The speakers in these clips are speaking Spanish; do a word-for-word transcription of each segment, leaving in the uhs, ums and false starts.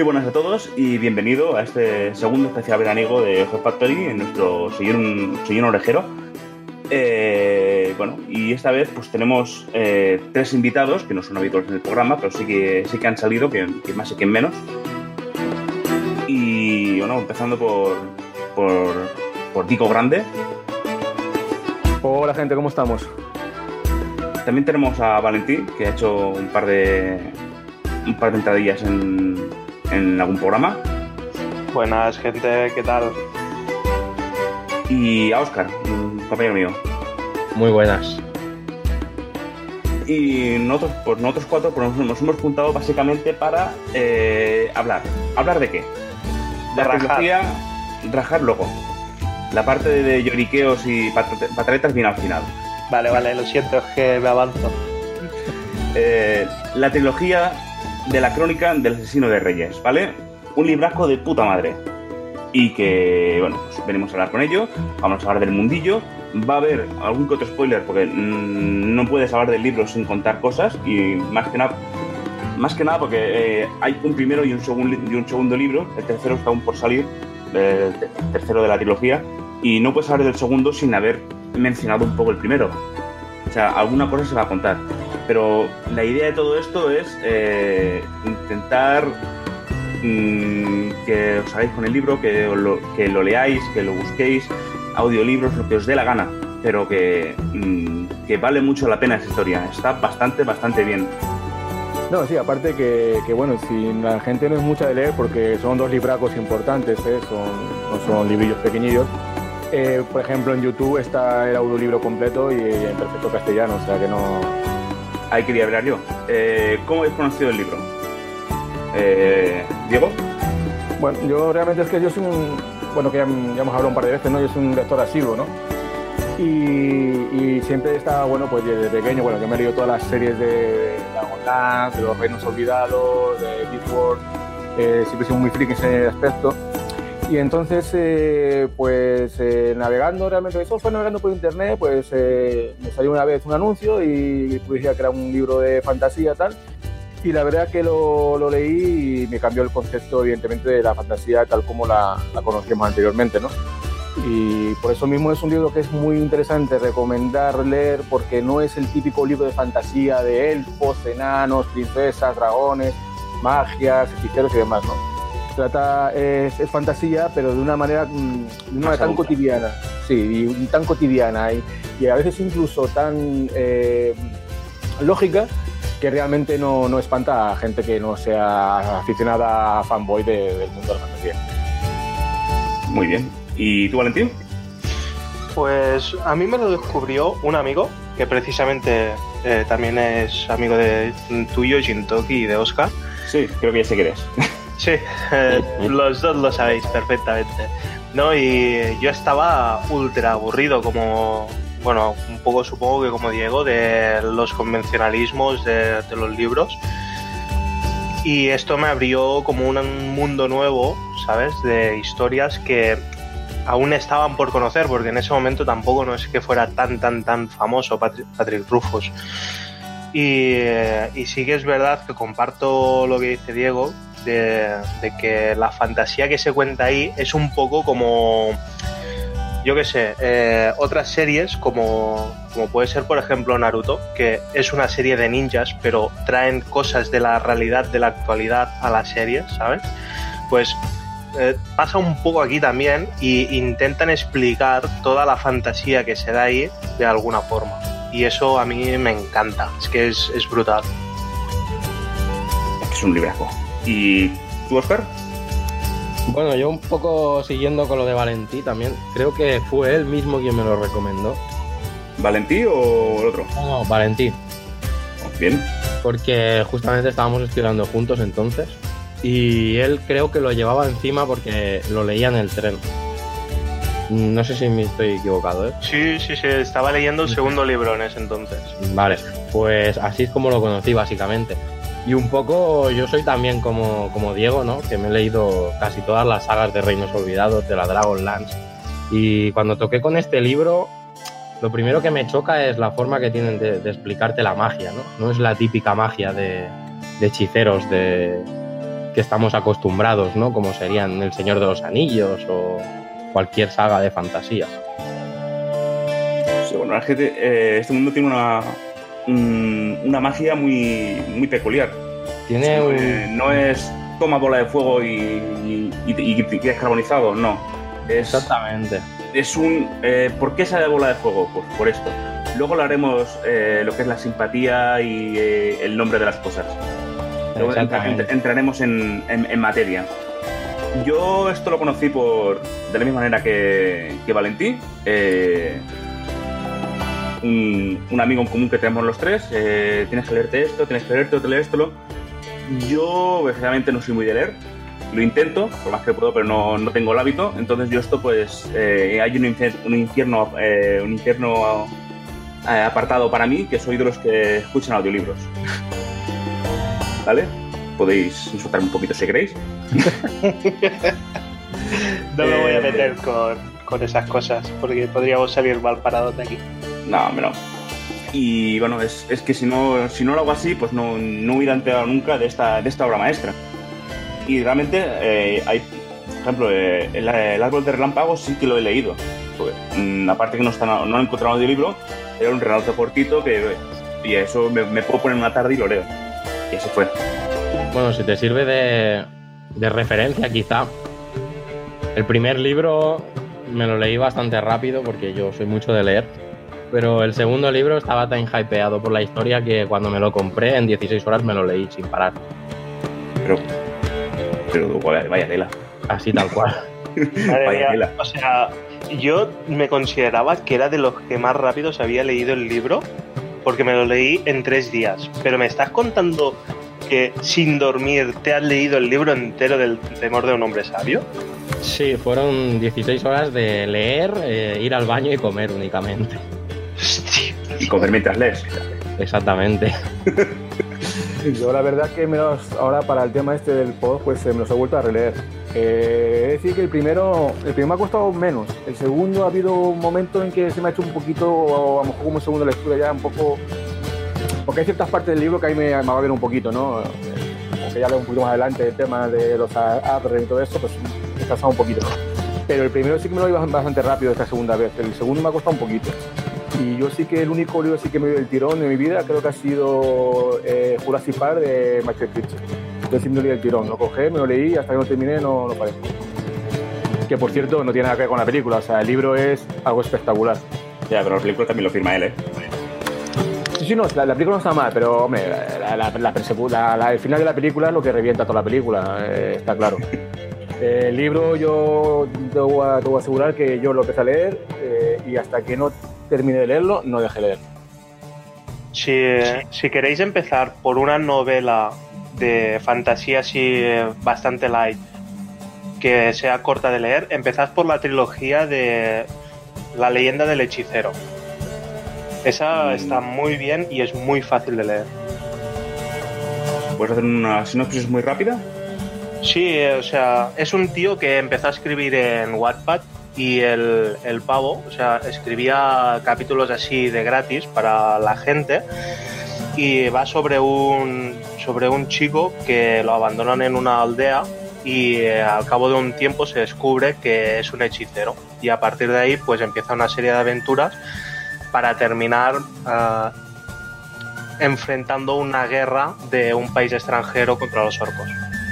Muy buenas a todos y bienvenido a este segundo especial veraniego de Hot Factory en nuestro sillón, sillón orejero. Eh, bueno, y esta vez pues tenemos eh, tres invitados que no son habituales en el programa, pero sí que, sí que han salido, que, que más y que menos. Y bueno, empezando por, por, por Dico Grande. Hola gente, ¿cómo estamos? También tenemos a Valentín, que ha hecho un par de un par de entradillas en, en algún programa. Buenas gente, ¿qué tal? Y a Óscar, un compañero mío. Muy buenas. Y nosotros, pues nosotros cuatro pues nos, nos hemos juntado básicamente para eh, hablar. ¿Hablar de qué? De la tecnología, rajar luego. La parte de lloriqueos y pat- pataletas viene al final. Vale, vale, lo siento, es que me avanzo. Eh, la trilogía de la crónica del asesino de Reyes, ¿vale? Un libraco de puta madre. Y que, bueno, pues venimos a hablar con ello, vamos a hablar del mundillo. Va a haber algún que otro spoiler porque mmm, no puedes hablar del libro sin contar cosas. Y más que nada, más que nada porque eh, hay un primero y un, segun, y un segundo libro. El tercero está aún por salir, el tercero de la trilogía. Y no puedes hablar del segundo sin haber mencionado un poco el primero. O sea, alguna cosa se va a contar. Pero la idea de todo esto es eh, intentar mmm, que os hagáis con el libro, que lo, que lo leáis, que lo busquéis, audiolibros, lo que os dé la gana. Pero que, mmm, que vale mucho la pena esa historia. Está bastante, bastante bien. No, sí, aparte que, que bueno, si la gente no es mucha de leer, porque son dos libracos importantes, ¿eh? son, no son librillos pequeñillos. Eh, por ejemplo, en YouTube está el audiolibro completo y en perfecto castellano, o sea que no... Ahí quería hablar yo. Eh, ¿Cómo habéis conocido el libro? Eh, ¿Diego? Bueno, yo realmente es que yo soy un... Bueno, que ya, ya hemos hablado un par de veces, ¿no? Yo soy un lector asiduo, ¿no? Y, y siempre está, bueno, pues desde pequeño, bueno, yo me he leído todas las series de Dragonlance, de Los Reinos Olvidados, de Discworld, eh, siempre he sido muy friki en ese aspecto. Y entonces, eh, pues eh, navegando realmente, eso fue navegando por internet, pues eh, me salió una vez un anuncio y pues decía que era un libro de fantasía tal. Y la verdad que lo, lo leí y me cambió el concepto, evidentemente, de la fantasía tal como la, la conocíamos anteriormente, ¿no? Y por eso mismo es un libro que es muy interesante recomendar leer, porque no es el típico libro de fantasía de elfos, enanos, princesas, dragones, magias, hechiceros y demás, ¿no? Trata, es, es fantasía, pero de una manera, de una manera tan cotidiana, sí, y tan cotidiana y, y a veces incluso tan eh, lógica que realmente no, no espanta a gente que no sea aficionada a fanboy de, del mundo de la fantasía. Muy bien. ¿Y tú, Valentín? Pues a mí me lo descubrió un amigo que precisamente eh, también es amigo de tuyo, Jintoki, y de Óscar. Sí, creo que ya sé quién eres. Sí, eh, los dos lo sabéis perfectamente, ¿no? Y yo estaba ultra aburrido, como, bueno, un poco supongo que como Diego, de los convencionalismos de, de los libros. Y esto me abrió como un mundo nuevo, ¿sabes? De historias que aún estaban por conocer, porque en ese momento tampoco no es que fuera tan, tan, tan famoso Patrick, Patrick Rufus. Y, y sí que es verdad que comparto lo que dice Diego, de, de que la fantasía que se cuenta ahí es un poco como, yo qué sé, eh, otras series como, como puede ser por ejemplo Naruto, que es una serie de ninjas pero traen cosas de la realidad, de la actualidad a la serie, ¿sabes? Pues eh, pasa un poco aquí también y intentan explicar toda la fantasía que se da ahí de alguna forma, y eso a mí me encanta, es que es, es brutal. Es un libraco. ¿Y tú, Óscar? Bueno, yo un poco siguiendo con lo de Valentí también, creo que fue él mismo quien me lo recomendó. ¿Valentí o el otro? No, Valentí. Bien. Porque justamente estábamos estudiando juntos entonces y él creo que lo llevaba encima porque lo leía en el tren. No sé si me estoy equivocado, ¿eh? Sí, sí, sí, estaba leyendo el segundo libro en ese entonces. Vale, pues así es como lo conocí básicamente. Y un poco yo soy también como, como Diego, ¿no? Que me he leído casi todas las sagas de Reinos Olvidados, de la Dragonlance. Y cuando toqué con este libro, lo primero que me choca es la forma que tienen de, de explicarte la magia, ¿no? No es la típica magia de, de hechiceros de, que estamos acostumbrados, ¿no? Como serían El Señor de los Anillos o cualquier saga de fantasía. Sí, bueno, la gente, eh, este mundo tiene una, un, una magia muy, muy peculiar. Tiene no, un... eh, no es toma bola de fuego y, y, y, y te quedas carbonizado, no. Es, Exactamente. Es un... Eh, ¿Por qué sale bola de fuego? Pues por esto. Luego lo haremos eh, lo que es la simpatía y eh, el nombre de las cosas. Luego entra, entraremos en, en, en materia. Yo esto lo conocí por de la misma manera que, que Valentí. Eh, un, un amigo en común que tenemos los tres. Eh, tienes que leerte esto, tienes que leerte esto, leer esto. Yo, desgraciadamente, no soy muy de leer. Lo intento, por más que puedo, pero no, no tengo el hábito. Entonces yo esto, pues, eh, hay un, infier- un infierno, eh, un infierno eh, apartado para mí, que soy de los que escuchan audiolibros. ¿Vale? Podéis insultarme un poquito si queréis. No me voy a Eh, meter con, con esas cosas, porque podríamos salir mal parados de aquí. No, hombre, no. Y bueno, es, es que si no, si no lo hago así, pues no, no hubiera enterado nunca de esta, de esta obra maestra. Y realmente eh, hay, por ejemplo, eh, el, el Árbol de Relámpagos sí que lo he leído. Pues, mm, aparte que no, está, no he encontrado el libro, era un relato cortito que y eso me, me puedo poner una tarde y lo leo. Y así fue. Bueno, si te sirve de, de referencia, quizá. El primer libro me lo leí bastante rápido porque yo soy mucho de leer. Pero el segundo libro estaba tan hypeado por la historia que cuando me lo compré en dieciséis horas me lo leí sin parar. Pero, pero vaya, vaya tela. Así tal cual. Madre Vaya mía, tela. o sea, yo me consideraba que era de los que más rápido se había leído el libro porque me lo leí en tres días. Pero me estás contando que sin dormir te has leído el libro entero del Temor de un hombre sabio. Sí, fueron dieciséis horas de leer, eh, ir al baño y comer únicamente. Hostia. Y comer mientras lees. Exactamente. Yo la verdad que me los, ahora para el tema este del pod, pues me los he vuelto a releer. Eh, es decir que el primero, el primero me ha costado menos. El segundo ha habido un momento en que se me ha hecho un poquito, o a lo mejor como segunda lectura ya un poco... Porque hay ciertas partes del libro que ahí me, me va a ver un poquito, ¿no? Aunque ya leo un poquito más adelante el tema de los Adren y todo eso, pues me ha cansado un poquito. Pero el primero sí que me lo iba bastante rápido esta segunda vez. El segundo me ha costado un poquito. Y yo sí que el único libro sí que me dio el tirón de mi vida creo que ha sido eh, Jurassic Park de Michael Crichton. Yo sí me lo leí el tirón, lo cogí, me lo leí y hasta que no terminé no, no paré. Que por cierto no tiene nada que ver con la película, o sea, el libro es algo espectacular. Ya, pero la película también lo firma él, ¿eh? Sí, sí, no, la, la película no está mal, pero hombre, la, la, la, persecu- la, la, el final de la película es lo que revienta toda la película, eh, está claro. Eh, el libro yo te voy, a, te voy a asegurar que yo lo empecé a leer eh, y hasta que no terminé de leerlo, no dejé de leer. Si, si queréis empezar por una novela de fantasía así bastante light, que sea corta de leer, empezad por la trilogía de La leyenda del hechicero. Esa Mm. está muy bien y es muy fácil de leer. ¿Puedes hacer una sinopsis muy rápida? Sí, o sea, es un tío que empezó a escribir en Wattpad y el, el pavo, o sea, escribía capítulos así de gratis para la gente y va sobre un, sobre un chico que lo abandonan en una aldea y eh, al cabo de un tiempo se descubre que es un hechicero y a partir de ahí pues empieza una serie de aventuras para terminar uh, enfrentando una guerra de un país extranjero contra los orcos.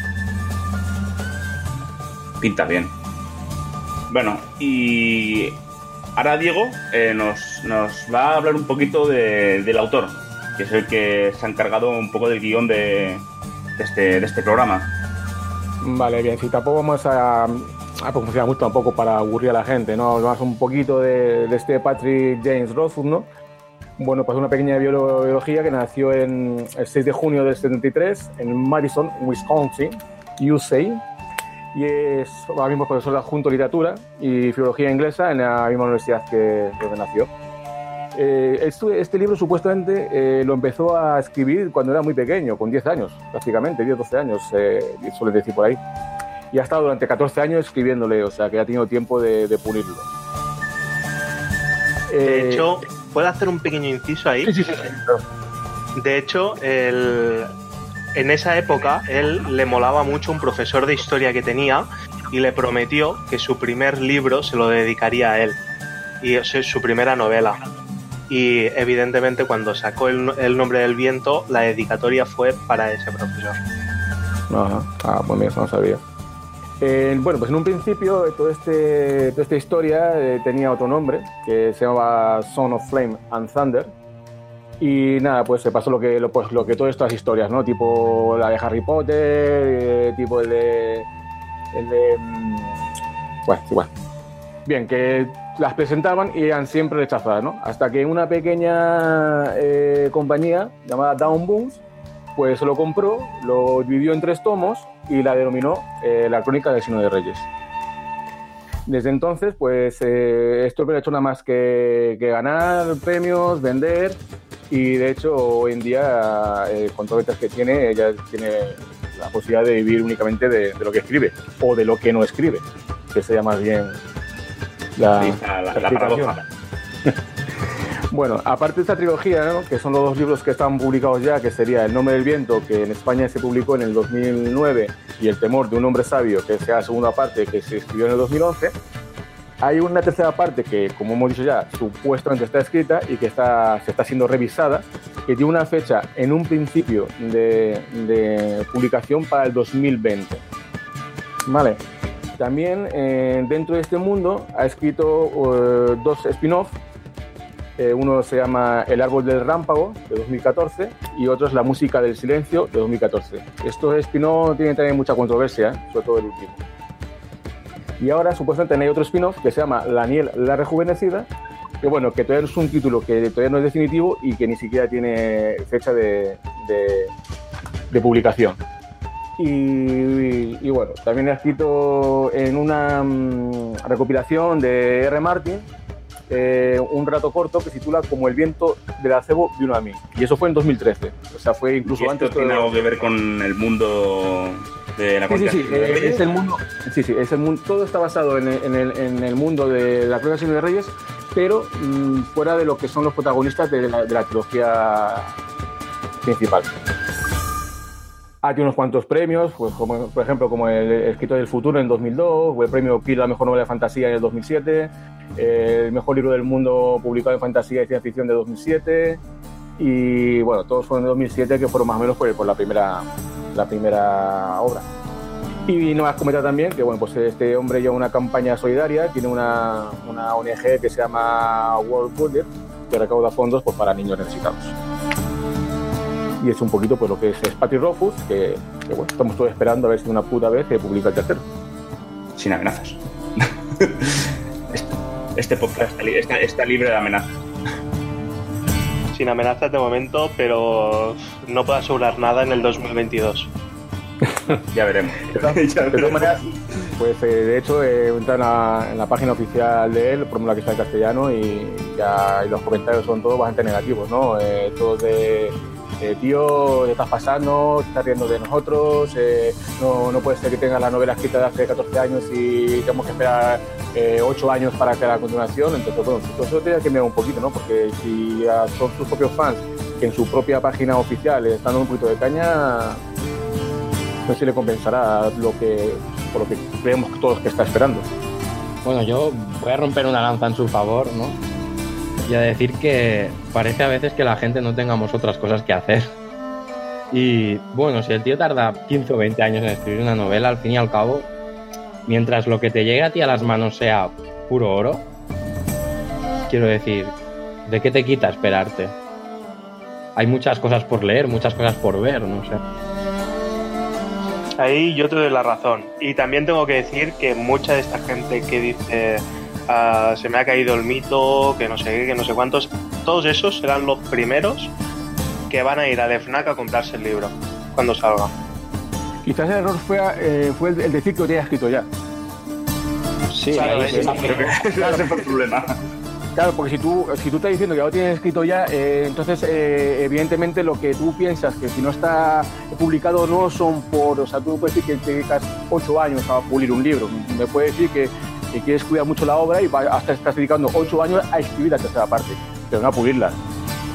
Pinta bien. Bueno, y ahora Diego eh, nos, nos va a hablar un poquito de, del autor, que es el que se ha encargado un poco del guión de, de, este, de este programa. Vale, bien, si tampoco vamos a, a profundizar mucho tampoco para aburrir a la gente, ¿no? Vamos un poquito de, de este Patrick James Rothfuss, ¿no? Bueno, pues una pequeña biolo- biología que nació en el seis de junio del setenta y tres en Madison, Wisconsin, U S A. Y es ahora mismo profesor adjunto de literatura y filología inglesa en la misma universidad que donde nació. Eh, este, este libro supuestamente eh, lo empezó a escribir cuando era muy pequeño, con diez años, prácticamente, diez, doce años, eh, suele decir por ahí. Y ha estado durante catorce años escribiéndole, o sea que ha tenido tiempo de, de pulirlo. De Eh, hecho, ¿puedo hacer un pequeño inciso ahí? sí, sí, sí, sí, claro. De hecho, el, en esa época él le molaba mucho un profesor de historia que tenía y le prometió que su primer libro se lo dedicaría a él, y es su primera novela. Y evidentemente cuando sacó el, el Nombre del Viento, la dedicatoria fue para ese profesor. Ajá. Ah, pues mira, eso no sabía. Eh, bueno, pues en un principio todo este, toda esta historia eh, tenía otro nombre, que se llamaba Son of Flame and Thunder. Y nada, pues se pasó lo que, lo, pues, lo que todas estas historias, ¿no? Tipo la de Harry Potter, eh, tipo el de... El de mmm, bueno, igual. Bien, que las presentaban y eran siempre rechazadas, ¿no? Hasta que una pequeña eh, compañía llamada Down Booms pues lo compró, lo dividió en tres tomos y la denominó eh, La Crónica del Asesino de Reyes. Desde entonces, pues eh, esto no ha hecho nada más que, que ganar premios, vender, y de hecho hoy en día, eh, con todas las ventas que tiene, ella tiene la posibilidad de vivir únicamente de, de lo que escribe, o de lo que no escribe, que sería más bien la, sí, la, la, la paradoja. Bueno, aparte de esta trilogía, ¿no? Que son los dos libros que están publicados ya, que sería El Nombre del Viento, que en España se publicó en el dos mil nueve, y El Temor de un Hombre Sabio, que sea la segunda parte, que se escribió en el dos mil once, hay una tercera parte que, como hemos dicho ya, supuestamente está escrita y que está, se está siendo revisada, que tiene una fecha en un principio de, de publicación para el dos mil veinte. Vale. También eh, dentro de este mundo ha escrito uh, dos spin-offs. Eh, uno se llama El Árbol del Rámpago, de dos mil catorce, y otro es La Música del Silencio, de dos mil catorce. Estos spin-offs tienen también mucha controversia, ¿eh? Sobre todo el último. Y ahora, supuestamente, hay otro spin-off que se llama La Niel, la Rejuvenecida, que bueno, que todavía no es un título que todavía no es definitivo y que ni siquiera tiene fecha de, de, de publicación. Y, y, y bueno, también ha escrito en una um, recopilación de R. Martin eh, un relato corto que se titula Como el viento del acebo vino a mí. Y eso fue en dos mil trece. O sea, fue incluso ¿Y esto antes. tiene todo... algo que ver con el mundo de la Sí, sí, sí. Crónica de Reyes? Es el mundo. Sí, sí. Es el mundo. Todo está basado en el, en el, en el mundo de la Crónica de Reyes, pero mmm, fuera de lo que son los protagonistas de la, de la trilogía principal. Ha tenido unos cuantos premios, pues, como, por ejemplo, como el Escritor del Futuro en dos mil dos, o el premio Pil a la mejor novela de fantasía en el dos mil siete, eh, el mejor libro del mundo publicado en fantasía y ciencia ficción de dos mil siete, y bueno, todos fueron de dos mil siete, que fueron más o menos por, por la, primera, la primera obra. Y no me has comentado también que bueno, pues este hombre lleva una campaña solidaria, tiene una, una O N G que se llama World Budget, que recauda fondos pues, para niños necesitados. Y es un poquito pues lo que es Spatty Rofus, que, que bueno, estamos todos esperando a ver si una puta vez se publica el tercero. Sin amenazas. Este podcast está, está, está libre de amenazas. Sin amenazas de momento, pero no puedo asegurar nada en el dos mil veintidós. Ya veremos. De todas maneras, pues eh, de hecho eh, entra en la, en la página oficial de él, por ejemplo la que está en castellano, y, ya, y los comentarios son todos bastante negativos, ¿no? Eh, todos de... Eh, tío, te estás pasando, te estás riendo de nosotros, eh, no, no puede ser que tengas la novela escrita de hace catorce años y tenemos que esperar eh, ocho años para que la continuación. Entonces, bueno, eso tiene que mirar un poquito, ¿no? Porque si son sus propios fans que en su propia página oficial le están dando un poquito de caña, no sé si le compensará lo que, por lo que creemos todos que está esperando. Bueno, yo voy a romper una lanza en su favor, ¿no? Y a decir que parece a veces que la gente no tengamos otras cosas que hacer. Y bueno, si el tío tarda quince o veinte años en escribir una novela, al fin y al cabo, mientras lo que te llegue a ti a las manos sea puro oro, quiero decir, ¿de qué te quita esperarte? Hay muchas cosas por leer, muchas cosas por ver, no sé. Ahí yo te doy la razón. Y también tengo que decir que mucha de esta gente que dice... Uh, se me ha caído el mito, que no sé qué, que no sé cuántos, todos esos serán los primeros que van a ir a FNAC a comprarse el libro cuando salga. Quizás el error fue, eh, fue el, el decir que lo tenía escrito ya. Sí, claro, ese ese es el problema. Claro, porque si tú, si tú estás diciendo que ya lo tienes escrito ya, eh, entonces eh, evidentemente lo que tú piensas que si no está publicado no son por... O sea, tú puedes decir que te dedicas ocho años a publicar un libro. Me puedes decir que que quieres cuidar mucho la obra y hasta estás dedicando ocho años a escribir la tercera parte, pero no a pulirla.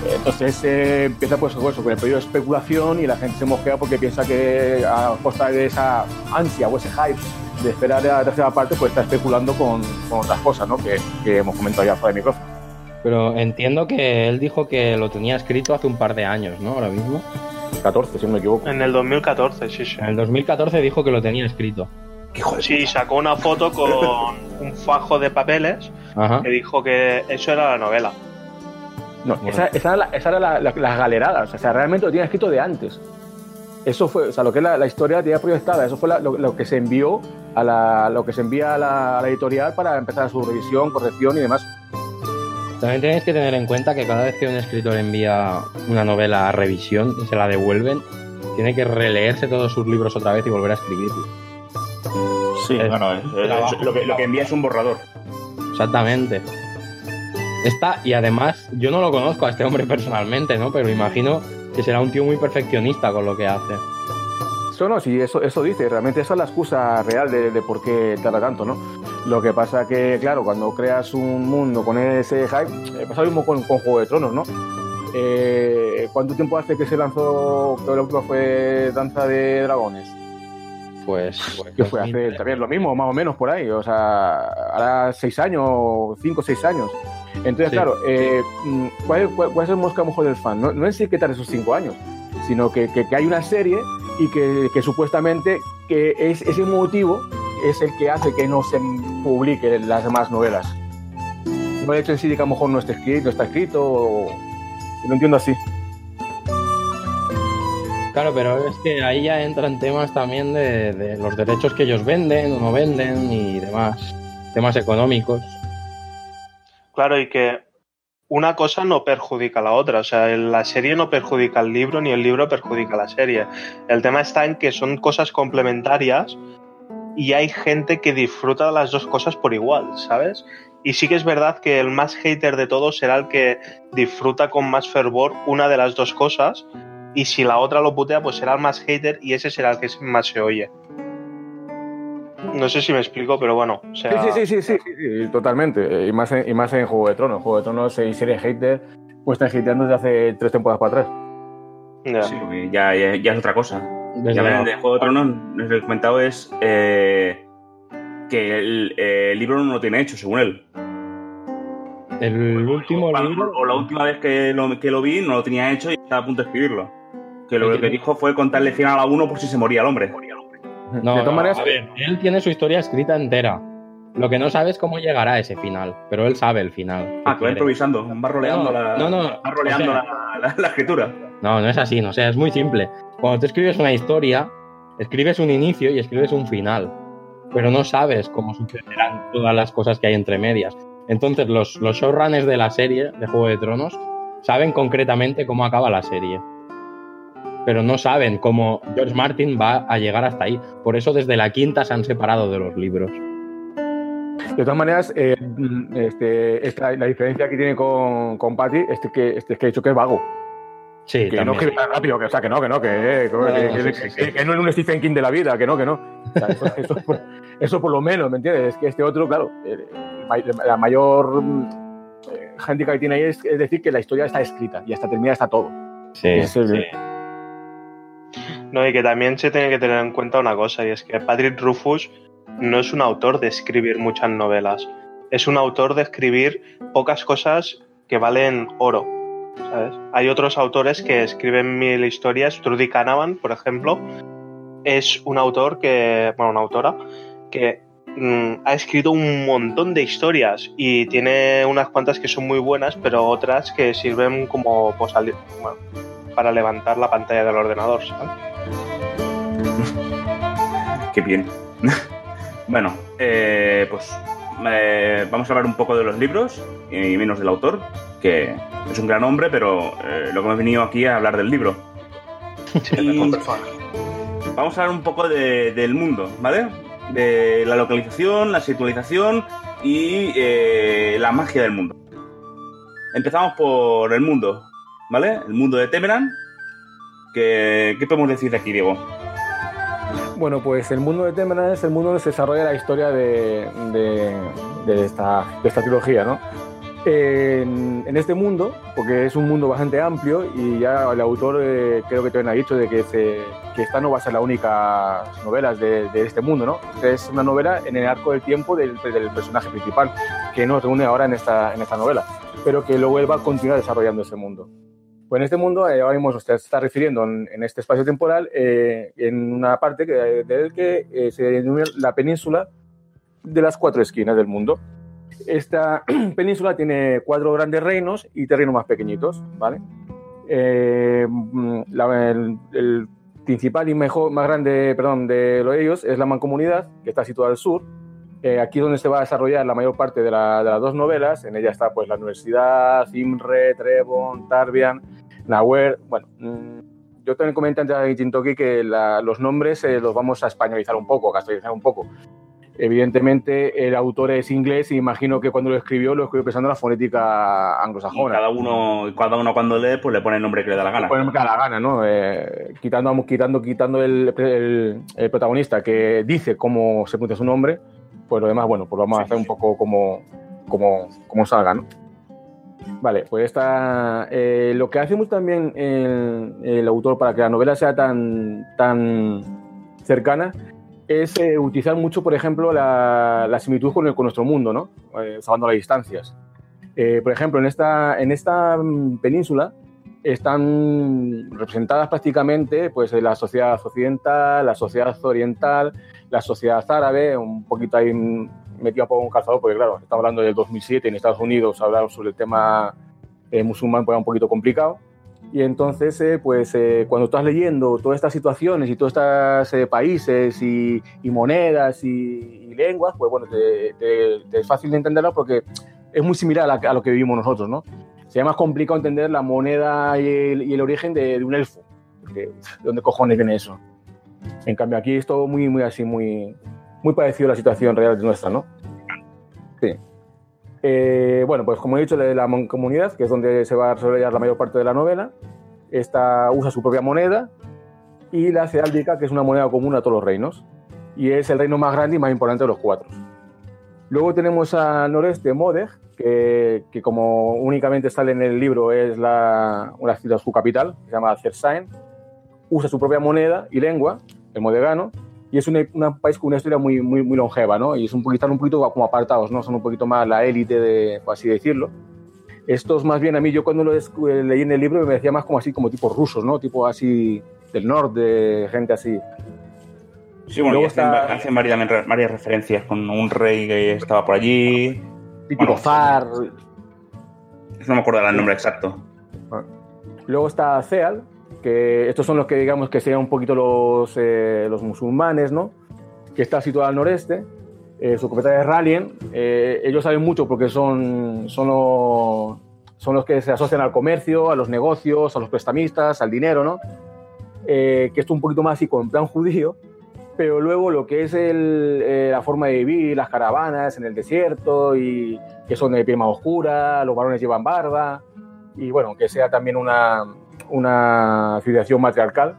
Entonces eh, empieza pues eso, con el periodo de especulación y la gente se mosquea porque piensa que a costa de esa ansia o ese hype de esperar a la tercera parte, pues está especulando con, con otras cosas, ¿no? Que, que hemos comentado ya fuera de micrófono. Pero entiendo que él dijo que lo tenía escrito hace un par de años, ¿no? Ahora mismo. catorce, si no me equivoco. En el dos mil catorce, sí, sí. En el dos mil catorce dijo que lo tenía escrito. Sí, sacó una foto con un fajo de papeles. Ajá. Que dijo que eso era la novela. No, bueno. esa, esa era, la, esa era la, la, las galeradas, o sea, realmente lo tenía escrito de antes. Eso fue, o sea, lo que es la, la historia tenía proyectada, eso fue la, lo, lo que se envió a la, lo que se envía a la, a la editorial para empezar su revisión, corrección y demás. También tenéis que tener en cuenta que cada vez que un escritor envía una novela a revisión y se la devuelven, tiene que releerse todos sus libros otra vez y volver a escribirlo. Sí, es, bueno, es, es, es, lo, que, lo que envía es un borrador. Exactamente. Está, y además, yo no lo conozco a este hombre personalmente, ¿no? Pero imagino que será un tío muy perfeccionista con lo que hace. Eso no, sí, eso, eso dice, realmente esa es la excusa real de, de por qué tarda tanto, ¿no? Lo que pasa que, claro, cuando creas un mundo con ese hype, eh, pasa lo mismo con, con Juego de Tronos, ¿no? Eh, ¿Cuánto tiempo hace que se lanzó, que la última fue Danza de Dragones? Pues... pues que fue hace también lo mismo, más o menos por ahí, o sea, ahora seis años, cinco o seis años. Entonces, sí. claro, eh, ¿cuál, cuál, ¿cuál es el mosca mejor del fan? No, no es decir que tarde esos cinco años, sino que, que, que hay una serie y que, que supuestamente que es, ese motivo es el que hace que no se publiquen las demás novelas. No el hecho en sí de que a lo mejor no está escrito, no está escrito o... lo entiendo así. Claro, pero es que ahí ya entran temas también de, de los derechos que ellos venden o no venden y demás, temas económicos. Claro, y que una cosa no perjudica a la otra, o sea, la serie no perjudica al libro ni el libro perjudica a la serie. El tema está en que son cosas complementarias y hay gente que disfruta de las dos cosas por igual, ¿sabes? Y sí que es verdad que el más hater de todos será el que disfruta con más fervor una de las dos cosas, y si la otra lo putea, pues será el más hater y ese será el que más se oye. No sé si me explico, pero bueno. O sea... sí, sí, sí, sí, sí, sí, totalmente. Y más, en, y más en Juego de Tronos. Juego de Tronos y serie hater, pues están hateando desde hace tres temporadas para atrás. Ya, sí, ya, ya, ya es otra cosa. Desde ya ven, de Juego de Tronos, lo que he comentado es eh, que el, eh, el libro no lo tiene hecho, según él. El o, último o, libro... O la última vez que lo, que lo vi, no lo tenía hecho y estaba a punto de escribirlo. Que lo que dijo fue contarle final a uno por si se moría el hombre. No, de todas maneras, a ver, él tiene su historia escrita entera. Lo que no sabe es cómo llegará a ese final, pero él sabe el final. Ah, que va improvisando, va roleando, no, la, no, no, va roleando o sea, la, la, la escritura. No, no es así, no, o sea, es muy simple. Cuando tú escribes una historia, escribes un inicio y escribes un final, pero no sabes cómo sucederán todas las cosas que hay entre medias. Entonces, los, los showrunners de la serie de Juego de Tronos saben concretamente cómo acaba la serie, pero no saben cómo George Martin va a llegar hasta ahí. Por eso desde la quinta se han separado de los libros. De todas maneras, eh, este, esta, la diferencia que tiene con, con Patty es que, este, que ha dicho que es vago. Sí, que también. no escribe tan rápido, que, o sea, que no, que no, que, que, no, que, no, que, sí, que, sí. que, que no es un Stephen King de la vida, que no, que no. O sea, eso, eso, por, eso por lo menos, ¿me entiendes? Es que este otro, claro, eh, la mayor eh, handicap que tiene ahí es, es decir que la historia está escrita y hasta terminada está todo. Sí, es el, sí. No, y que también se tiene que tener en cuenta una cosa, y es que Patrick Rothfuss no es un autor de escribir muchas novelas, es un autor de escribir pocas cosas que valen oro, ¿sabes? Hay otros autores que escriben mil historias. Trudy Canavan, por ejemplo, es un autor que, bueno, una autora que mmm, ha escrito un montón de historias y tiene unas cuantas que son muy buenas, pero otras que sirven como pues, bueno, para levantar la pantalla del ordenador, ¿sabes? Qué bien. Bueno, eh, pues eh, vamos a hablar un poco de los libros y menos del autor, que es un gran hombre, pero eh, lo que hemos venido aquí a hablar del libro. Y vamos a hablar un poco de, del mundo, ¿vale? De la localización, la situalización y eh, la magia del mundo. Empezamos por el mundo, ¿vale? El mundo de Temeran. ¿Qué, qué podemos decir de aquí, Diego? Bueno, pues el mundo de Temeran es el mundo donde se desarrolla la historia de, de, de, esta, de esta trilogía, ¿no? En, en este mundo, porque es un mundo bastante amplio y ya el autor eh, creo que también ha dicho de que, se, que esta no va a ser la única novela de, de este mundo, ¿no? Es una novela en el arco del tiempo del, del personaje principal, que nos reúne ahora en esta, en esta novela, pero que luego él va a continuar desarrollando ese mundo. Pues en este mundo, eh, ahora mismo usted se está refiriendo en, en este espacio temporal, eh, en una parte que, de él que eh, se denomina la península de las cuatro esquinas del mundo. Esta península tiene cuatro grandes reinos y tres reinos más pequeñitos, ¿vale? Eh, la, el, el principal y mejor, más grande, perdón, de lo de ellos es la Mancomunidad, que está situada al sur. Eh, aquí es donde se va a desarrollar la mayor parte de, la, de las dos novelas. En ella está pues la Universidad, Imre, Trebon, Tarbian, Nahuer. Bueno, mmm, yo también comenté antes a Jintoki que la, los nombres eh, los vamos a españolizar un poco, a castellanizar un poco. Evidentemente el autor es inglés y imagino que cuando lo escribió lo escribió pensando en la fonética anglosajona. Y cada uno, cada uno cuando lee pues le pone el nombre que le da la gana. Le pone el nombre que le da la gana, ¿no? Eh, quitando, quitando, quitando el, el, el protagonista que dice cómo se pronuncia su nombre, pues lo demás, bueno, pues lo vamos sí, a hacer un poco como, como, como salga, ¿no? Vale, pues esta, eh, lo que hace mucho también el, el autor para que la novela sea tan, tan cercana es eh, utilizar mucho, por ejemplo, la, la similitud con, el, con nuestro mundo, ¿no? Eh, salvando las distancias. Eh, por ejemplo, en esta, en esta península están representadas prácticamente pues, la sociedad occidental, la sociedad oriental, la sociedad árabe, un poquito ahí metido un poco en un calzador, porque claro, estamos hablando del dos mil siete en Estados Unidos, hablar sobre el tema eh, musulmán pues, era un poquito complicado. Y entonces, eh, pues eh, cuando estás leyendo todas estas situaciones y todos estos eh, países y, y monedas y, y lenguas, pues bueno, te, te, te es fácil de entenderlo porque es muy similar a, a lo que vivimos nosotros, ¿no? Sería más complicado entender la moneda y el, y el origen de, de un elfo. Porque, ¿de dónde cojones viene eso? En cambio, aquí es todo muy, muy así, muy, muy parecido a la situación real de nuestra, ¿no? Sí. Eh, bueno, pues como he dicho, la Mancomunidad, que es donde se va a desarrollar la mayor parte de la novela, esta usa su propia moneda, y la Heráldica, que es una moneda común a todos los reinos, y es el reino más grande y más importante de los cuatro. Luego tenemos al noreste Modeg, que, que como únicamente sale en el libro es la, una ciudad, su capital, que se llama Cersain, usa su propia moneda y lengua, el modegano, y es un país con una historia muy, muy, muy longeva, ¿no? Y es un poquito, un poquito como apartados, ¿no? Son un poquito más la élite, de, por así decirlo. Estos más bien a mí, yo cuando lo leí en el libro me decía más como así, como tipos rusos, ¿no? Tipo así del norte, gente así. Sí, bueno, y hacen, está... hacen varias, varias referencias con un rey que estaba por allí. Típico bueno, zar. No me acuerdo el nombre exacto. Luego está Ceal, que estos son los que digamos que serían un poquito los, eh, los musulmanes, ¿no? Que está situado al noreste. Eh, su capital es Ralien. Eh, ellos saben mucho porque son, son, los, son los que se asocian al comercio, a los negocios, a los prestamistas, al dinero, ¿no? Eh, que esto un poquito más así con plan judío, pero luego lo que es el, eh, la forma de vivir, las caravanas en el desierto, y que son de piel más oscura, los varones llevan barba, y bueno, que sea también una, una civilización matriarcal,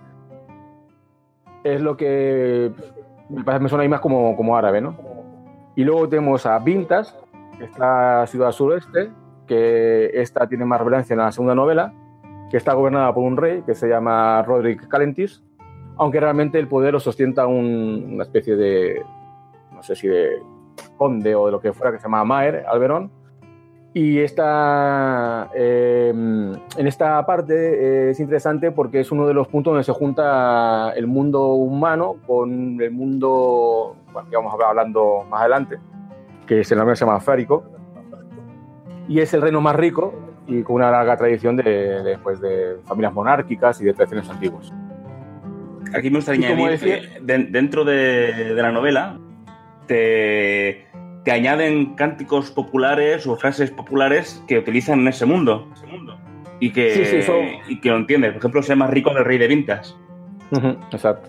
es lo que me, parece, me suena ahí más como, como árabe, ¿no? Y luego tenemos a Vintas, que está la ciudad sureste, que esta tiene más relevancia en la segunda novela, que está gobernada por un rey que se llama Roderick Calentis, aunque realmente el poder lo sostenta un, una especie de, no sé si de conde o de lo que fuera, que se llama Maer Alberón. Y esta, eh, en esta parte eh, es interesante porque es uno de los puntos donde se junta el mundo humano con el mundo, bueno, que vamos a hablar hablando más adelante, que es el nombre se llama Férico, y es el reino más rico y con una larga tradición de, de, pues, de familias monárquicas y de tradiciones antiguas. Aquí me gustaría añadir decía, que de, dentro de, de la novela te, te añaden cánticos populares o frases populares que utilizan en ese mundo, ese mundo y, que, sí, sí, son... y que lo entiendes. Por ejemplo, ser más rico del rey de Vintas. Uh-huh, exacto.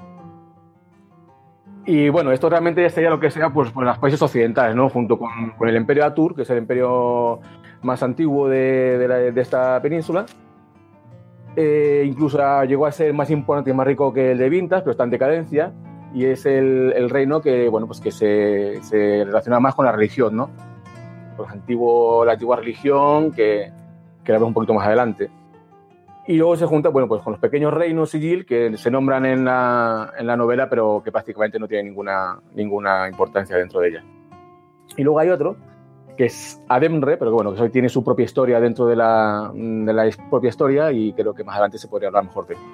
Y bueno, esto realmente ya sería lo que sea pues, por los países occidentales, ¿no? Junto con, con el imperio Atur, que es el imperio más antiguo de, de, la, de esta península. Eh, incluso llegó a ser más importante y más rico que el de Vintas, pero está en decadencia, y es el, el reino que, bueno, pues que se, se relaciona más con la religión, ¿no? los antiguos, la antigua religión, que, que la vemos un poquito más adelante. Y luego se junta, bueno, pues con los pequeños reinos sigil que se nombran en la, en la novela, pero que prácticamente no tienen ninguna, ninguna importancia dentro de ella. Y luego hay otro, que es Ademre, pero que bueno, que tiene su propia historia dentro de la, de la propia historia, y creo que más adelante se podría hablar mejor de él.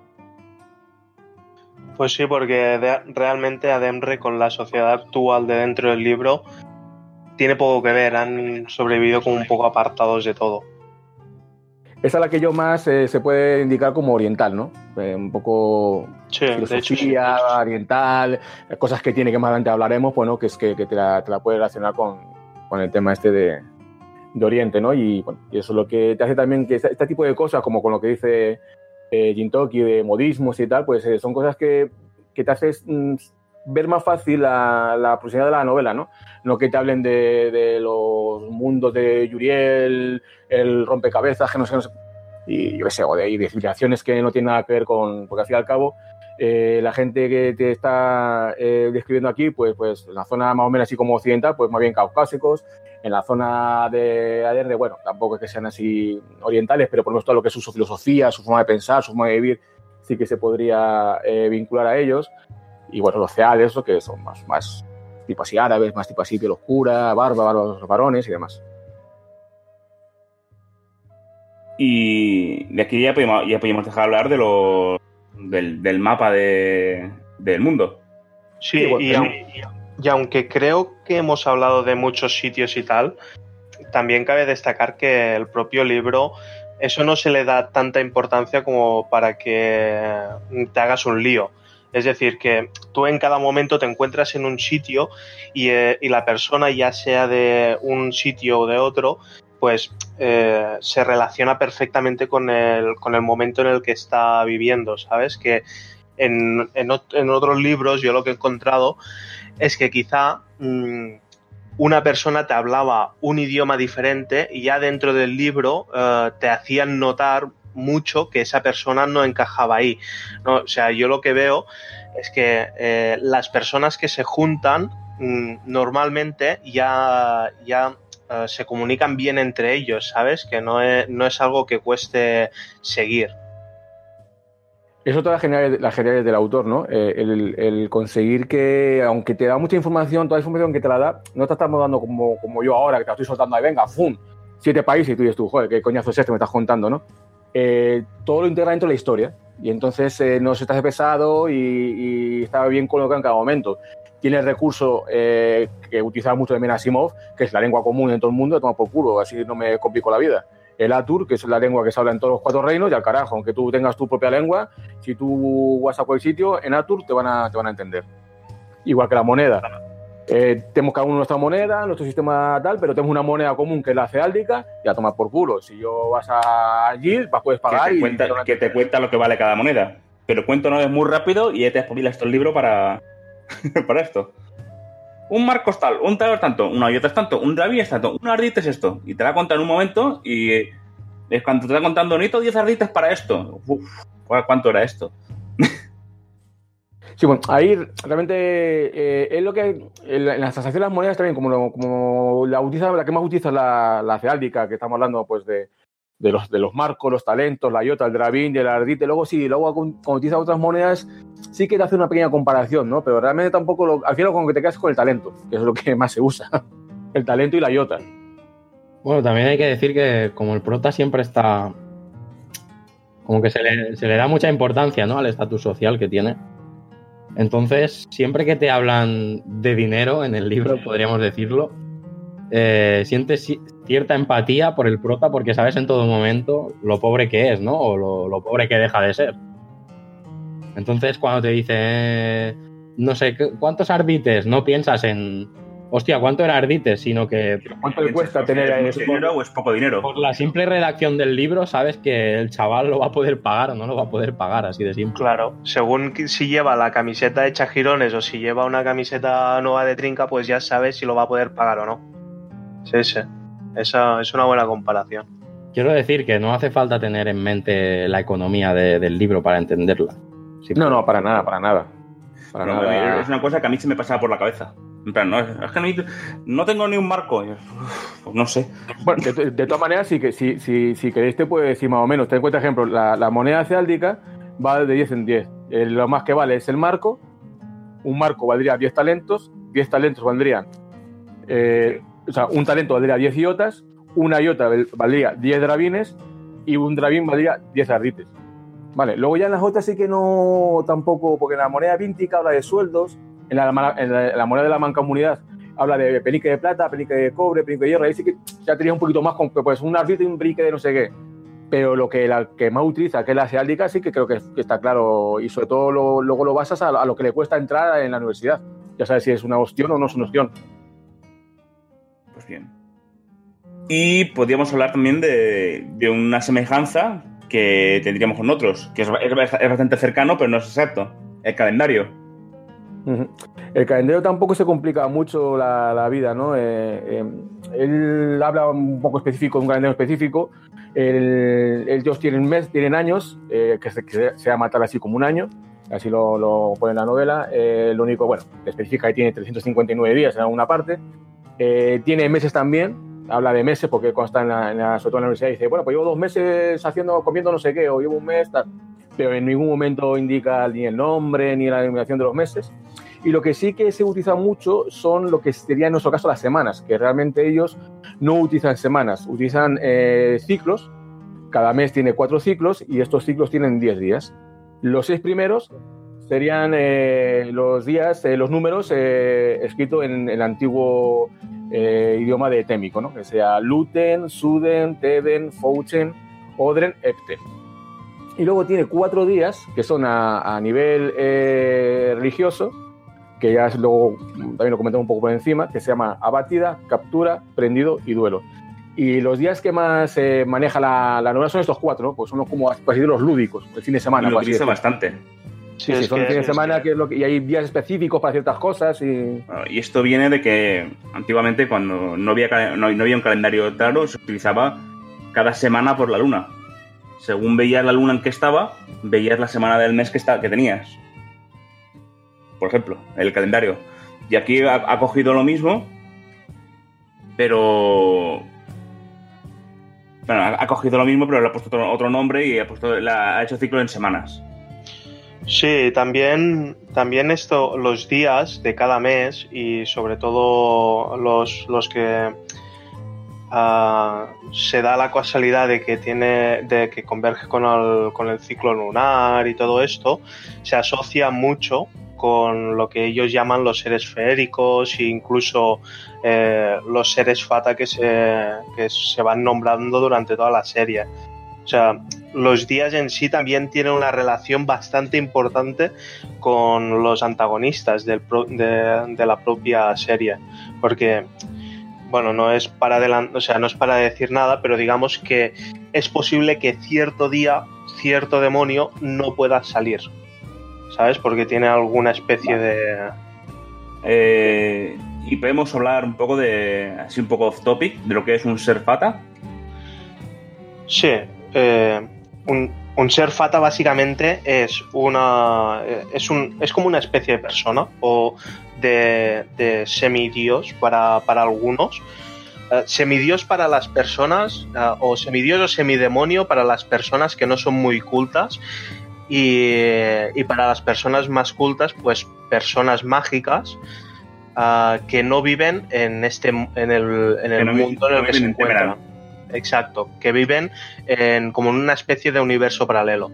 Pues sí, porque de, realmente Ademre con la sociedad actual de dentro del libro tiene poco que ver, han sobrevivido como un poco apartados de todo. Esa es la que yo más eh, se puede indicar como oriental, ¿no? Eh, un poco sí, filosofía de hecho, sí. oriental, cosas que tiene que más adelante hablaremos, bueno, que es que, que te, la, te la puedes relacionar con, con el tema este de, de Oriente, ¿no? Y, bueno, y eso es lo que te hace también que este, este tipo de cosas, como con lo que dice eh, Gintoki, de modismos y tal, pues eh, son cosas que, que te haces mm, ver más fácil la, la profundidad de la novela, ¿no? No que te hablen de, de los mundos de Yuriel, el rompecabezas, que no sé, no sé, y yo qué sé, o de, y de civilizaciones que no tienen nada que ver con, porque al fin y al cabo, eh, la gente que te está eh, describiendo aquí, pues, pues en la zona más o menos así como occidental, pues más bien caucásicos, en la zona de Ademre, bueno, tampoco es que sean así orientales, pero por lo menos todo lo que es su filosofía, su forma de pensar, su forma de vivir, sí que se podría eh, vincular a ellos. Y bueno, los ceales, eso que son más, más tipo así árabes, más tipo así piel oscura, barba, los varones y demás. Y de aquí ya podemos, ya podemos dejar hablar de los, del, del mapa de, del mundo. Sí, sí bueno, y, aun, y aunque creo que hemos hablado de muchos sitios y tal, también cabe destacar que el propio libro, eso no se le da tanta importancia como para que te hagas un lío. Es decir, que tú en cada momento te encuentras en un sitio y, eh, y la persona, ya sea de un sitio o de otro, pues eh, se relaciona perfectamente con el, con el momento en el que está viviendo, ¿sabes? Que en, en, en otros libros yo lo que he encontrado es que quizá mmm, una persona te hablaba un idioma diferente y ya dentro del libro eh, te hacían notar mucho que esa persona no encajaba ahí, ¿no? O sea, yo lo que veo es que eh, las personas que se juntan mmm, normalmente ya, ya uh, se comunican bien entre ellos, ¿sabes? Que no es, no es algo que cueste seguir. Es otra de las genialidades, las genialidades del autor, ¿no? Eh, el, el conseguir que, aunque te da mucha información, toda la información que te la da, no te estamos dando como, como yo ahora, que te la estoy soltando ahí, venga, ¡fum! Siete países y tú dices tú, joder, qué coñazo es este que me estás contando, ¿no? Eh, todo lo integra dentro de la historia y entonces eh, no se te hace pesado y, y está bien colocado en cada momento. Tiene el recurso eh, que utilizaba mucho también Asimov, que es la lengua común en todo el mundo, toma por culo, así no me complico la vida. El Atur, que es la lengua que se habla en todos los cuatro reinos, y al carajo, aunque tú tengas tu propia lengua, si tú vas a cualquier sitio, en Atur te van a, te van a entender. Igual que la moneda. Eh, tenemos cada uno nuestra moneda, nuestro sistema tal, pero tenemos una moneda común que es la ceáldica y a tomar por culo. Si yo vas a allí, vas, puedes pagar que te y... Cuenta, te que te cuenta lo que vale cada moneda. Pero cuento no es muy rápido y ya te espabilas todo el libro para, para esto. Un marco es tal, un tal es tanto, una ayota es tanto, un rabí es tanto, un ardite es esto. Y te la cuenta en un momento y es cuando te está contando, necesito diez ardites para esto. Uf, ¿cuánto era esto? Sí, bueno, ahí realmente eh, es lo que en las transacciones de las monedas también, como, lo, como la, utiliza, la que más utiliza la, la ceáldica, que estamos hablando pues de, de, los, de los marcos, los talentos, la iota, el drabín, el ardite, luego sí, luego cuando utiliza otras monedas sí que te hace una pequeña comparación, ¿no? Pero realmente tampoco, lo, al final con lo que te quedas con el talento, que es lo que más se usa, el talento y la iota. Bueno, también hay que decir que como el prota siempre está, como que se le, se le da mucha importancia, ¿no?, al estatus social que tiene. Entonces, siempre que te hablan de dinero en el libro, podríamos decirlo, eh, sientes cierta empatía por el prota porque sabes en todo momento lo pobre que es, ¿no? O lo, lo pobre que deja de ser. Entonces, cuando te dice, eh, no sé, ¿cuántos ardites? No piensas en, hostia, ¿cuánto era ardites? Sino que... ¿Cuánto le cuesta tener ¿Es mucho dinero o es poco dinero? Por la simple redacción del libro sabes que el chaval lo va a poder pagar o no lo va a poder pagar, así de simple. Claro, según si lleva la camiseta hecha jirones o si lleva una camiseta nueva de trinca, pues ya sabes si lo va a poder pagar o no. Sí, sí. Esa es una buena comparación. Quiero decir que no hace falta tener en mente la economía de, del libro para entenderla. Sí, no, no, para nada, para nada. Para no, nada. Es una cosa que a mí se me pasaba por la cabeza. En plan, no, es que no, no tengo ni un marco. Pues no sé. Bueno, de, de todas maneras, sí que si, si, si queréis te puedo decir más o menos. Ten en cuenta, ejemplo, la, la moneda ceáldica va de diez en diez. Eh, lo más que vale es el marco. Un marco valdría diez talentos. diez talentos valdrían... Eh, o sea, un talento valdría diez iotas. Una iota valdría diez drabines. Y un drabín valdría diez ardites. Vale, luego ya en las otras sí que no tampoco... Porque en la moneda víntica habla de sueldos. En la, en la, en la moneda de la mancomunidad habla de penique de plata, penique de cobre, penique de hierro. Ahí sí que ya tenía un poquito más con pues, un ardite y un brique de no sé qué. Pero lo que la que más utiliza, que es la ceáldica, sí que creo que, que está claro. Y sobre todo lo, luego lo basas a, a lo que le cuesta entrar en la universidad. Ya sabes si es una opción o no es una opción. Pues bien. Y podríamos hablar también de, de una semejanza que tendríamos con otros, que es, es, es bastante cercano, pero no es exacto. El calendario. El calendario tampoco se complica mucho la, la vida, ¿no? Eh, eh, él habla un poco específico de un calendario específico. El, ellos tienen mes, tienen años, eh, que, se, que se llama tal así como un año, así lo, lo pone en la novela. Eh, lo único, bueno, especifica que tiene trescientos cincuenta y nueve días en alguna parte. Eh, tiene meses también, habla de meses porque cuando está en la, en la, sobre todo en la universidad dice, bueno, pues llevo dos meses haciendo, comiendo no sé qué, o llevo un mes, tal. Pero en ningún momento indica ni el nombre ni la denominación de los meses. Y lo que sí que se utiliza mucho son lo que sería en nuestro caso las semanas, que realmente ellos no utilizan semanas, utilizan eh, ciclos. Cada mes tiene cuatro ciclos y estos ciclos tienen diez días. Los seis primeros serían eh, los días, eh, los números eh, escritos en el antiguo eh, idioma de témico, ¿no? Que sea Luten, Suden, Teden, Fouchen, Odren, Epten. Y luego tiene cuatro días que son a, a nivel eh, religioso, que ya es luego también lo comentamos un poco por encima, que se llama abatida, captura, prendido y duelo. Y los días que más eh, maneja la, la novela son estos cuatro, ¿no? Pues son como pues, los lúdicos, el fin de semana. Y lo utiliza bastante. Sí, sí, sí, son el fin de semana que... que es lo que, y hay días específicos para ciertas cosas. Y... Bueno, y esto viene de que antiguamente cuando no había, no, no había un calendario claro, se utilizaba cada semana por la luna. Según veías la luna en que estaba, veías la semana del mes que, está, que tenías. Por ejemplo, el calendario. Y aquí ha, ha cogido lo mismo, pero... Bueno, ha, ha cogido lo mismo, pero le ha puesto otro, otro nombre y ha, puesto, la, ha hecho ciclo en semanas. Sí, también, también esto, los días de cada mes y sobre todo los, los que uh, se da la casualidad de que tiene, de que converge con el, con el ciclo lunar y todo esto, se asocia mucho con lo que ellos llaman los seres feéricos e incluso eh, los seres fata que se, que se van nombrando durante toda la serie. O sea, los días en sí también tienen una relación bastante importante con los antagonistas del pro, de, de la propia serie, porque bueno, no es para adelant- o sea, no es para decir nada, pero digamos que es posible que cierto día, cierto demonio no pueda salir, ¿sabes? Porque tiene alguna especie vale. de... Eh, y podemos hablar un poco de, así un poco off topic, de lo que es un ser fata. Sí, eh, un, un ser fata básicamente es una es un es como una especie de persona o de, de semidios para, para algunos, uh, semidios para las personas uh, o semidios o semidemonio para las personas que no son muy cultas y, y para las personas más cultas pues personas mágicas uh, que no viven en este en el, en el no mundo en el no que se encuentran. Exacto, que viven en, como en una especie de universo paralelo.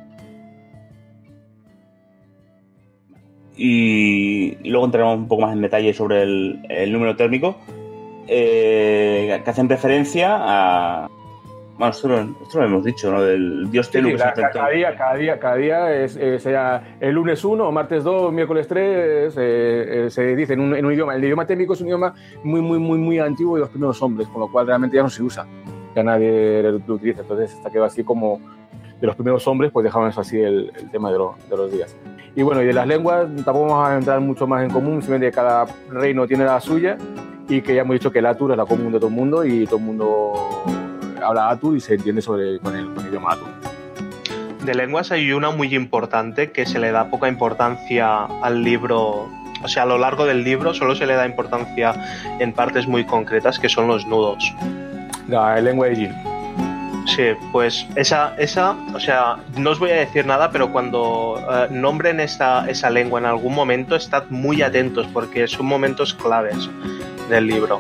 Y luego entraremos un poco más en detalle sobre el, el número térmico, eh, que hacen referencia a... Bueno, esto lo, esto lo hemos dicho, ¿no? Del dios Telu. Sí, sí, cada, cada día, cada día, cada día es, eh, sea el lunes uno, martes dos, miércoles tres, eh, eh, se dice en un, en un idioma. El idioma técnico es un idioma muy, muy, muy, muy antiguo de los primeros hombres, con lo cual realmente ya no se usa, ya nadie lo, lo utiliza. Entonces está quedado así como de los primeros hombres, pues dejaban eso así el, el tema de, lo, de los días. Y bueno, y de las lenguas tampoco vamos a entrar mucho más en común, simplemente cada reino tiene la suya y que ya hemos dicho que el Atur es la común de todo el mundo y todo el mundo habla Atur y se entiende sobre, con, el, con el idioma Atur. De lenguas hay una muy importante que se le da poca importancia al libro, o sea, a lo largo del libro solo se le da importancia en partes muy concretas, que son los nudos. La lengua de Jin. Sí, pues esa, esa, o sea, no os voy a decir nada, pero cuando eh, nombren esa, esa lengua en algún momento, estad muy atentos, porque son momentos claves del libro.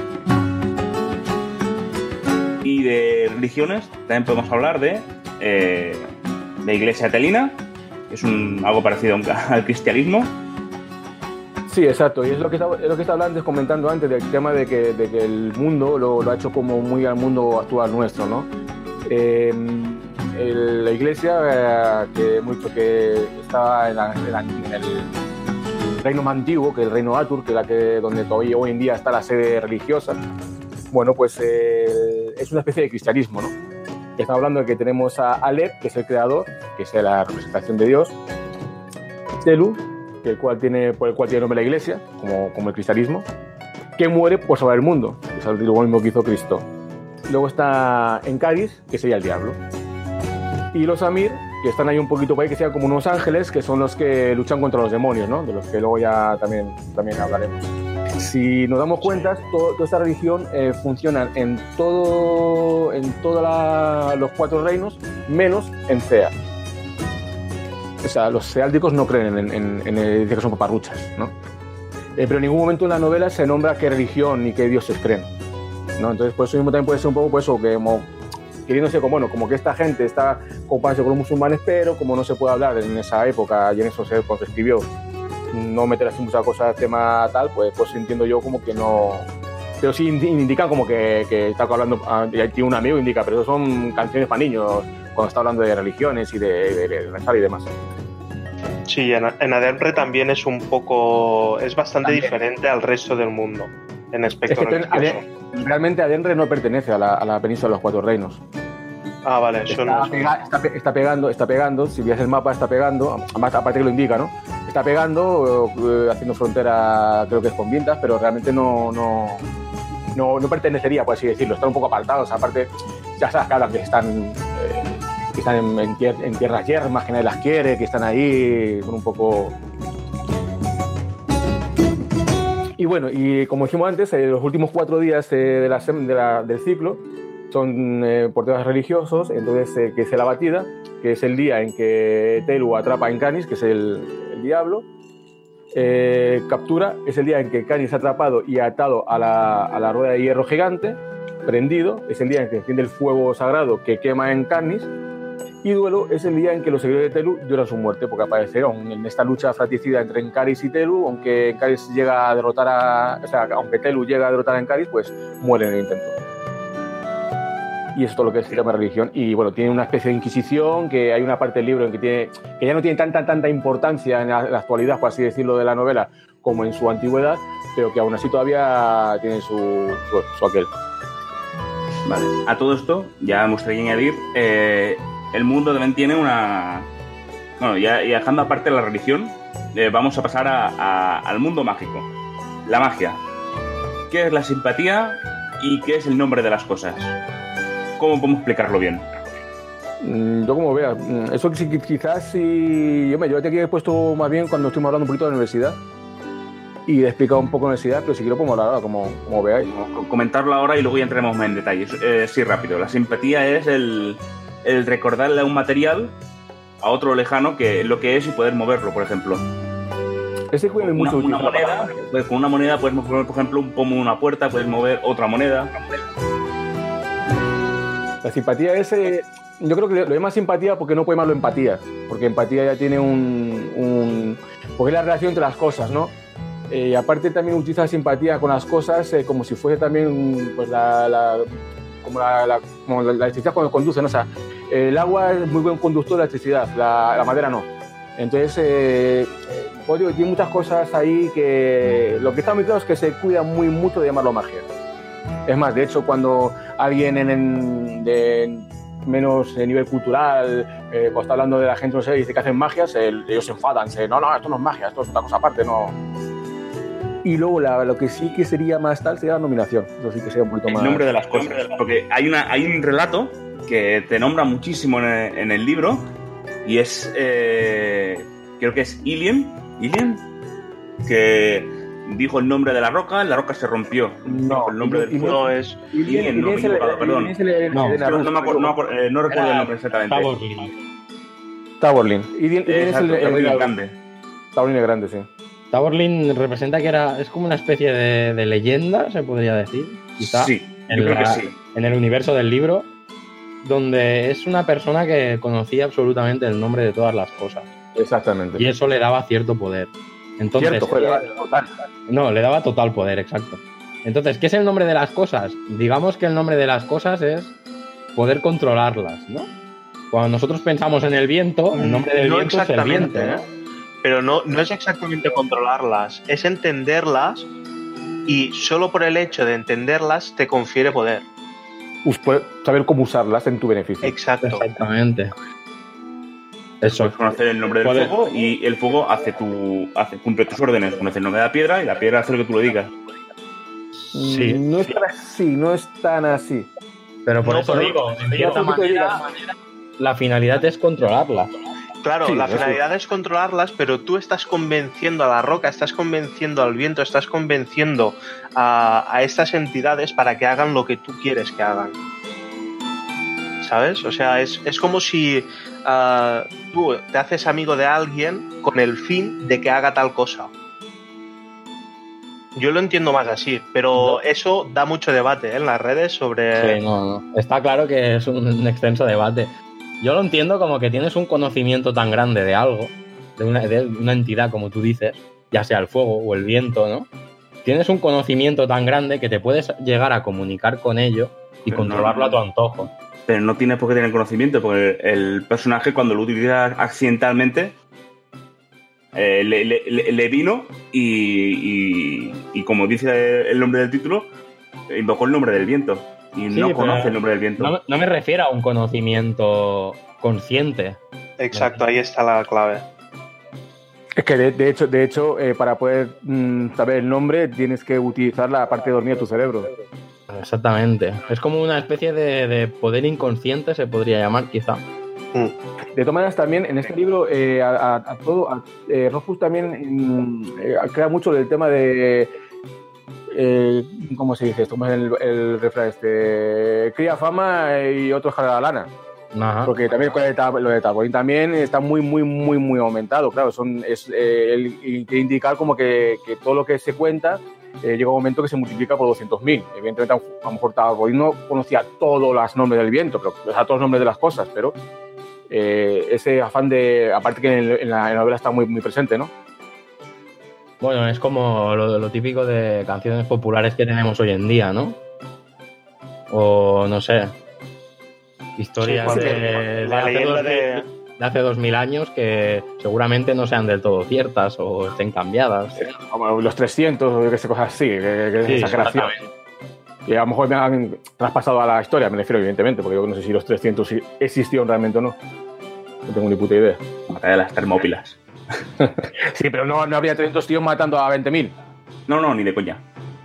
Y de religiones, también podemos hablar de eh, la Iglesia Telina, que es un, algo parecido al cristianismo. Sí, exacto, y es lo que estaba, es lo que estaba antes, comentando antes del tema de que, de que el mundo lo, lo ha hecho como muy al mundo actual nuestro, ¿no? Eh, el, la Iglesia, eh, que mucho que estaba en, la, en, la, en el reino más antiguo, que es el reino Atur, que es la que donde todavía hoy en día está la sede religiosa. Bueno, pues eh, es una especie de cristianismo, ¿no? Está hablando de que tenemos a Alep, que es el creador, que es la representación de Dios, Telu, que el cual tiene, por el cual tiene nombre la Iglesia, como, como el cristianismo, que muere por salvar el mundo, que es lo mismo que hizo Cristo. Luego está Encaris, que sería el diablo. Y los Amir, que están ahí un poquito por ahí, que sean como unos ángeles, que son los que luchan contra los demonios, ¿no? De los que luego ya también, también hablaremos. Si nos damos cuenta, todo, toda esta religión eh, funciona en todo, en todos los cuatro reinos, menos en Cea. O sea, los ceálticos no creen en, en, en, en dice que son paparruchas, ¿no? Eh, pero en ningún momento en la novela se nombra qué religión ni qué dioses creen, ¿no? Entonces, por eso mismo también puede ser un poco pues, eso, que como queriéndose como, bueno, como que esta gente está comparándose con los musulmanes, pero como no se puede hablar en esa época y en eso se, pues, se escribió, no meter así muchas cosas, tema tal, pues, pues entiendo yo como que no... Pero sí indican como que, que está hablando, y tiene un amigo indica, pero son canciones para niños, cuando está hablando de religiones y de, de, de, de y demás. Sí, en, en Ademre también es un poco, es bastante también diferente al resto del mundo en aspecto es que religioso. Ten, realmente Ademre no pertenece a la, a la península de los Cuatro Reinos. Ah, vale, eso está, no es... pega, está, está pegando, está pegando, si ves el mapa está pegando, además aparte que lo indica, ¿no? Está pegando, eh, haciendo frontera, creo que es con Vintas, pero realmente no, no, no, no pertenecería, por así decirlo, están un poco apartados, aparte, ya sabes, claro, que están, eh, que están en, en, tier, en tierras yermas, que nadie las quiere, que están ahí, son un poco... Y bueno, y como dijimos antes, eh, los últimos cuatro días eh, de la, de la, del ciclo son eh, por temas religiosos, entonces eh, que es la batida, que es el día en que Telu atrapa a Encanis, que es el, el diablo, eh, captura, es el día en que Encanis es atrapado y atado a la, a la rueda de hierro gigante, prendido, es el día en que enciende el fuego sagrado que quema a Encanis, y duelo es el día en que los seguidores de Telu lloran su muerte, porque aparecerán en esta lucha fratricida entre Encaris y Telu, aunque Encaris llega a derrotar a, o sea, aunque Telu llega a derrotar a Encaris, pues muere en el intento. Y esto es lo que es el tema de religión. Y bueno, tiene una especie de inquisición, que hay una parte del libro en que, tiene, que ya no tiene tanta, tanta importancia en la, en la actualidad, por así decirlo, de la novela, como en su antigüedad, pero que aún así todavía tiene su, su, su aquel. Vale, a todo esto ya me gustaría añadir, eh, el mundo también tiene una... Bueno, ya, ya dejando aparte la religión, eh, vamos a pasar a, a, al mundo mágico. La magia. ¿Qué es la simpatía y qué es el nombre de las cosas? ¿Cómo podemos explicarlo bien? Yo como vea, eso quizás si... Yo me yo te he puesto más bien cuando estuvimos hablando un poquito de la universidad y he explicado un poco la universidad, pero si quiero podemos hablar ahora, como, como veáis. Comentarlo ahora y luego ya entraremos más en detalles. Eh, sí, rápido. La simpatía es el, el recordarle a un material a otro lejano que lo que es y poder moverlo, por ejemplo. Ese juego es mucho una, una moneda, pues con una moneda puedes mover, por ejemplo, un pomo de una puerta, puedes mover otra moneda. La simpatía es, eh, yo creo que lo llama simpatía porque no puede llamarlo empatía, porque empatía ya tiene un, un porque es la relación entre las cosas, ¿no? Eh, y aparte también utiliza simpatía con las cosas eh, como si fuese también, pues la, la como la, la, como la electricidad cuando conduce, ¿no? O sea, el agua es muy buen conductor de electricidad, la, la madera no. Entonces, eh, pues digo, tiene muchas cosas ahí que lo que está muy claro es que se cuida muy mucho de llamarlo magia. Es más, de hecho, cuando alguien en, en, de menos de nivel cultural, eh, cuando está hablando de la gente, no sé, dice que hacen magias, el, ellos se enfadan, se, no, no, esto no es magia, esto es otra cosa aparte, no. Y luego la, lo que sí que sería más tal sería la nominación, eso sí que sería un poquito el más... El nombre de las cosas, porque hay, una, hay un relato que te nombra muchísimo en el, en el libro y es, eh, creo que es Ilien, ¿Ilien? que dijo el nombre de la roca, la roca se rompió. No, Dijo el nombre y- del y- fuego. No es. Ilien, no, me he equivocado, perdón. No, Es que no, no me acuerdo, no, me acuerdo- eh, no recuerdo el nombre exactamente. Taborlin. Taborlin. Y Ilien es Exacto, el, el, Taborlin el- grande. Taborlin es grande, sí. Taborlin representa que era, es como una especie de, de leyenda, se podría decir, quizá, Sí, yo en, creo que la- sí. en el universo del libro, donde es una persona que conocía absolutamente el nombre de todas las cosas. Exactamente. Y eso le daba cierto poder. Entonces, Cierto, joder, vale, total. no, le daba total poder, exacto. Entonces, ¿qué es el nombre de las cosas? Digamos que el nombre de las cosas es poder controlarlas, ¿no? Cuando nosotros pensamos en el viento, el nombre del No viento es el viento, exactamente, ¿no? ¿eh? Pero no, no es exactamente controlarlas, es entenderlas y solo por el hecho de entenderlas te confiere poder. Us- puede- saber cómo usarlas en tu beneficio. Exacto. Exactamente. Eso. Puedes conocer el nombre del Poder. fuego y el fuego hace tu, hace, cumple tus órdenes. Conoce el nombre de la piedra y la piedra hace lo que tú le digas. Sí. No es tan así, no es tan así. Pero por No, eso pero- digo, en cierta no, tú te manera, la finalidad es controlarla. Claro, Sí, la eso. finalidad es controlarlas, pero tú estás convenciendo a la roca, estás convenciendo al viento, estás convenciendo a, a estas entidades para que hagan lo que tú quieres que hagan. ¿Sabes? O sea, es, es como si ah, tú te haces amigo de alguien con el fin de que haga tal cosa. Yo lo entiendo más así, pero eso da mucho debate, ¿eh? En las redes sobre... Sí, no, no. Está claro que es un, un extenso debate. Yo lo entiendo como que tienes un conocimiento tan grande de algo, de una, de una entidad, como tú dices, ya sea el fuego o el viento, ¿no? Tienes un conocimiento tan grande que te puedes llegar a comunicar con ello y Pero controlarlo no- a tu antojo. Pero no tienes por qué tener conocimiento, porque el personaje, cuando lo utiliza accidentalmente, eh, le, le- le- le vino y, y, y, como dice el nombre del título, invocó el nombre del viento. Y Sí, no pero conoce el nombre del viento. No, me- no me refiero a un conocimiento consciente. Exacto, ahí está la clave. Es que de, de hecho, de hecho eh, para poder mm, saber el nombre tienes que utilizar la parte dormida de tu cerebro. Exactamente. Es como una especie de, de poder inconsciente, se podría llamar, quizá. De todas maneras, también en este libro, eh, a, a- a todo, a- eh, Rothfuss también mm, eh, crea mucho del tema de. Eh, ¿Cómo se dice esto? ¿Cómo es el, el refrán este? Cría fama y otros jala la lana. Ajá. Porque también con el tab- lo de Taborlin también está muy, muy, muy, muy aumentado. Claro, son, es, eh, el, y quiere indicar como que, que todo lo que se cuenta eh, llega un momento que se multiplica por doscientos mil. Evidentemente, a lo mejor Taborlin no conocía todos los nombres del viento, pero, o sea, todos los nombres de las cosas, pero eh, ese afán de. Aparte que en, en, la, en la novela está muy, muy presente, ¿no? Bueno, es como lo, lo típico de canciones populares que tenemos hoy en día, ¿no? O no sé. Historias Sí, de, cuando- de la hace leyenda dos, de- de hace dos mil años que seguramente no sean del todo ciertas o estén cambiadas. Como los trescientos o yo qué sé, cosas así, que, que es Sí, exageración. exactamente. Y a lo mejor me han traspasado a la historia, me refiero, evidentemente, porque yo no sé si los trescientos sí existieron realmente o no. No tengo ni puta idea. Batalla de las Termópilas. Sí, pero no, no había trescientos tíos matando a veinte mil. No, no, ni de coña.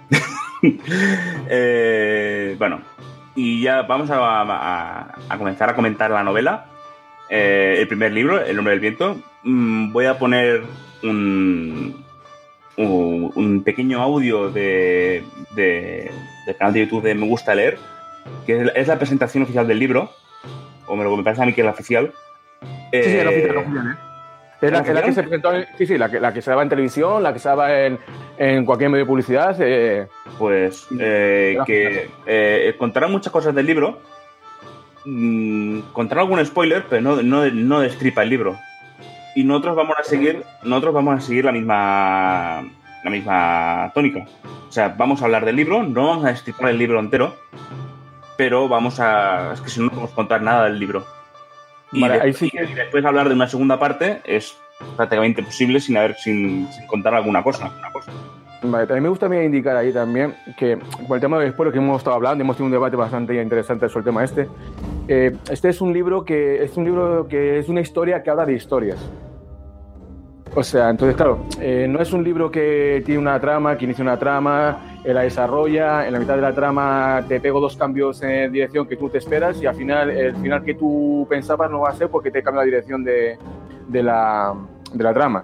Eh, bueno, y ya vamos a, a- a comenzar a comentar la novela. Eh, el primer libro, El nombre del viento. Mm, voy a poner un, un, un pequeño audio de, de- del canal de YouTube de Me Gusta Leer, que es la, es la presentación oficial del libro, o me, lo, me parece a mí que es la oficial. Sí, sí, Eh, la oficial, la oficial, ¿eh? Es la, es la que se presentó, en- sí, sí, la que, la que se daba en televisión, la que se daba en, en cualquier medio de publicidad. Eh, Pues eh, Gracias. que eh, contará muchas cosas del libro, mm, contará algún spoiler, pero no, no, no destripa el libro. Y nosotros vamos a seguir, nosotros vamos a seguir la misma, la misma tónica. O sea, vamos a hablar del libro, no vamos a destripar el libro entero, pero vamos a, es que si no no podemos contar nada del libro. Y, Vale, de- ahí sí y que- después hablar de una segunda parte es prácticamente imposible sin haber, sin, sin contar alguna cosa. Una cosa. Vale, también me gusta a mí indicar ahí también que con el tema del spoiler que hemos estado hablando, hemos tenido un debate bastante interesante sobre el tema este. Eh, este es un libro que es un libro que es una historia que habla de historias. O sea, entonces claro, eh, no es un libro que tiene una trama, que inicia una trama, eh, la desarrolla, en la mitad de la trama te pego dos cambios en dirección que tú te esperas y al final el final que tú pensabas no va a ser porque te cambia la dirección de, de la, de la trama.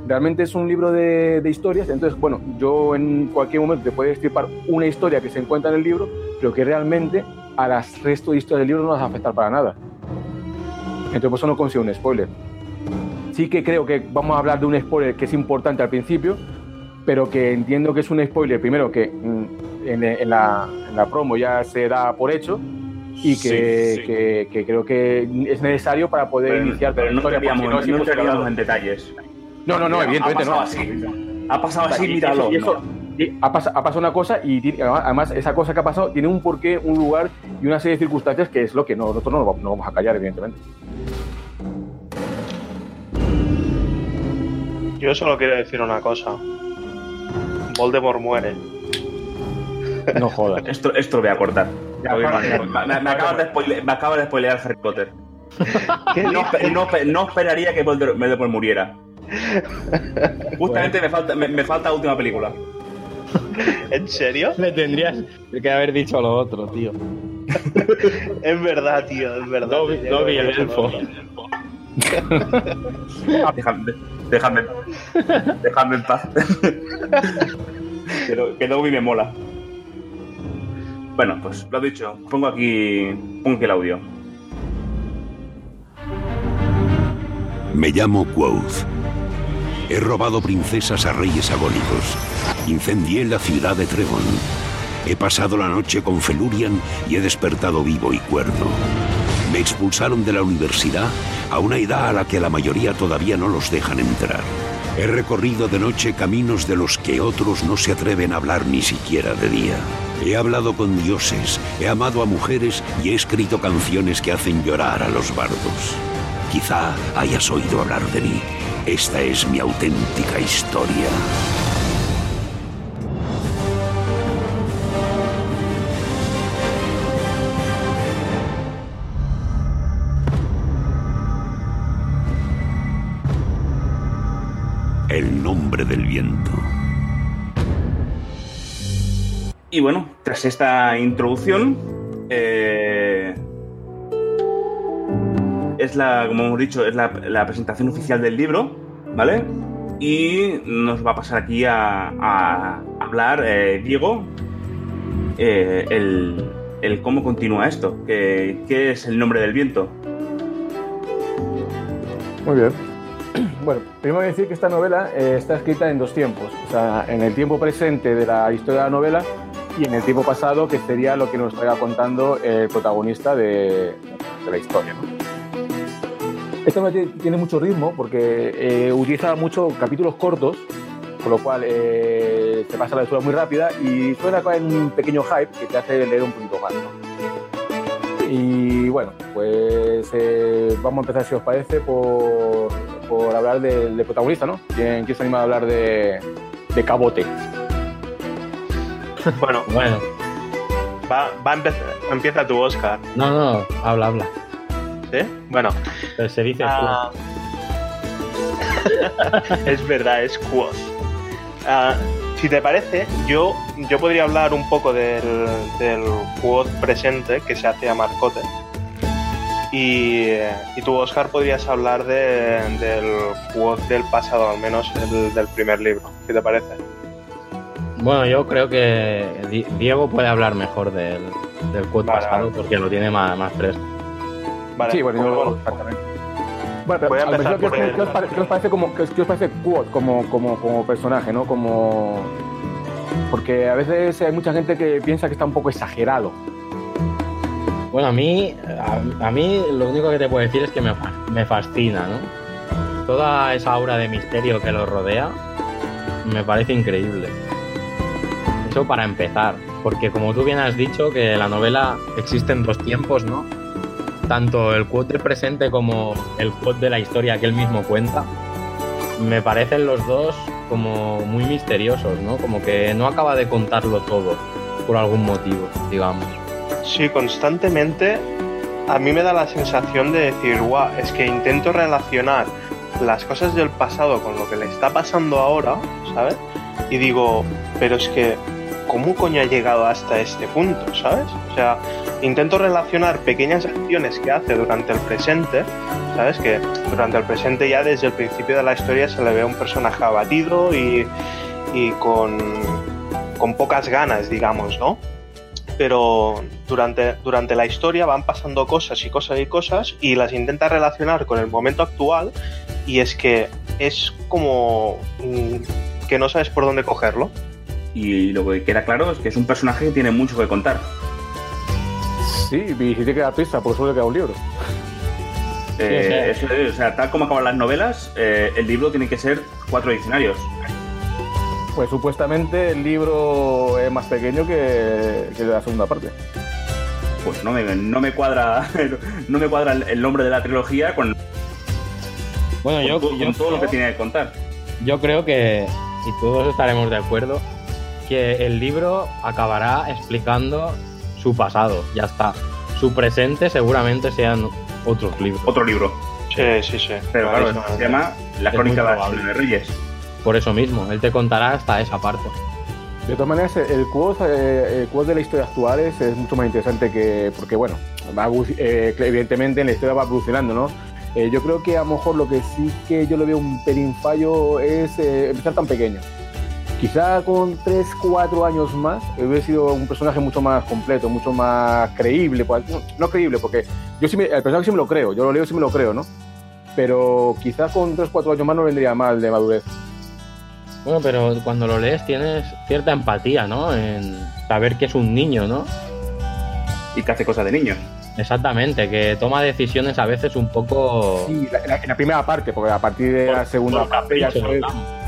realmente es un libro de, de historias, entonces, bueno, yo en cualquier momento te puedo destripar una historia que se encuentra en el libro, pero que realmente a las resto de historias del libro no las va a afectar para nada. Entonces, por eso no consigo un spoiler. Sí que creo que vamos a hablar de un spoiler que es importante al principio, pero que entiendo que es un spoiler, primero, que en, en, la, en la promo ya se da por hecho, y que, sí, sí. que, que creo que es necesario para poder pero, iniciar. Pero no entraríamos no, no en detalles. No, no, no, evidentemente ha pasado no. Así. Ha pasado así, y, míralo. Y eso, y ha, pas, ha pasado una cosa y tiene, además esa cosa que ha pasado tiene un porqué, un lugar y una serie de circunstancias que es lo que no, nosotros no, no vamos a callar, evidentemente. Yo solo quiero decir una cosa. Voldemort muere. No jodas. Esto, esto lo voy a cortar. Ya, me, me, me, acabas de spoiler, me acabas de spoilear Harry Potter. No, no, no esperaría que Voldemort muriera. Justamente bueno. me falta me, me falta la última película. ¿En serio? Me tendrías que haber dicho lo otro, tío. Es verdad, tío, es verdad. No, no vi el elfo. Déjame, déjame, déjame en paz. Que, no, que Dobby me mola. Bueno, pues lo dicho, pongo aquí, pongo aquí el audio. Me llamo Quoth. He robado princesas a reyes agónicos. Incendié la ciudad de Trebon. He pasado la noche con Felurian y he despertado vivo y cuerdo. Me expulsaron de la universidad a una edad a la que la mayoría todavía no los dejan entrar. He recorrido de noche caminos de los que otros no se atreven a hablar ni siquiera de día. He hablado con dioses, he amado a mujeres y he escrito canciones que hacen llorar a los bardos. Quizá hayas oído hablar de mí. Esta es mi auténtica historia. El nombre del viento. Y bueno, tras esta introducción, eh, es la, como hemos dicho, es la, la presentación oficial del libro, ¿vale? Y nos va a pasar aquí a, a hablar eh, Diego, eh, el, el cómo continúa esto, que, qué es el nombre del viento. Muy bien. Bueno, primero voy a decir que esta novela eh, está escrita en dos tiempos, o sea, en el tiempo presente de la historia de la novela y en el tiempo pasado, que sería lo que nos estará contando el protagonista de, de la historia, ¿no? Esta novela tiene mucho ritmo porque eh, utiliza mucho capítulos cortos, con lo cual eh, se pasa la lectura muy rápida y suena con un pequeño hype que te hace leer un poquito más, ¿no? Y bueno, pues eh, vamos a empezar, si os parece, por, por hablar del de protagonista, ¿no? ¿Quién, quién se anima a hablar de, de Cabote? Bueno, bueno. Va, va a empezar, empieza tu Oscar. No, no, habla, habla. ¿Sí? Bueno. Pero se dice uh, es verdad, es Quoth. Uh, si te parece, yo, yo podría hablar un poco del, del Quoth presente que se hace a Marcote. Y, y tú, Oscar, podrías hablar de, del Quoth del pasado, al menos el del primer libro. ¿Qué te parece? Bueno, yo creo que Diego puede hablar mejor del, del Quoth vale, pasado vale. porque lo tiene más, más fresco. Vale, sí, bueno, yo exactamente. Bueno, pero voy a empezar ¿qué, por ¿qué, el... ¿qué, os parece, ¿qué os parece como, qué os parece Quoth como, como, como personaje, ¿no? Como... Porque a veces hay mucha gente que piensa que está un poco exagerado. Bueno, a mí, a, a mí lo único que te puedo decir es que me, me fascina, ¿no? Toda esa aura de misterio que lo rodea me parece increíble. Eso para empezar, porque como tú bien has dicho, que la novela existe en dos tiempos, ¿no? Tanto el Quoth del presente como el Quoth de la historia que él mismo cuenta, me parecen los dos como muy misteriosos, ¿no? Como que no acaba de contarlo todo por algún motivo, digamos. Sí, constantemente a mí me da la sensación de decir, guau, es que intento relacionar las cosas del pasado con lo que le está pasando ahora, ¿sabes? Y digo, pero es que ¿cómo coño ha llegado hasta este punto, ¿sabes? O sea, intento relacionar pequeñas acciones que hace durante el presente, ¿sabes? Que durante el presente ya desde el principio de la historia se le ve un personaje abatido y, y con, con pocas ganas, digamos, ¿no? Pero durante, durante la historia van pasando cosas y cosas y cosas y las intenta relacionar con el momento actual, y es que es como mmm, que no sabes por dónde cogerlo. Y lo que queda claro es que es un personaje que tiene mucho que contar. Sí, y si te queda pista, porque solo queda un libro. Eh, sí, o, sea. Eso, o sea, tal como acaban las novelas, eh, el libro tiene que ser cuatro diccionarios. Pues supuestamente el libro es más pequeño que, que la segunda parte. Pues no me, no me cuadra no me cuadra el, el nombre de la trilogía con, bueno, con, yo, todo, yo con todo creo, lo que tiene que contar. Yo creo que, y todos estaremos de acuerdo, que el libro acabará explicando su pasado, ya está. Su presente seguramente sean otros libros. Otro libro. Sí, sí, sí. Pero claro, claro se llama La Crónica de la de Reyes. Por eso mismo, él te contará hasta esa parte. De todas maneras, el quote, eh, el quote de la historia actual es, es mucho más interesante que... Porque, bueno, va, eh, evidentemente la historia va evolucionando, ¿no? Eh, yo creo que a lo mejor lo que sí que yo le veo un pelín fallo es eh, empezar tan pequeño. Quizá con tres, cuatro años más hubiera sido un personaje mucho más completo, mucho más creíble. Pues, no, no creíble, porque yo sí me, el personaje sí me lo creo, yo lo leo y sí me lo creo, ¿no? Pero quizás con tres, cuatro años más no vendría mal de madurez. Bueno, pero cuando lo lees tienes cierta empatía, ¿no? En saber que es un niño, ¿no? Y que hace cosas de niño. Exactamente, que toma decisiones a veces un poco... Sí, en la, la primera parte, porque a partir de por, la segunda parte ya sabes...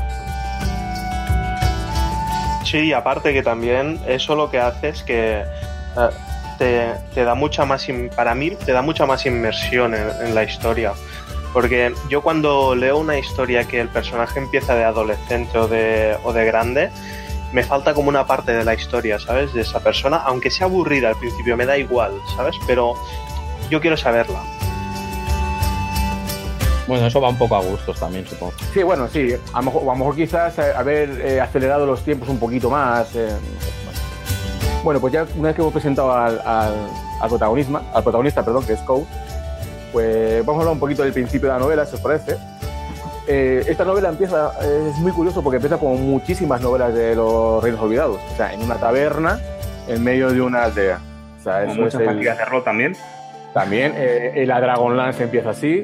Sí, y aparte que también eso lo que hace es que uh, te, te da mucha más, in, para mí, te da mucha más inmersión en, en la historia. Porque yo cuando leo una historia que el personaje empieza de adolescente o de, o de grande, me falta como una parte de la historia, ¿sabes? De esa persona, aunque sea aburrida al principio, me da igual, ¿sabes? Pero yo quiero saberla. Bueno, eso va un poco a gustos también, supongo. Sí, bueno, sí. A lo mejor, a lo mejor quizás haber eh, acelerado los tiempos un poquito más. Eh, bueno, pues ya una vez que hemos presentado al, al, al, protagonista, al protagonista, perdón, que es Cole, pues vamos a hablar un poquito del principio de la novela, si os parece. Eh, esta novela empieza, es muy curioso porque empieza como muchísimas novelas de los Reinos Olvidados. O sea, en una taberna, en medio de una aldea. O sea, como muchas partidas de rol también. También, eh, la Dragonlance empieza así.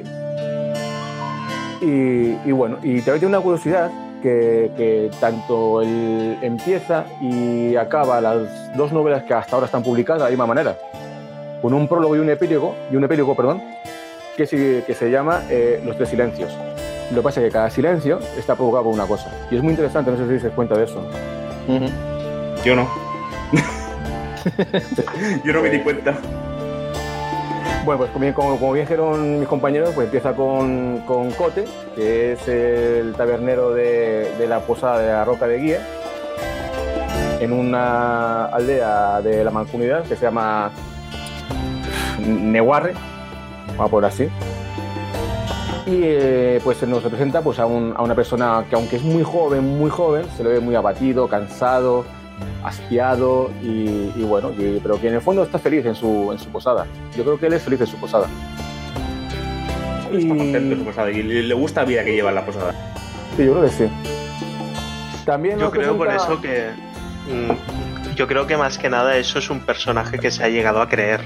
Y, y bueno, y también tiene una curiosidad que, que tanto él empieza y acaba las dos novelas que hasta ahora están publicadas de la misma manera, con un prólogo y un epílogo, y un epílogo, perdón, que se, que se llama eh, Los Tres Silencios. Lo que pasa es que cada silencio está provocado por una cosa. Y es muy interesante, no sé si os dais cuenta de eso. Uh-huh. Yo no. Yo no me di cuenta. Bueno, pues como, como, como bien dijeron mis compañeros, pues empieza con, con Cote, que es el tabernero de, de la posada de la Roca de Guía, en una aldea de la Mancomunidad que se llama Neguarre, vamos a poner así. Y eh, pues nos representa pues, a, un, a una persona que, aunque es muy joven, muy joven, se le ve muy abatido, cansado, hastiado y, y bueno, y, pero que en el fondo está feliz en su, en su posada. Yo creo que él es feliz en su posada. Está y... contento en su posada y le, le gusta la vida que lleva en la posada. Sí, yo creo que sí. También yo creo presenta... por eso que... Mmm, yo creo que más que nada eso es un personaje que se ha llegado a creer.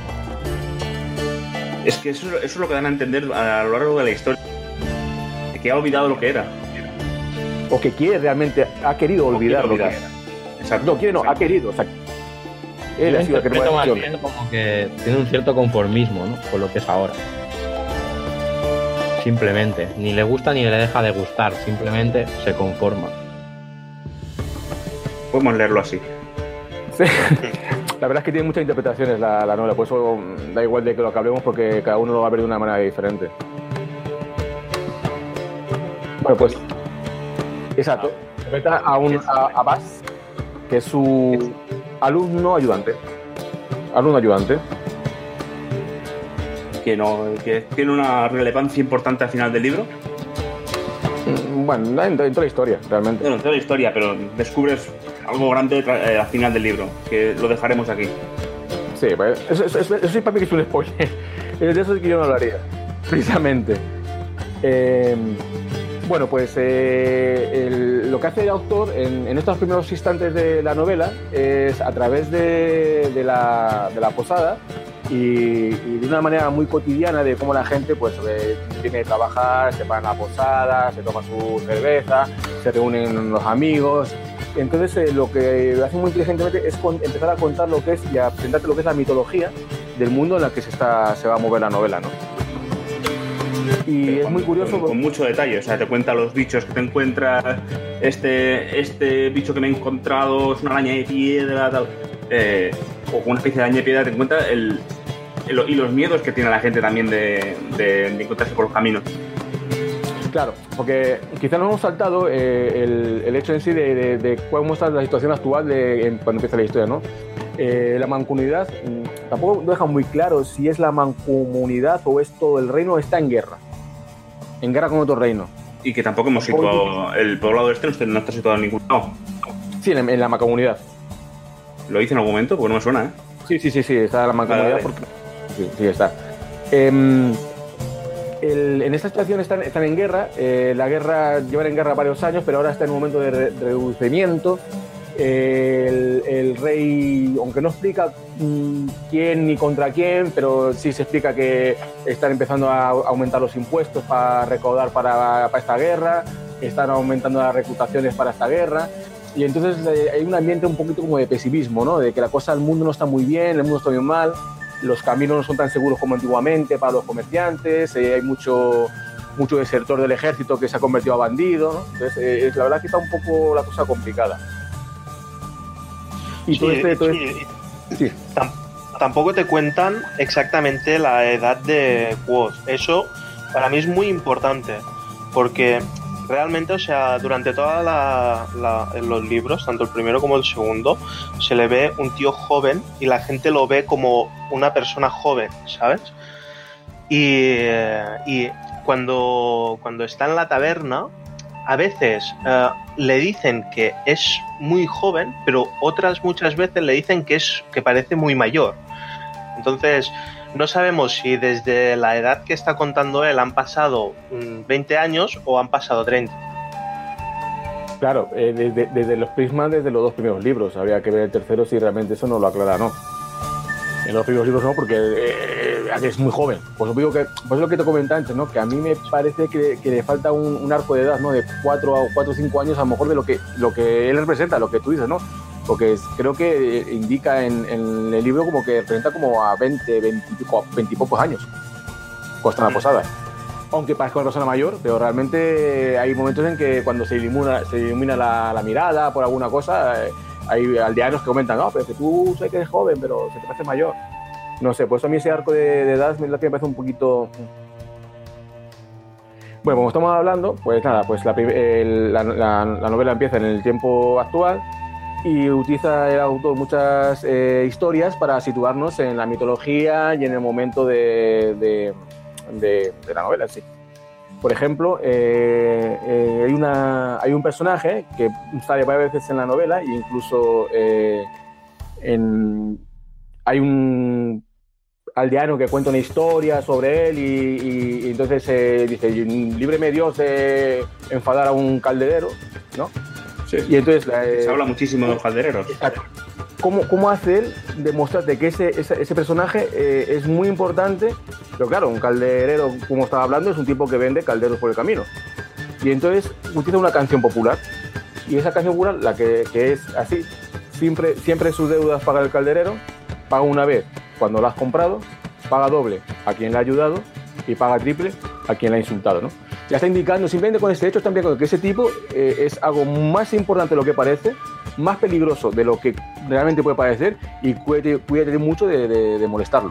Es que eso, eso es lo que dan a entender a lo largo de la historia. Que ha olvidado lo que era. O que quiere realmente, ha querido olvidar, olvidar. lo que era. Exacto, no, quiere no, exacto. ha querido. O sea, él Yo ha sido el que interpreto más bien como que tiene un cierto conformismo, ¿no? Con lo que es ahora. Simplemente. Ni le gusta ni le deja de gustar. Simplemente se conforma. Podemos leerlo así. Sí. La verdad es que tiene muchas interpretaciones la, la novela, por eso da igual de que lo que hablemos porque cada uno lo va a ver de una manera diferente. Bueno, pues... Exacto. Interpreta a un a, a Bas, que es su alumno ayudante. Alumno ayudante. Que, no, que tiene una relevancia importante al final del libro. Bueno, en, en toda la historia, realmente. Bueno, en toda la historia, pero descubres algo grande eh, al final del libro, que lo dejaremos aquí. Sí, pues, eso, eso, eso, eso sí para mí que es un spoiler. De eso sí que yo no hablaría, precisamente. Eh, bueno, pues eh, el, lo que hace el autor en, en estos primeros instantes de la novela es, a través de, de, la, de la posada y, y de una manera muy cotidiana de cómo la gente pues eh, viene a trabajar, se va a la posada, se toma su cerveza, se reúnen los amigos. Entonces eh, lo que hace muy inteligentemente es con, empezar a contar lo que es y a presentarte lo que es la mitología del mundo en el que se, está, se va a mover la novela, ¿no? Y Pero es con, muy curioso con, porque... con mucho detalle, o sea, te cuenta los bichos que te encuentras, este, este bicho que me he encontrado es una araña de piedra, tal, eh, o una especie de araña de piedra, te cuenta el, el, y los miedos que tiene la gente también de, de, de encontrarse por los caminos. Claro, porque quizás nos hemos saltado eh, el, el hecho en sí de, de, de cuál muestra la situación actual de, en, cuando empieza la historia, ¿no? Eh, la mancomunidad mmm, tampoco deja muy claro si es la mancomunidad o es todo el reino está en guerra, en guerra con otro reino. Y que tampoco hemos situado, el poblado este no está, no está situado en ningún lado. Sí, en, en la mancomunidad. ¿Lo hice en algún momento? Porque no me suena, ¿eh? Sí, sí, sí, sí, está en la mancomunidad. Vale, vale. Porque... Sí, sí, está. Eh, El, en esta situación están, están en guerra, eh, la guerra llevan en guerra varios años, pero ahora está en un momento de re, reducimiento. Eh, el, el rey, aunque no explica mmm, quién ni contra quién, pero sí se explica que están empezando a aumentar los impuestos para recaudar para, para esta guerra, están aumentando las reclutaciones para esta guerra. Y entonces eh, hay un ambiente un poquito como de pesimismo, ¿no? De que la cosa del mundo no está muy bien, el mundo está muy mal. Los caminos no son tan seguros como antiguamente para los comerciantes, eh, hay mucho, mucho desertor del ejército que se ha convertido a bandido, ¿no? Entonces, eh, la verdad que está un poco la cosa complicada. Y sí, todo este... Todo sí, este... Sí. Tam tampoco te cuentan exactamente la edad de Quoth. Eso para mí es muy importante, porque realmente, o sea, durante todos la, la, los libros, tanto el primero como el segundo, se le ve un tío joven y la gente lo ve como una persona joven, ¿sabes? Y, y cuando, cuando está en la taberna, a veces uh, le dicen que es muy joven, pero otras muchas veces le dicen que, es, que parece muy mayor. Entonces, no sabemos si desde la edad que está contando él han pasado veinte años o han pasado treinta. Claro, eh, desde, desde los prismas, desde los dos primeros libros. Habría que ver el tercero si realmente eso no lo aclara, ¿no? En los primeros libros no, porque eh, es muy joven. Pues digo que, pues lo que te comentaba antes, ¿no? Que a mí me parece que, que le falta un, un arco de edad, ¿no? De cuatro o cinco años a lo mejor de lo que, lo que él representa, lo que tú dices, ¿no? Porque creo que indica en, en el libro como que representa como a veinte, veinte, veinte y pocos años cuando está en la posada. Aunque parezca una persona mayor, pero realmente hay momentos en que cuando se ilumina, se ilumina la, la mirada por alguna cosa, eh, hay aldeanos que comentan, no, pero es que tú sé que eres joven, pero se te parece mayor. No sé, pues a mí ese arco de, de edad es lo que me parece un poquito... Bueno, como estamos hablando, pues nada, pues la, el, la, la, la novela empieza en el tiempo actual y utiliza el autor muchas eh, historias para situarnos en la mitología y en el momento de, de, de, de la novela en sí. Por ejemplo, eh, eh, hay, una, hay un personaje que sale varias veces en la novela e incluso eh, en, hay un aldeano que cuenta una historia sobre él y, y, y entonces eh, dice, líbreme Dios de enfadar a un calderero, ¿no? Sí. Y entonces eh, se habla muchísimo de los caldereros. ¿Cómo, cómo hace él demostrarte que ese, ese, ese personaje eh, es muy importante? Pero claro, un calderero, como estaba hablando, es un tipo que vende calderos por el camino. Y entonces utiliza una canción popular. Y esa canción popular, la que, que es así, siempre, siempre sus deudas paga el calderero, paga una vez cuando la has comprado, paga doble a quien le ha ayudado y paga triple a quien le ha insultado, ¿no? Ya está indicando, simplemente con este hecho, está indicando que ese tipo eh, es algo más importante de lo que parece, más peligroso de lo que realmente puede parecer y puede, puede tener mucho de, de, de molestarlo.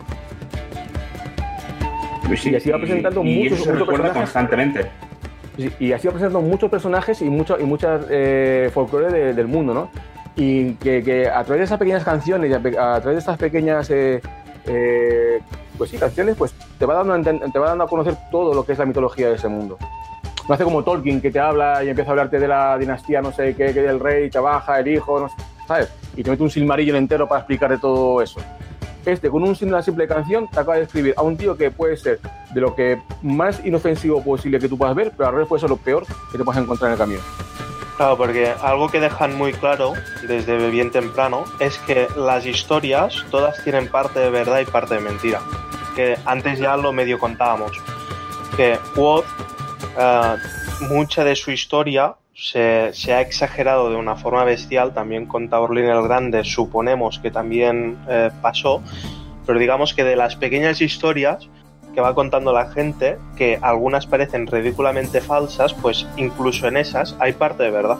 Pues sí, y así va presentando y, muchos, y eso se muchos recuerda personajes constantemente. y, y así va presentando muchos personajes y, mucho, y muchas eh, folclore de, del mundo, ¿no? Y que, que a través de esas pequeñas canciones y a, a través de estas pequeñas eh, eh, pues sí, canciones, pues te va, dando a, te va dando a conocer todo lo que es la mitología de ese mundo. No hace como Tolkien, que te habla y empieza a hablarte de la dinastía, no sé qué, que del rey, te baja, el hijo, no sé, ¿sabes? Y te mete un Silmarillion entero para explicarte todo eso. este con un, una simple canción te acaba de describir a un tío que puede ser de lo que más inofensivo posible que tú puedas ver, pero a veces puede ser lo peor que te puedas encontrar en el camino. Claro, porque algo que dejan muy claro desde bien temprano es que las historias todas tienen parte de verdad y parte de mentira. Que antes ya lo medio contábamos. Que Quoth, uh, mucha de su historia se, se ha exagerado de una forma bestial. También con Taorlin el Grande suponemos que también eh, pasó. Pero digamos que de las pequeñas historias que va contando la gente, que algunas parecen ridículamente falsas, pues incluso en esas hay parte de verdad.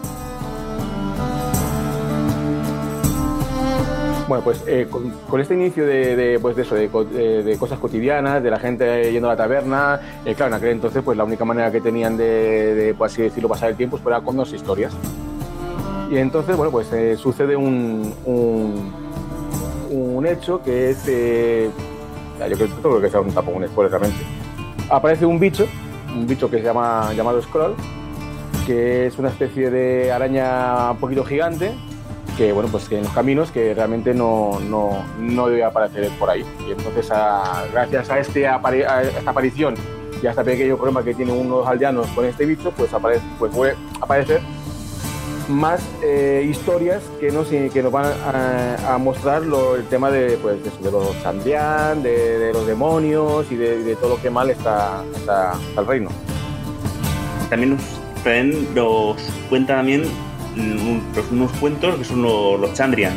Bueno, pues eh, con, con este inicio de, de, pues de, eso, de, de, de cosas cotidianas, de la gente yendo a la taberna, eh, claro, en aquel entonces pues la única manera que tenían de, de pues así decirlo, pasar el tiempo pues, era con dos historias. Y entonces, bueno, pues eh, sucede un, un, un hecho que es... Eh, yo creo, creo que sea un tampoco un spoiler realmente. Aparece un bicho, un bicho que se llama llamado Skrull, que es una especie de araña un poquito gigante, que bueno, pues que en los caminos que realmente no, no, no debe aparecer por ahí. Y entonces, a, gracias a, este, a esta aparición y a este pequeño problema que tienen unos aldeanos con este bicho, pues, aparece, pues puede aparecer más eh, historias que nos, que nos van a, a mostrar lo, el tema de, pues, de, de los Chandrian, de, de los demonios y de, de todo lo que mal está, está, está el reino. También nos traen, los cuentan también unos, unos cuentos que son los, los Chandrian.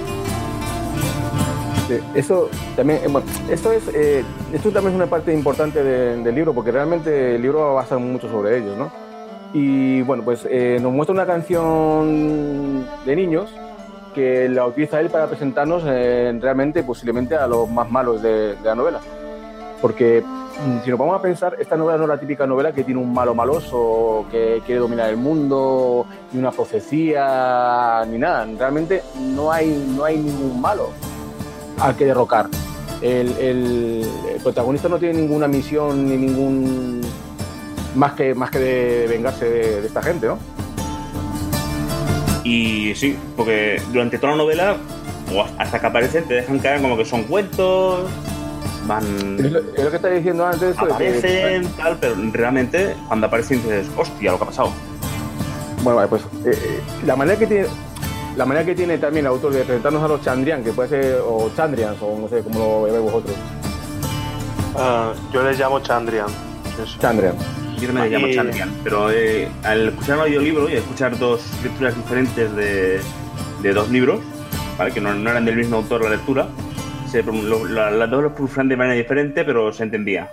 Sí, eso también, bueno, esto es, eh, esto también es una parte importante de, del libro, porque realmente el libro va a basar mucho sobre ellos, ¿no? Y bueno, pues eh, nos muestra una canción de niños que la utiliza él para presentarnos eh, realmente, posiblemente, a los más malos de, de la novela. Porque si nos vamos a pensar, esta novela no es la típica novela que tiene un malo maloso que quiere dominar el mundo, ni una profecía, ni nada. Realmente no hay, no hay ningún malo al que derrocar. El, el, el protagonista no tiene ninguna misión ni ningún... Más que, más que de vengarse de, de esta gente, ¿no? Y sí, porque durante toda la novela, o hasta que aparecen, te dejan caer como que son cuentos, van... Es lo, es lo que estaba diciendo antes. Aparecen, que... tal, pero realmente cuando aparecen dices, hostia, lo que ha pasado. Bueno, vale, pues eh, la manera que tiene... La manera que tiene también el autor de presentarnos a los Chandrian, que puede ser, o Chandrians, o no sé cómo lo llamáis vosotros. Uh, yo les llamo Chandrian. Eso. Chandrian. Yo me llamo Chandrian, pero eh, al escuchar el audiolibro y escuchar dos lecturas diferentes de, de dos libros, ¿vale? Que no, no eran del mismo autor la lectura, se, lo, la, las dos los pronunciaban de manera diferente, pero se entendía.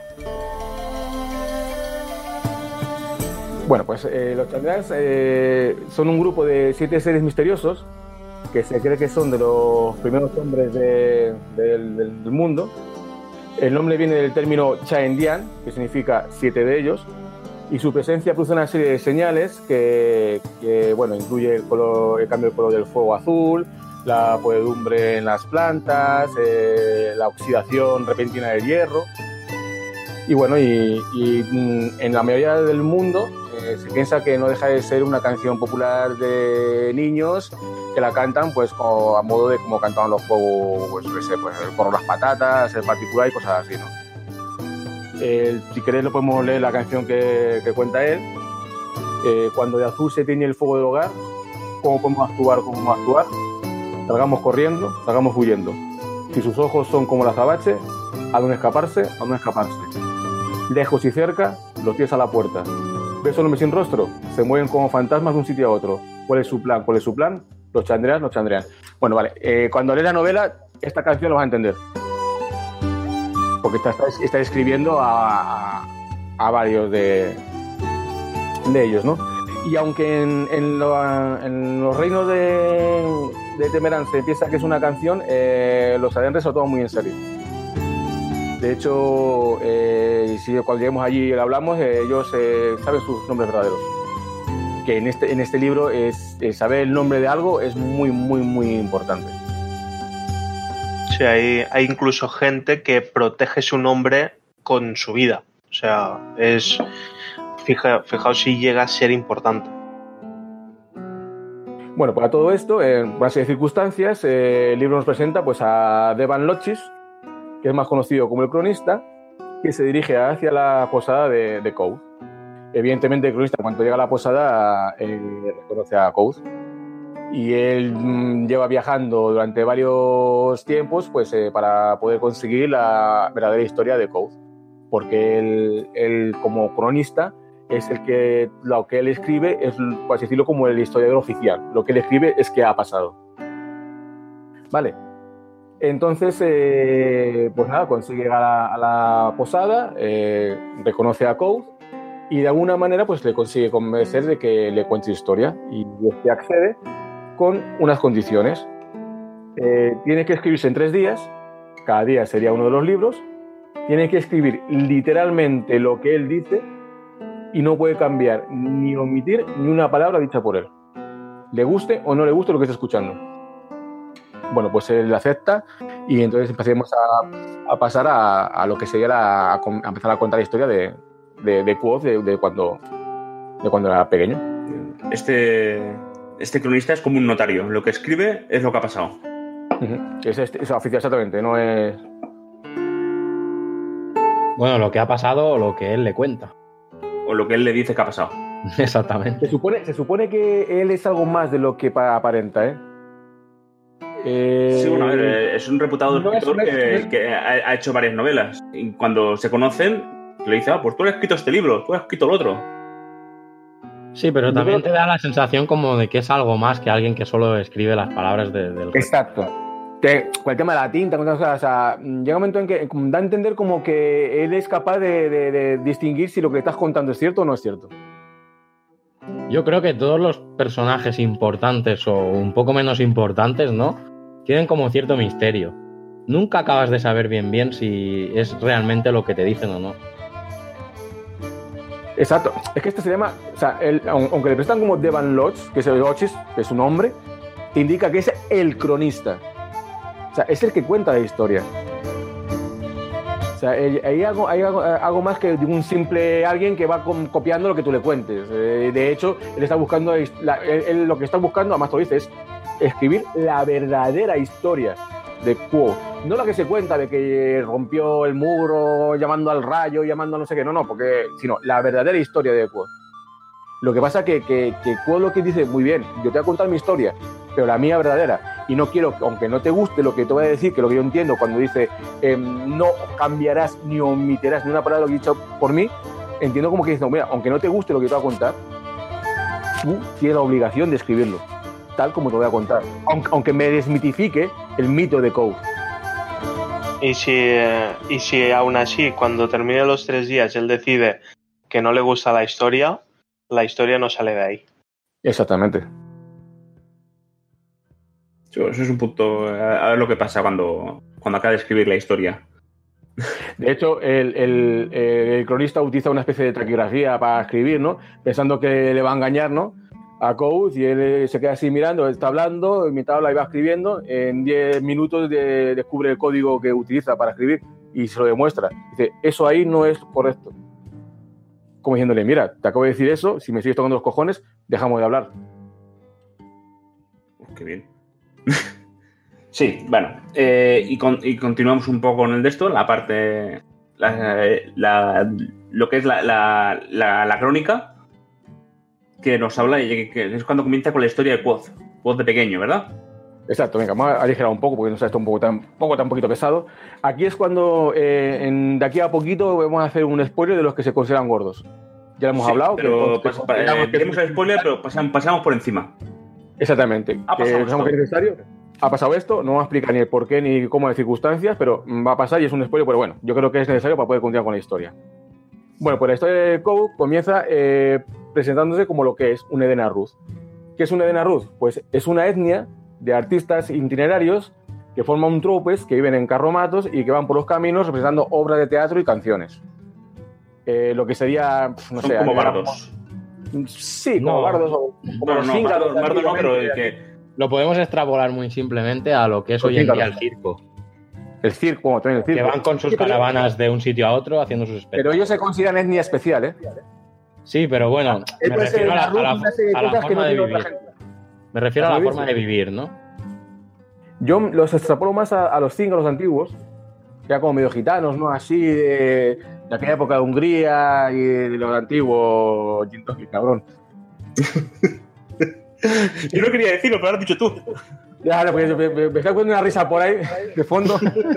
Bueno, pues eh, los Chandrians eh, son un grupo de siete seres misteriosos que se cree que son de los primeros hombres de, de, del, del mundo. El nombre viene del término Chaendian, que significa siete de ellos, y su presencia produce una serie de señales que, que bueno, incluye el, color, el cambio de color del fuego azul, la podredumbre en las plantas, eh, la oxidación repentina del hierro. Y bueno, y, y en la mayoría del mundo eh, se piensa que no deja de ser una canción popular de niños que la cantan pues como, a modo de como cantaban los juegos, pues, pues, pues por las patatas en particular y cosas así, ¿no? Eh, si queréis lo podemos leer la canción que, que cuenta él. Eh, cuando de azul se tiñe el fuego del hogar, ¿cómo podemos actuar? ¿Cómo podemos actuar? Salgamos corriendo, salgamos huyendo. Si sus ojos son como el azabache, a dónde escaparse, a dónde escaparse. Lejos y cerca, los pies a la puerta. ¿Ves a un hombre sin rostro? Se mueven como fantasmas de un sitio a otro. ¿Cuál es su plan? ¿Cuál es su plan? Los Chandrian, los Chandrian. Bueno, vale. Eh, cuando lees la novela, esta canción lo vas a entender. Porque está, está, está escribiendo a, a, a varios de, de ellos, ¿no? Y aunque en, en, lo, en los reinos de, de Temeran se piensa que es una canción, eh, los Adenres se lo toman muy en serio. De hecho, eh, si cuando lleguemos allí y hablamos, eh, ellos eh, saben sus nombres verdaderos. Que en este, en este libro es, es saber el nombre de algo es muy, muy, muy importante. Sí, hay, hay incluso gente que protege su nombre con su vida. O sea, es... Fija, fijaos si llega a ser importante. Bueno, para todo esto, en una serie de circunstancias, eh, el libro nos presenta pues, a Devan Lochis, que es más conocido como el cronista, que se dirige hacia la posada de, de Quoth. Evidentemente el cronista, cuando llega a la posada, eh, reconoce a Quoth. Y él mmm, lleva viajando durante varios tiempos pues, eh, para poder conseguir la verdadera historia de Quoth. Porque él, él, como cronista, es el que lo que él escribe es, por así decirlo, como el historiador oficial. Lo que él escribe es qué ha pasado. Vale. Entonces, eh, pues nada, consigue llegar a, a la posada, eh, reconoce a Quoth y de alguna manera pues le consigue convencer de que le cuente su historia. Y este accede con unas condiciones. Eh, tiene que escribirse en tres días, cada día sería uno de los libros, tiene que escribir literalmente lo que él dice y no puede cambiar ni omitir ni una palabra dicha por él. Le guste o no le guste lo que está escuchando. Bueno, pues él acepta y entonces empecemos a, a pasar a, a lo que sería la, a, a empezar a contar la historia de, de, de Quoth de, de, cuando, de cuando era pequeño. Este, este cronista es como un notario. Lo que escribe es lo que ha pasado. Uh-huh. Es, es, es oficial, exactamente, no es... Bueno, lo que ha pasado o lo que él le cuenta. O lo que él le dice que ha pasado. Exactamente. Se supone, se supone que él es algo más de lo que aparenta, ¿eh? Eh, sí, bueno, a ver, es un reputado no escritor es, que, no es... que ha, ha hecho varias novelas. Y cuando se conocen, le dice, ah, pues tú has escrito este libro, tú has escrito el otro. Sí, pero también te da la sensación como de que es algo más que alguien que solo escribe las palabras de, del... Exacto. Te, con el tema de la tinta, con cosas, o sea, llega un momento en que da a entender como que él es capaz de, de, de distinguir si lo que le estás contando es cierto o no es cierto. Yo creo que todos los personajes importantes o un poco menos importantes, ¿no?, tienen como cierto misterio. Nunca acabas de saber bien bien si es realmente lo que te dicen o no. Exacto. Es que este se llama, o sea, el, aunque le prestan como Devan Lodge, que es el Lodges, que es su nombre, te indica que es el cronista. O sea, es el que cuenta la historia. O sea, hay algo, hay algo, algo más que un simple alguien que va copiando lo que tú le cuentes. De hecho, él está buscando, la, él, lo que está buscando, además te lo dice, es escribir la verdadera historia de Quoth. No la que se cuenta de que rompió el muro llamando al rayo, llamando a no sé qué, no, no, porque, sino la verdadera historia de Quoth. Lo que pasa es que, que, que Quoth lo que dice, muy bien, yo te voy a contar mi historia, pero la mía verdadera, y no quiero, aunque no te guste lo que te voy a decir, que lo que yo entiendo cuando dice eh, no cambiarás ni omitirás ni una palabra que he dicho por mí, entiendo como que dice, mira, aunque no te guste lo que te voy a contar, tú tienes la obligación de escribirlo, tal como te voy a contar, aunque, aunque me desmitifique el mito de Quoth. Y si, eh, y si aún así, cuando termine los tres días, él decide que no le gusta la historia, la historia no sale de ahí. Exactamente. Eso es un punto. A ver lo que pasa cuando, cuando acaba de escribir la historia. De hecho, el, el, el cronista utiliza una especie de taquigrafía para escribir, ¿no? Pensando que le va a engañar, ¿no?, a Quoth, y él se queda así mirando, está hablando, y mientras habla y va escribiendo, en diez minutos de, descubre el código que utiliza para escribir y se lo demuestra. Dice, eso ahí no es correcto. Como diciéndole, mira, te acabo de decir eso, si me sigues tocando los cojones, dejamos de hablar. Uf, qué bien. Sí, bueno, eh, y, con, y continuamos un poco con el de esto, la parte, la, la, lo que es la, la, la, la crónica, que nos habla, y que es cuando comienza con la historia de Quoth, Quoth de pequeño, ¿verdad? Exacto, venga, vamos a aligerar un poco, porque no sé, esto un poco tan, poco tan poquito pesado. Aquí es cuando, eh, en, de aquí a poquito, vamos a hacer un spoiler de los que se consideran gordos. Ya lo hemos sí, hablado. Pero que, pas, pa, eh, queremos el spoiler, pero pasamos, pasamos por encima. Exactamente. Ha que pasado pensamos que es necesario. Ha pasado esto, no vamos a explicar ni el por qué ni cómo de circunstancias, pero va a pasar y es un spoiler, pero bueno, yo creo que es necesario para poder continuar con la historia. Bueno, pues la historia de Quoth comienza eh, presentándose como lo que es un Edena Ruth. ¿Qué es un Edena Ruth? Pues es una etnia de artistas itinerarios que forman un tropes, que viven en carromatos y que van por los caminos representando obras de teatro y canciones. Eh, lo que sería, no Son sé... como bardos. Sí, como no. bardos o como no, los no, cíngaros. bardo, bardo no, pero el que... Lo podemos extrapolar muy simplemente a lo que es Los hoy en día cíngaros. el circo. El circo, como también el circo. Que van con sus Sí, pero- caravanas de un sitio a otro haciendo sus espectáculos. Pero ellos se consideran etnia especial, ¿eh? Sí, pero bueno, me Entonces, refiero a la, la Ruth a la- una serie de a la cosas que no forma de tiene otra vivir. gente. Me refiero a la ¿Para forma vivir? de vivir, ¿no? Yo los extrapolo más a, a los cíngaros antiguos, que eran como medio gitanos, ¿no? Así, de, de aquella época de Hungría y de lo antiguo, cabrón. Yo no quería decirlo, pero lo has dicho tú. Ya, no, porque me, me, me está poniendo una risa por ahí, de fondo.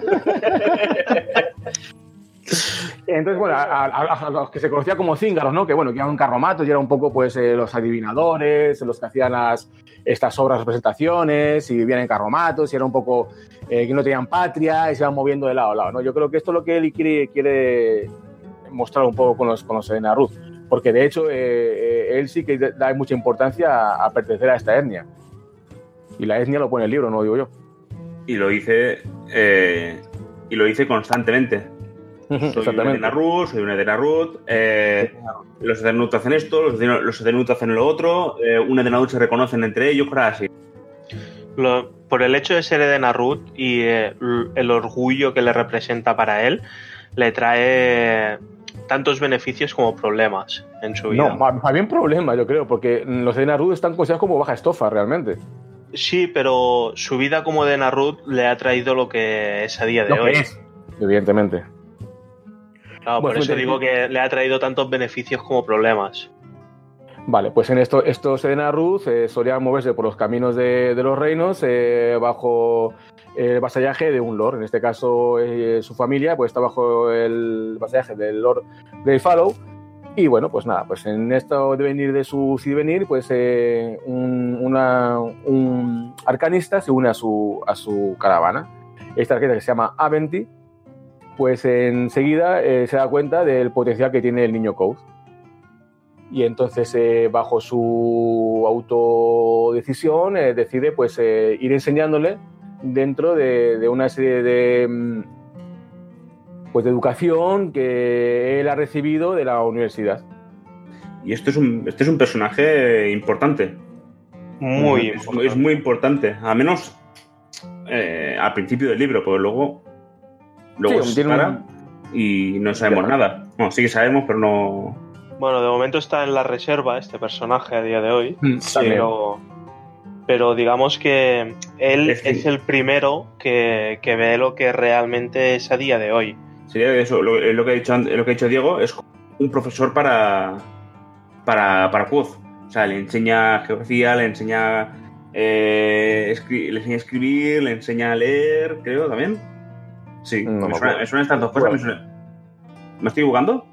Entonces, bueno, a, a, a los que se conocía como cíngaros, ¿no? Que, bueno, que eran carromatos y eran un poco, pues, eh, los adivinadores, los que hacían las, estas obras, representaciones, y vivían en carromatos, y era un poco eh, que no tenían patria y se iban moviendo de lado a lado, ¿no? Yo creo que esto es lo que él quiere, quiere mostrar un poco con los, con los Edena Ruth, porque, de hecho, eh, eh, él sí que da mucha importancia a, a pertenecer a esta etnia. Y la etnia lo pone en el libro, no lo digo yo. Y lo dice, eh, y lo dice constantemente. Soy un Edena Ruth, soy un Edena Ruth, eh, los Edena Ruth hacen esto, los Edena, los Edena Ruth hacen lo otro, eh, un Edena Ruth se reconocen entre ellos, cosas así. Lo, por el hecho de ser Edena Ruth y eh, el orgullo que le representa para él, le trae tantos beneficios como problemas en su vida. No, más, más bien problemas, yo creo, porque los Edena Ruth están considerados como baja estofa, realmente. Sí, pero su vida como Edena Ruth le ha traído lo que es a día de lo hoy. Que es, evidentemente. Claro, bueno, por eso digo que le ha traído tantos beneficios como problemas. Vale, pues en esto, estos Edena Ruth eh, solían moverse por los caminos de, de los reinos eh, bajo el vasallaje de un lord. En este caso, eh, su familia pues está bajo el vasallaje del Lord Greyfallow. Y bueno, pues nada, pues en esto de venir de su sí venir, pues eh, un, una, un arcanista se une a su, a su caravana. Esta arcanista que se llama Aventi, pues enseguida eh, se da cuenta del potencial que tiene el niño Quoth. Y entonces, eh, bajo su autodecisión, eh, decide pues, eh, ir enseñándole dentro de, de una serie de, pues, de educación que él ha recibido de la universidad. Y esto es un, este es un personaje importante. Muy es, importante. Es muy importante, al menos eh, al principio del libro, pero luego... Luego sí, se para un... y no sabemos nada. Bueno, sí que sabemos, pero no... Bueno, de momento está en la reserva este personaje a día de hoy. Sí, pero, pero digamos que él es, es el primero que, que ve lo que realmente es a día de hoy. Sería eso, lo, lo, que ha dicho, lo que ha dicho Diego, es un profesor para, para, para Quoth. O sea, le enseña geografía, le enseña, eh, escri- le enseña a escribir, le enseña a leer, creo, también. Sí, no me, suena, me suenan estas dos cosas. Me, suena... ¿Me estoy jugando?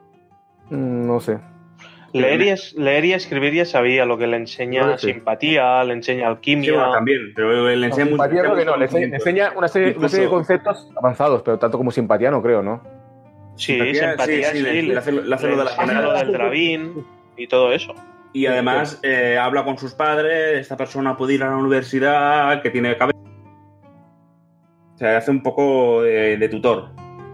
No sé. Leer y, es, leer y escribir ya sabía, lo que le enseña no, sí. simpatía, le enseña alquimia. Sí, bueno, también, pero le enseña no, mucho. Simpatía, que no, le enseña, le enseña una, serie, una serie de conceptos avanzados, pero tanto como simpatía no creo, ¿no? Sí, simpatía, simpatía sí, sí, sí, le, le hace, le hace le lo de la lo del Dravín y todo eso. Y además eh, habla con sus padres, esta persona puede ir a la universidad, que tiene cabeza. O sea, hace un poco de, de tutor.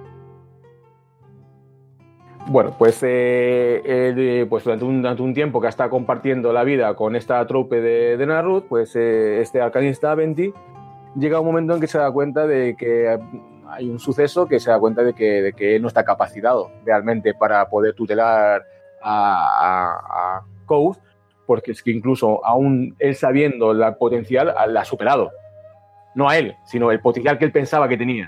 Bueno, pues, eh, eh, pues durante, un, durante un tiempo que está compartiendo la vida con esta trope de, de Narut, pues eh, este arcanista Aventi llega un momento en que se da cuenta de que hay un suceso que se da cuenta de que, de que él no está capacitado realmente para poder tutelar a, a, a Quoth, porque es que incluso aún él sabiendo el potencial la ha superado. No a él, sino el potencial que él pensaba que tenía.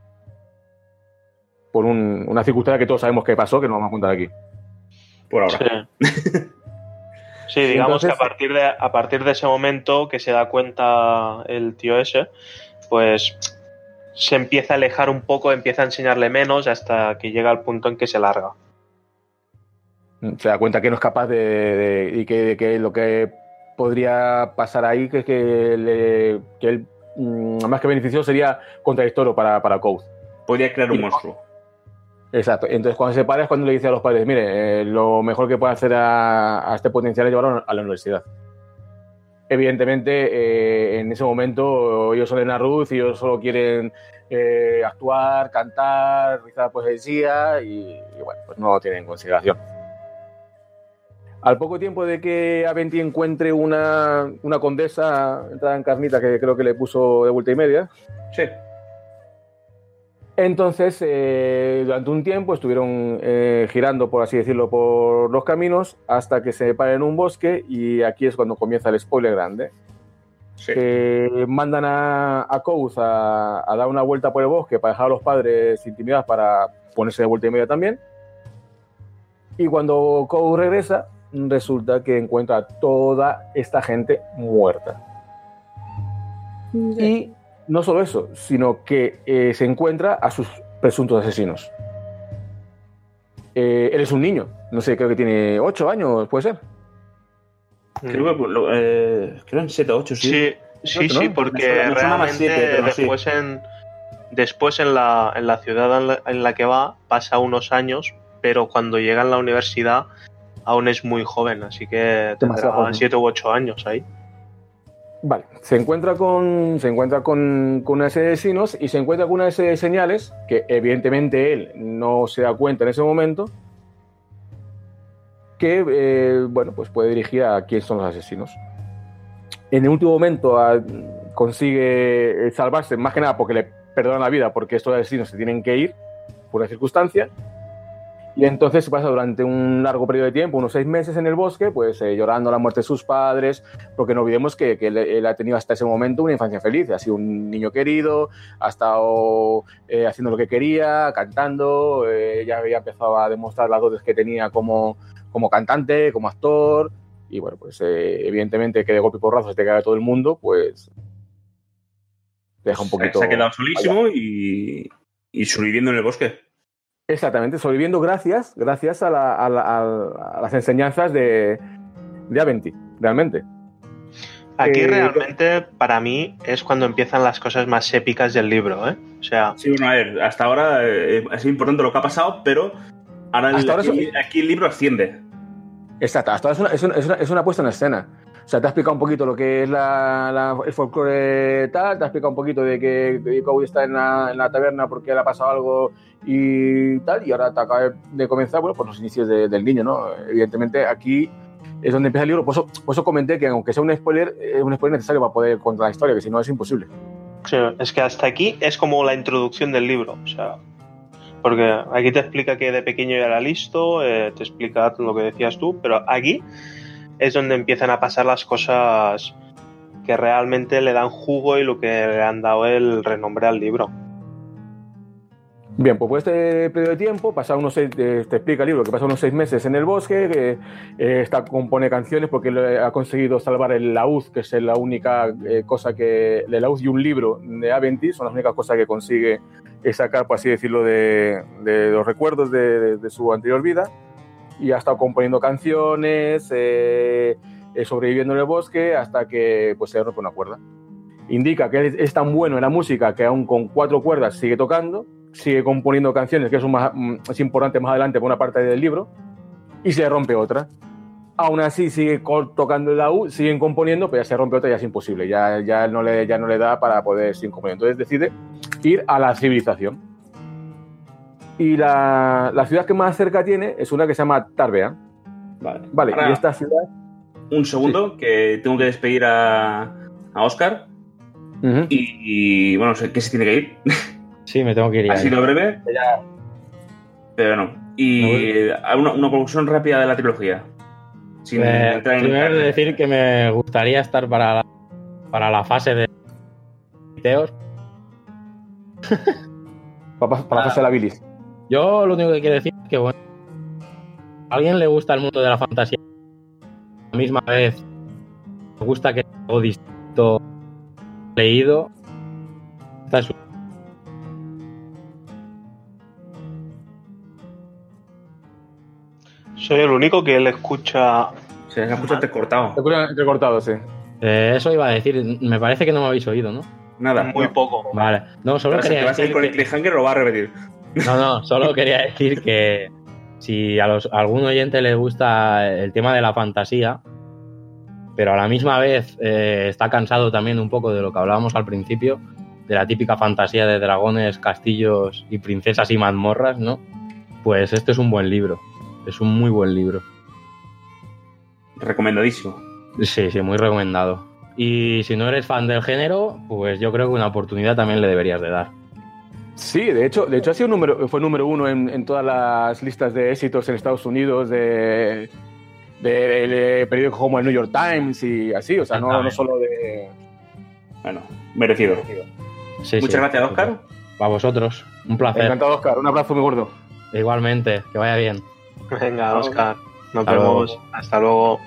Por un, una circunstancia que todos sabemos que pasó, que no vamos a contar aquí. Por ahora. Sí, sí digamos Entonces, que a partir, de, a partir de ese momento que se da cuenta el tío ese, pues se empieza a alejar un poco, empieza a enseñarle menos hasta que llega al punto en que se larga. Se da cuenta que no es capaz de... de y que, que lo que podría pasar ahí, que es que, le, que él, más que beneficioso, sería contradictorio para, para Quoth. Podría crear un monstruo. Exacto. Entonces, cuando se para es cuando le dice a los padres, mire, eh, lo mejor que puede hacer a, a este potencial es llevarlo a la universidad. Evidentemente, eh, en ese momento, ellos son de Narut y ellos solo quieren eh, actuar, cantar, rezar poesía y, y, bueno, pues no lo tienen en consideración. Al poco tiempo de que Aventi encuentre una, una condesa entrada en carnita, que creo que le puso de vuelta y media. Sí. Entonces, eh, durante un tiempo estuvieron eh, girando, por así decirlo, por los caminos hasta que se para en un bosque y aquí es cuando comienza el spoiler grande. Sí. Eh, mandan a, a Quoth a, a dar una vuelta por el bosque para dejar a los padres intimidados para ponerse de vuelta y media también. Y cuando Quoth regresa, resulta que encuentra a toda esta gente muerta. Y no solo eso, sino que eh, se encuentra a sus presuntos asesinos. Eh, él es un niño, no sé, creo que tiene ocho años, ¿puede ser? Creo que lo, eh, creo en siete o ocho, sí. Sí, sí, ¿no? sí, porque Me suena- me suena más realmente siete, pero sí. después en después en la, en la ciudad en la, en la que va pasa unos años, pero cuando llega a la universidad aún es muy joven, así que Demasiado tendrá joven. siete u ocho años ahí. Vale, se encuentra con se encuentra con, con una serie de asesinos y se encuentra con una serie de señales que evidentemente él no se da cuenta en ese momento, que eh, bueno, pues puede dirigir a quién son los asesinos. En el último momento a, consigue salvarse, más que nada porque le perdonan la vida, porque estos asesinos se tienen que ir por una circunstancia. Y entonces se pasa durante un largo periodo de tiempo, unos seis meses en el bosque, pues eh, llorando la muerte de sus padres, porque no olvidemos que, que él, él ha tenido hasta ese momento una infancia feliz, ha sido un niño querido, ha estado eh, haciendo lo que quería, cantando, eh, ya había empezado a demostrar las dotes que tenía como, como cantante, como actor, y bueno, pues eh, evidentemente que de golpe y porrazo se te cae todo el mundo, pues te deja un poquito... Se ha quedado solísimo y, y sobreviviendo en el bosque. Exactamente, sobreviviendo gracias, gracias a, la, a, la, a las enseñanzas de, de Aventi, realmente. Aquí Eh, realmente para mí es cuando empiezan las cosas más épicas del libro, ¿eh? O sea, Sí, bueno, a ver, hasta ahora eh, es importante lo que ha pasado, pero ahora, el, Hasta ahora aquí, eso- aquí el libro asciende. Exacto, hasta ahora es una, es, una, es, una, es una puesta en escena. O sea, te ha explicado un poquito lo que es la, la, el folclore tal, te ha explicado un poquito de que, que Cowboy está en la, en la taberna porque le ha pasado algo y tal, y ahora te acaba de comenzar, bueno, pues los inicios de, del niño, ¿no? Evidentemente aquí es donde empieza el libro, por eso, por eso comenté que aunque sea un spoiler, es un spoiler necesario para poder contar la historia, que si no es imposible. sí, es que hasta aquí es como la introducción del libro, o sea, porque aquí te explica que de pequeño ya era listo, eh, te explica lo que decías tú, pero aquí es donde empiezan a pasar las cosas que realmente le dan jugo y lo que le han dado el renombre al libro. Bien, pues por este periodo de tiempo, pasa unos seis, eh, te explica el libro que pasa unos seis meses en el bosque, que eh, está, compone canciones porque le ha conseguido salvar el laúd, que es la única eh, cosa que... El laúd y un libro de Aventi son las únicas cosas que consigue sacar, por así decirlo, de, de los recuerdos de, de, de su anterior vida. Y ha estado componiendo canciones, eh, eh, sobreviviendo en el bosque, hasta que pues, se rompe una cuerda. Indica que él es tan bueno en la música que aún con cuatro cuerdas sigue tocando, sigue componiendo canciones, que eso más, es importante más adelante por una parte del libro, y se rompe otra. Aún así sigue tocando el laúd, siguen componiendo, pero ya se rompe otra y ya es imposible, ya, ya, no le, ya no le da para poder seguir componiendo. Entonces decide ir a la civilización. Y la, la ciudad que más cerca tiene es una que se llama Tarbea. Vale, Vale, Ahora, y esta ciudad... un segundo, sí. que tengo que despedir a, a Óscar. Uh-huh. Y, y bueno, que se tiene que ir. Sí, me tengo que ir. Ha sido breve, ya. pero no. Y no, una, una conclusión rápida de la trilogía. Sin eh, primero el... decir que me gustaría estar para la, para la fase de Teos. para, para la fase de la bilis. Yo lo único que quiero decir es que, bueno, a alguien le gusta el mundo de la fantasía, a la misma vez me gusta que sea algo distinto leído. Esta es Soy el único que le escucha. Se le escucha entrecortado. Entrecortado, sí. Eh, eso iba a decir. Me parece que no me habéis oído, ¿no? Nada. Muy no. poco. Vale. No, solo Pero quería si te vas decir. a ir con que... el cliffhanger, lo va a repetir. No, no, solo quería decir que si a, los, a algún oyente le gusta el tema de la fantasía, pero a la misma vez eh, está cansado también un poco de lo que hablábamos al principio, de la típica fantasía de dragones, castillos y princesas y mazmorras, ¿no? Pues este es un buen libro. Es un muy buen libro. Recomendadísimo. Sí, sí, muy recomendado. Y si no eres fan del género, pues yo creo que una oportunidad también le deberías de dar. Sí, de hecho, de hecho ha sido número, fue número uno en, en todas las listas de éxitos en Estados Unidos de, de, de, de periódicos como el New York Times y así, o sea, no, no solo de... Bueno, merecido. Sí, Muchas sí. gracias, Óscar. A vosotros. Un placer. Encantado, Óscar. Un abrazo muy gordo. Igualmente. Que vaya bien. Venga, Óscar. Nos Hasta vemos. luego. Hasta luego.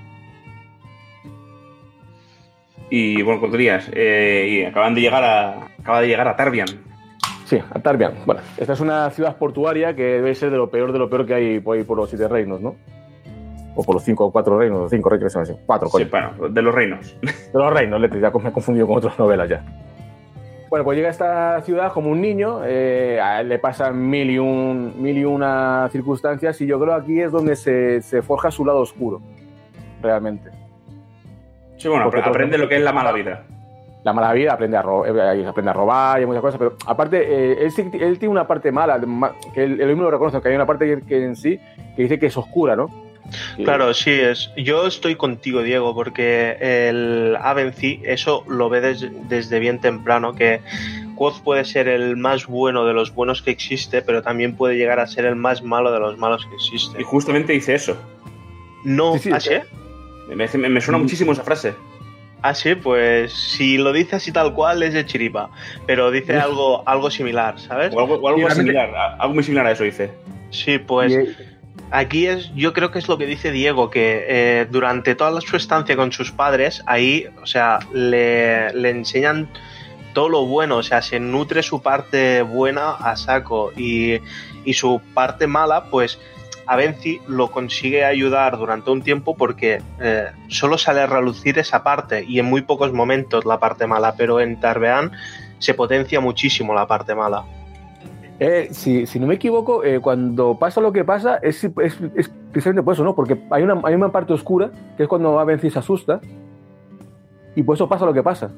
Y bueno, Coturías, eh, y acaban de llegar a acaba de llegar a Tarbian. Sí, a Tarbian. Bueno, esta es una ciudad portuaria que debe ser de lo peor de lo peor que hay por, ahí por los siete reinos, ¿no? O por los cinco o cuatro reinos, los cinco reinos, que son así. Cuatro, coño. Sí, bueno, de los reinos. De los reinos, Leti, ya me he confundido con otras novelas ya. Bueno, pues llega a esta ciudad como un niño, eh, a él le pasan mil y, un, mil y una circunstancias y yo creo que aquí es donde se, se forja su lado oscuro, realmente. Sí, bueno, Porque aprende todo- lo que es la mala vida. La mala vida, aprende a, ro eh, aprende a robar y muchas cosas, pero aparte, eh, él, sí- él tiene una parte mala, ma- que él, él mismo lo reconoce, que hay una parte que en sí que dice que es oscura, ¿no? Que- Claro, sí, es. Yo estoy contigo, Diego, porque el Avency eso lo ve des- desde bien temprano, que Quoth puede ser el más bueno de los buenos que existe, pero también puede llegar a ser el más malo de los malos que existe. Y justamente dice eso. No, Sí, sí, ¿ah, sí? Me, me- me suena Mm. muchísimo esa frase. Ah, sí, pues si lo dice así tal cual es de chiripa, pero dice Uf. algo, algo similar, ¿sabes? O algo, o algo Y realmente- similar. a- Algo muy similar a eso dice. Sí, pues y- aquí es, yo creo que es lo que dice Diego, que eh, durante toda su estancia con sus padres, ahí, o sea, le, le enseñan todo lo bueno, o sea, se nutre su parte buena a saco y, y su parte mala, pues Avency lo consigue ayudar durante un tiempo porque eh, solo sale a relucir esa parte y en muy pocos momentos la parte mala, pero en Tarbean se potencia muchísimo la parte mala. Eh, si, si no me equivoco, eh, cuando pasa lo que pasa, es, es, es precisamente por eso, ¿no? Porque hay una, hay una parte oscura, que es cuando Avency se asusta, y por eso pasa lo que pasa.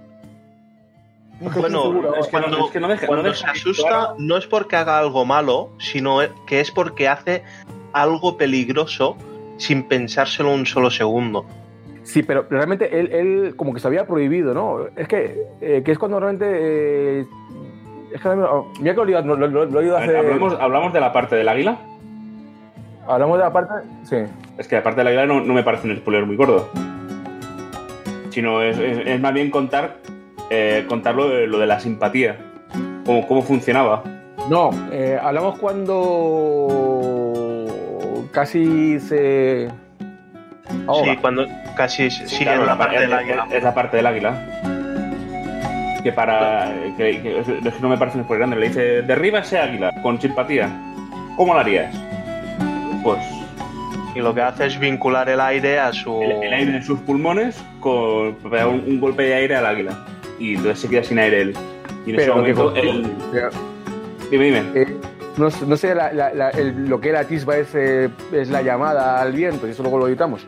No estoy Bueno, seguro, es que no- cuando, es que no deja- no cuando deja se claro. asusta no es porque haga algo malo, sino que es porque hace algo peligroso sin pensárselo un solo segundo. Sí, pero realmente él, él como que se había prohibido, ¿no? Es que, eh, que es cuando realmente... Eh, es que, oh, mira que lo, he olvidado, lo, lo- lo he oído A ver, hace... ¿Hablamos, hablamos de la parte del águila. Hablamos de la parte... Sí. Es que la parte del águila no, no me parece un spoiler muy gordo. Sino es, es- es más bien contar eh, contar lo de, lo de la simpatía. Cómo, cómo funcionaba. No, eh, hablamos cuando casi se... ahoga. Sí, cuando casi sigue Claro, en la par- parte del es- águila. Es, es la parte del águila. Que para. Que, que- es que no me parece un spoiler grande. Le dice: derriba ese águila con simpatía. ¿Cómo lo harías? Pues. Y lo que hace es vincular el aire a su... El, el aire en sus pulmones con pegar un, un golpe de aire al águila. Y entonces se queda sin aire él. Y en Pero lo ese que momento. con- el- Pero, Dime, dime. eh, no, no sé, la- la- la- el- lo que él atisba es, eh, es la llamada al viento, y eso luego lo editamos.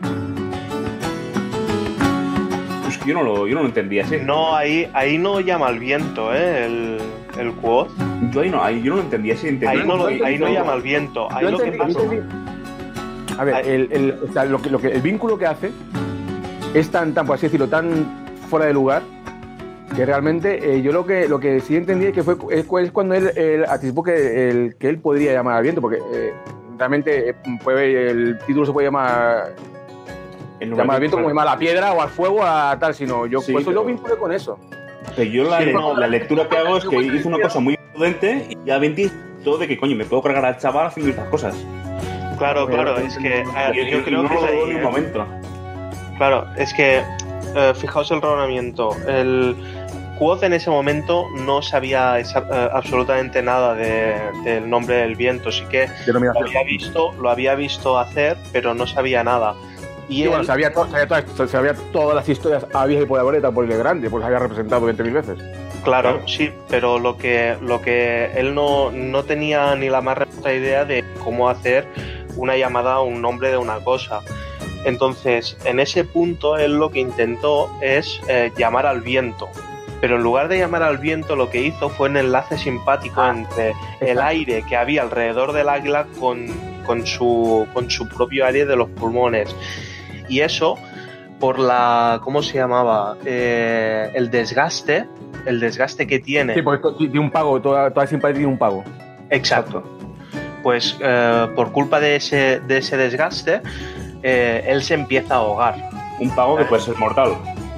Pues que yo no lo, yo no lo entendía así. No, ahí, ahí no llama al viento, ¿eh? El, el Quoth. Yo ahí no, ahí yo no lo entendía así. Entendía Ahí no, lo- que- ahí no llama al viento. Ahí Yo lo que entendí- pasa... yo entendí- A ver, el, el- o sea, lo que, lo que, el vínculo que hace es tan, tan, por así decirlo, tan fuera de lugar que realmente eh, yo lo que, lo que sí entendí es que fue es, es cuando él, él anticipó que, el, que él podría llamar al viento, porque eh, realmente eh, puede, el título se puede llamar, en lugar llamar al de- viento como llamar a la piedra o al fuego, a tal, sino yo, Sí, por eso yo pero- vinculé con eso. Que yo la, Sí, le- no. la lectura que hago es que hizo una cosa muy prudente y ya ventí todo de que coño me puedo cargar al chaval haciendo estas cosas. Claro, claro, es que eh, Y- y- yo y creo no que lo es dudo ahí, ni un ¿eh? momento. Claro, es que eh, fijaos el razonamiento. El Quoth en ese momento no sabía esa- eh, absolutamente nada de- del nombre del viento, sí que lo había visto, lo había visto hacer, pero no sabía nada. Y Y él, bueno, sabía, to- sabía, todas, sabía todas las historias habidas y por haber por el grande, pues las había representado veinte mil veces. claro, claro. sí, pero lo que, lo que él no, no tenía ni la más remota idea de cómo hacer una llamada a un nombre de una cosa. Entonces, en ese punto, él lo que intentó es eh, llamar al viento. Pero en lugar de llamar al viento, lo que hizo fue un enlace simpático entre el exacto. aire que había alrededor del águila con, con, su, con su propio aire de los pulmones. Y eso, por la... ¿Cómo se llamaba? Eh, el desgaste, el desgaste que tiene. Sí, porque to- tiene un pago, toda, toda simpatía tiene un pago. Exacto. Pues eh, por culpa de ese, de ese desgaste, eh, él se empieza a ahogar. Un pago que puede ser mortal.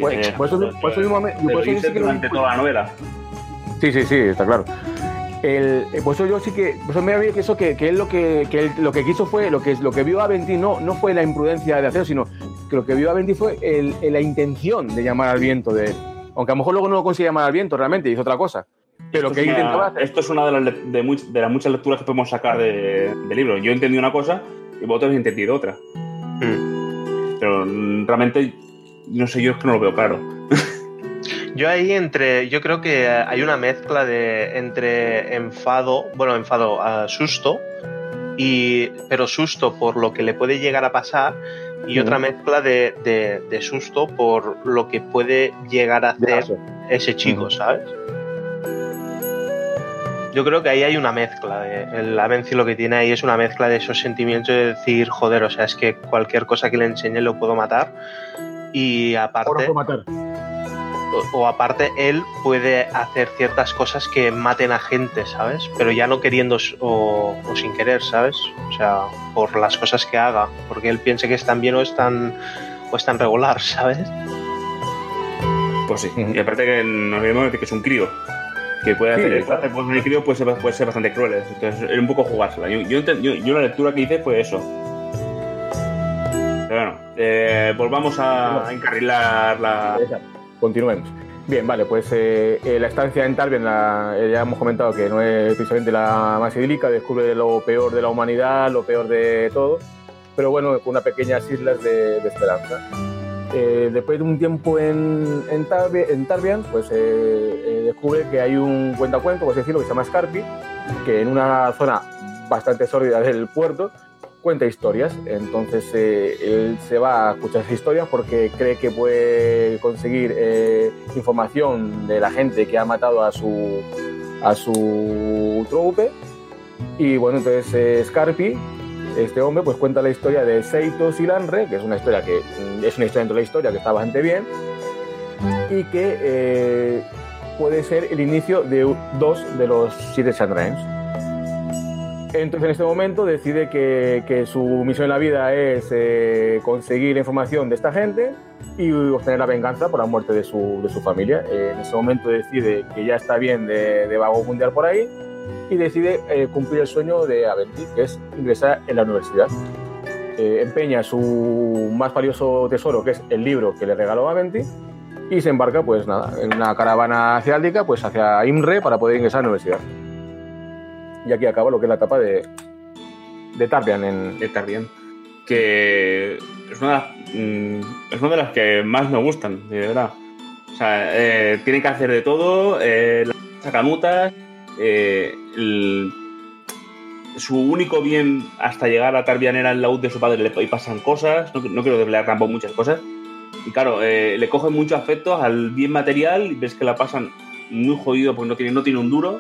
Pues, eh, por eso, por eso mismo me- te por lo eso yo dice sí que durante lo- toda la novela. Sí, sí, sí, está claro. El, eh, por eso yo sí que, por eso me había que eso que, que él lo que, que él, lo que quiso fue lo que lo que vio a Aventín no, no fue la imprudencia de hacerlo, sino que lo que vio a Aventín fue el, el- la intención de llamar al viento de él. Aunque a lo mejor luego no lo consigue llamar al viento realmente, hizo otra cosa. Pero Esto que es él una- intentaba hacer. Esto es una de las, le- de, much- de las muchas lecturas que podemos sacar de- del libro. Yo entendí una cosa y vosotros habéis entendido otra. Mm. Pero mm, realmente, no sé, yo es que no lo veo claro. Yo ahí entre, yo creo que hay una mezcla de entre enfado, bueno, enfado, uh, susto, y pero susto por lo que le puede llegar a pasar y Sí. otra mezcla de, de, de susto por lo que puede llegar a hacer Llegarse. ese chico, Ujú. ¿sabes? Yo creo que ahí hay una mezcla de el Avency lo que tiene ahí es una mezcla de esos sentimientos de decir, joder, o sea, es que cualquier cosa que le enseñe lo puedo matar y aparte Ahora fue matar. o, o aparte él puede hacer ciertas cosas que maten a gente, ¿sabes? Pero ya no queriendo s- o, o sin querer, ¿sabes? O sea, por las cosas que haga, porque él piense que están bien o están o están regular, ¿sabes? Pues sí. Ujú. Y aparte que nos olvidemos de que es un crío. Que puede Sí, hacer, claro. hacer cosas de crío puede ser, puede ser bastante crueles. Entonces, es un poco jugársela. Yo, yo, ent- yo, yo la lectura que hice fue eso. Pero bueno, eh, volvamos a, a encarrilar la. Exacto. Continuemos. Bien, vale, pues eh, eh, la estancia en Tarbian, la, eh, ya hemos comentado que no es precisamente la más idílica, descubre lo peor de la humanidad, lo peor de todo, pero bueno, con unas pequeñas islas de, de esperanza. Eh, después de un tiempo en, en, Tarbi- en Tarbian, pues eh, eh, descubre que hay un cuentacuentos, por así decirlo, que se llama Scarpi, que en una zona bastante sórdida del puerto cuenta historias. Entonces eh, él se va a escuchar esas historias porque cree que puede conseguir eh, información de la gente que ha matado a su a su troupe. Y bueno, entonces eh, Scarpi, este hombre, pues cuenta la historia de Seitos y Lanre, que es una historia que mm, es una historia dentro de la historia que está bastante bien y que eh, puede ser el inicio de dos de los siete Chandrains. Entonces en este momento decide que, que su misión en la vida es eh, conseguir información de esta gente y obtener la venganza por la muerte de su, de su familia. Eh, en ese momento decide que ya está bien de, de vago mundial por ahí y decide eh, cumplir el sueño de Aventy, que es ingresar en la universidad. Eh, empeña su más valioso tesoro, que es el libro que le regaló Aventy, y se embarca pues nada, en una caravana hacia pues hacia Imre para poder ingresar a la universidad. Y aquí acaba lo que es la etapa de, de Tarbian en... de Tarbian, que es una, de las, mm, es una de las que más me gustan, de verdad. O sea, eh, tienen que hacer de todo, eh, las sacamutas, eh, el- su único bien hasta llegar a Tarbian era el laúd de su padre y pasan cosas, no, no quiero desvelar tampoco muchas cosas. Y claro, eh, le cogen mucho afecto al bien material y ves que la pasan muy jodido porque no tiene, no tiene un duro.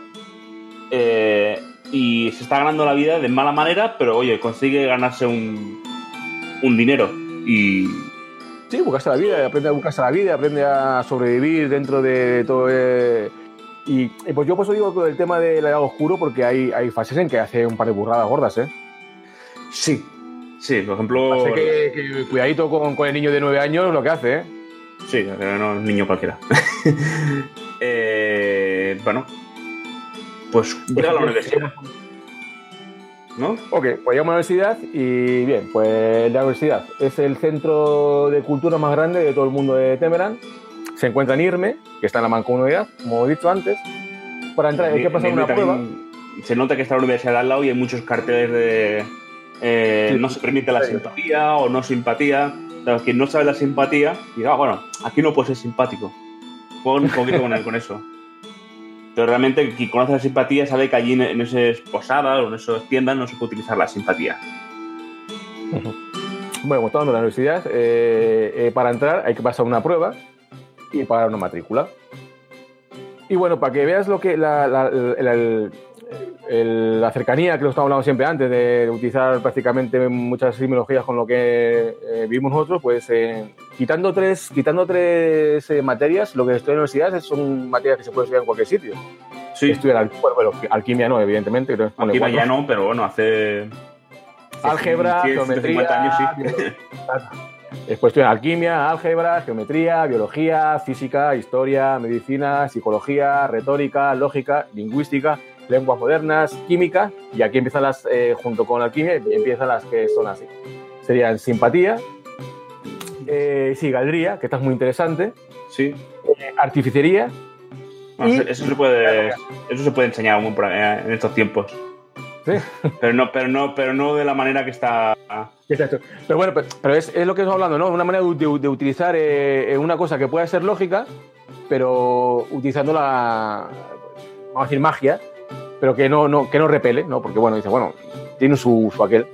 Eh, y se está ganando la vida de mala manera, pero oye, consigue ganarse un, un dinero. Y Sí, buscarse la vida, aprende a buscarse la vida, aprende a sobrevivir dentro de todo... Eh, y, y pues yo por eso digo que el tema del lado oscuro, porque hay, hay fases en que hace un par de burradas gordas, ¿eh? sí, sí, por ejemplo. Así que, que cuidadito con, con el niño de nueve años lo que hace, ¿eh? Sí, no es un niño cualquiera. eh, bueno, pues llega a la universidad, ¿no? Ok, pues llegamos a la universidad y bien, pues la universidad es el centro de cultura más grande de todo el mundo de Temeran. Se encuentra en Irme, que está en la mancomunidad, como he dicho antes. Para entrar hay que pasar una prueba. Se nota que está la universidad al lado y hay muchos carteles de eh, Sí, no se permite la sí. simpatía o no simpatía. Claro, quien no sabe la simpatía dirá, ah, bueno, aquí no puede ser simpático. Pon un poquito con, con eso. Pero realmente quien conoce la simpatía sabe que allí en, en esas posadas o en esas tiendas no se puede utilizar la simpatía. Bueno, pues estamos en la universidad. Eh, eh, para entrar hay que pasar una prueba y pagar una matrícula. Y bueno, para que veas lo que la, la, el, el, el, la cercanía que lo estamos hablando siempre antes de utilizar prácticamente muchas simbologías con lo que eh, vivimos nosotros, pues eh, quitando tres, quitando tres eh, materias, lo que estudia en la universidad son materias que se pueden estudiar en cualquier sitio. Sí, Estudiar al, bueno, alquimia no, evidentemente. Creo que pone alquimia ya cuatro. no, pero bueno, hace... Álgebra, ciento geometría... cincuenta años sí. Después estudian alquimia, álgebra, geometría, biología, física, historia, medicina, psicología, retórica, lógica, lingüística, lenguas modernas, química, y aquí empiezan las, eh, junto con la alquimia, empiezan las que son así. Serían simpatía, eh, sigaldría, que esta es muy interesante, Sí. eh, artificería. Bueno, y... eso, eso, se puede, eso se puede enseñar aún por- eh, en estos tiempos. Sí. Pero no, pero no, pero no de la manera que está. Exacto. Pero bueno, pero, pero es, es lo que estamos hablando, ¿no? Una manera de, de- de utilizar eh, una cosa que pueda ser lógica, pero utilizando la, vamos a decir, magia, pero que no, no, que no repele, ¿no? Porque, bueno, dice, bueno, tiene su, su aquel.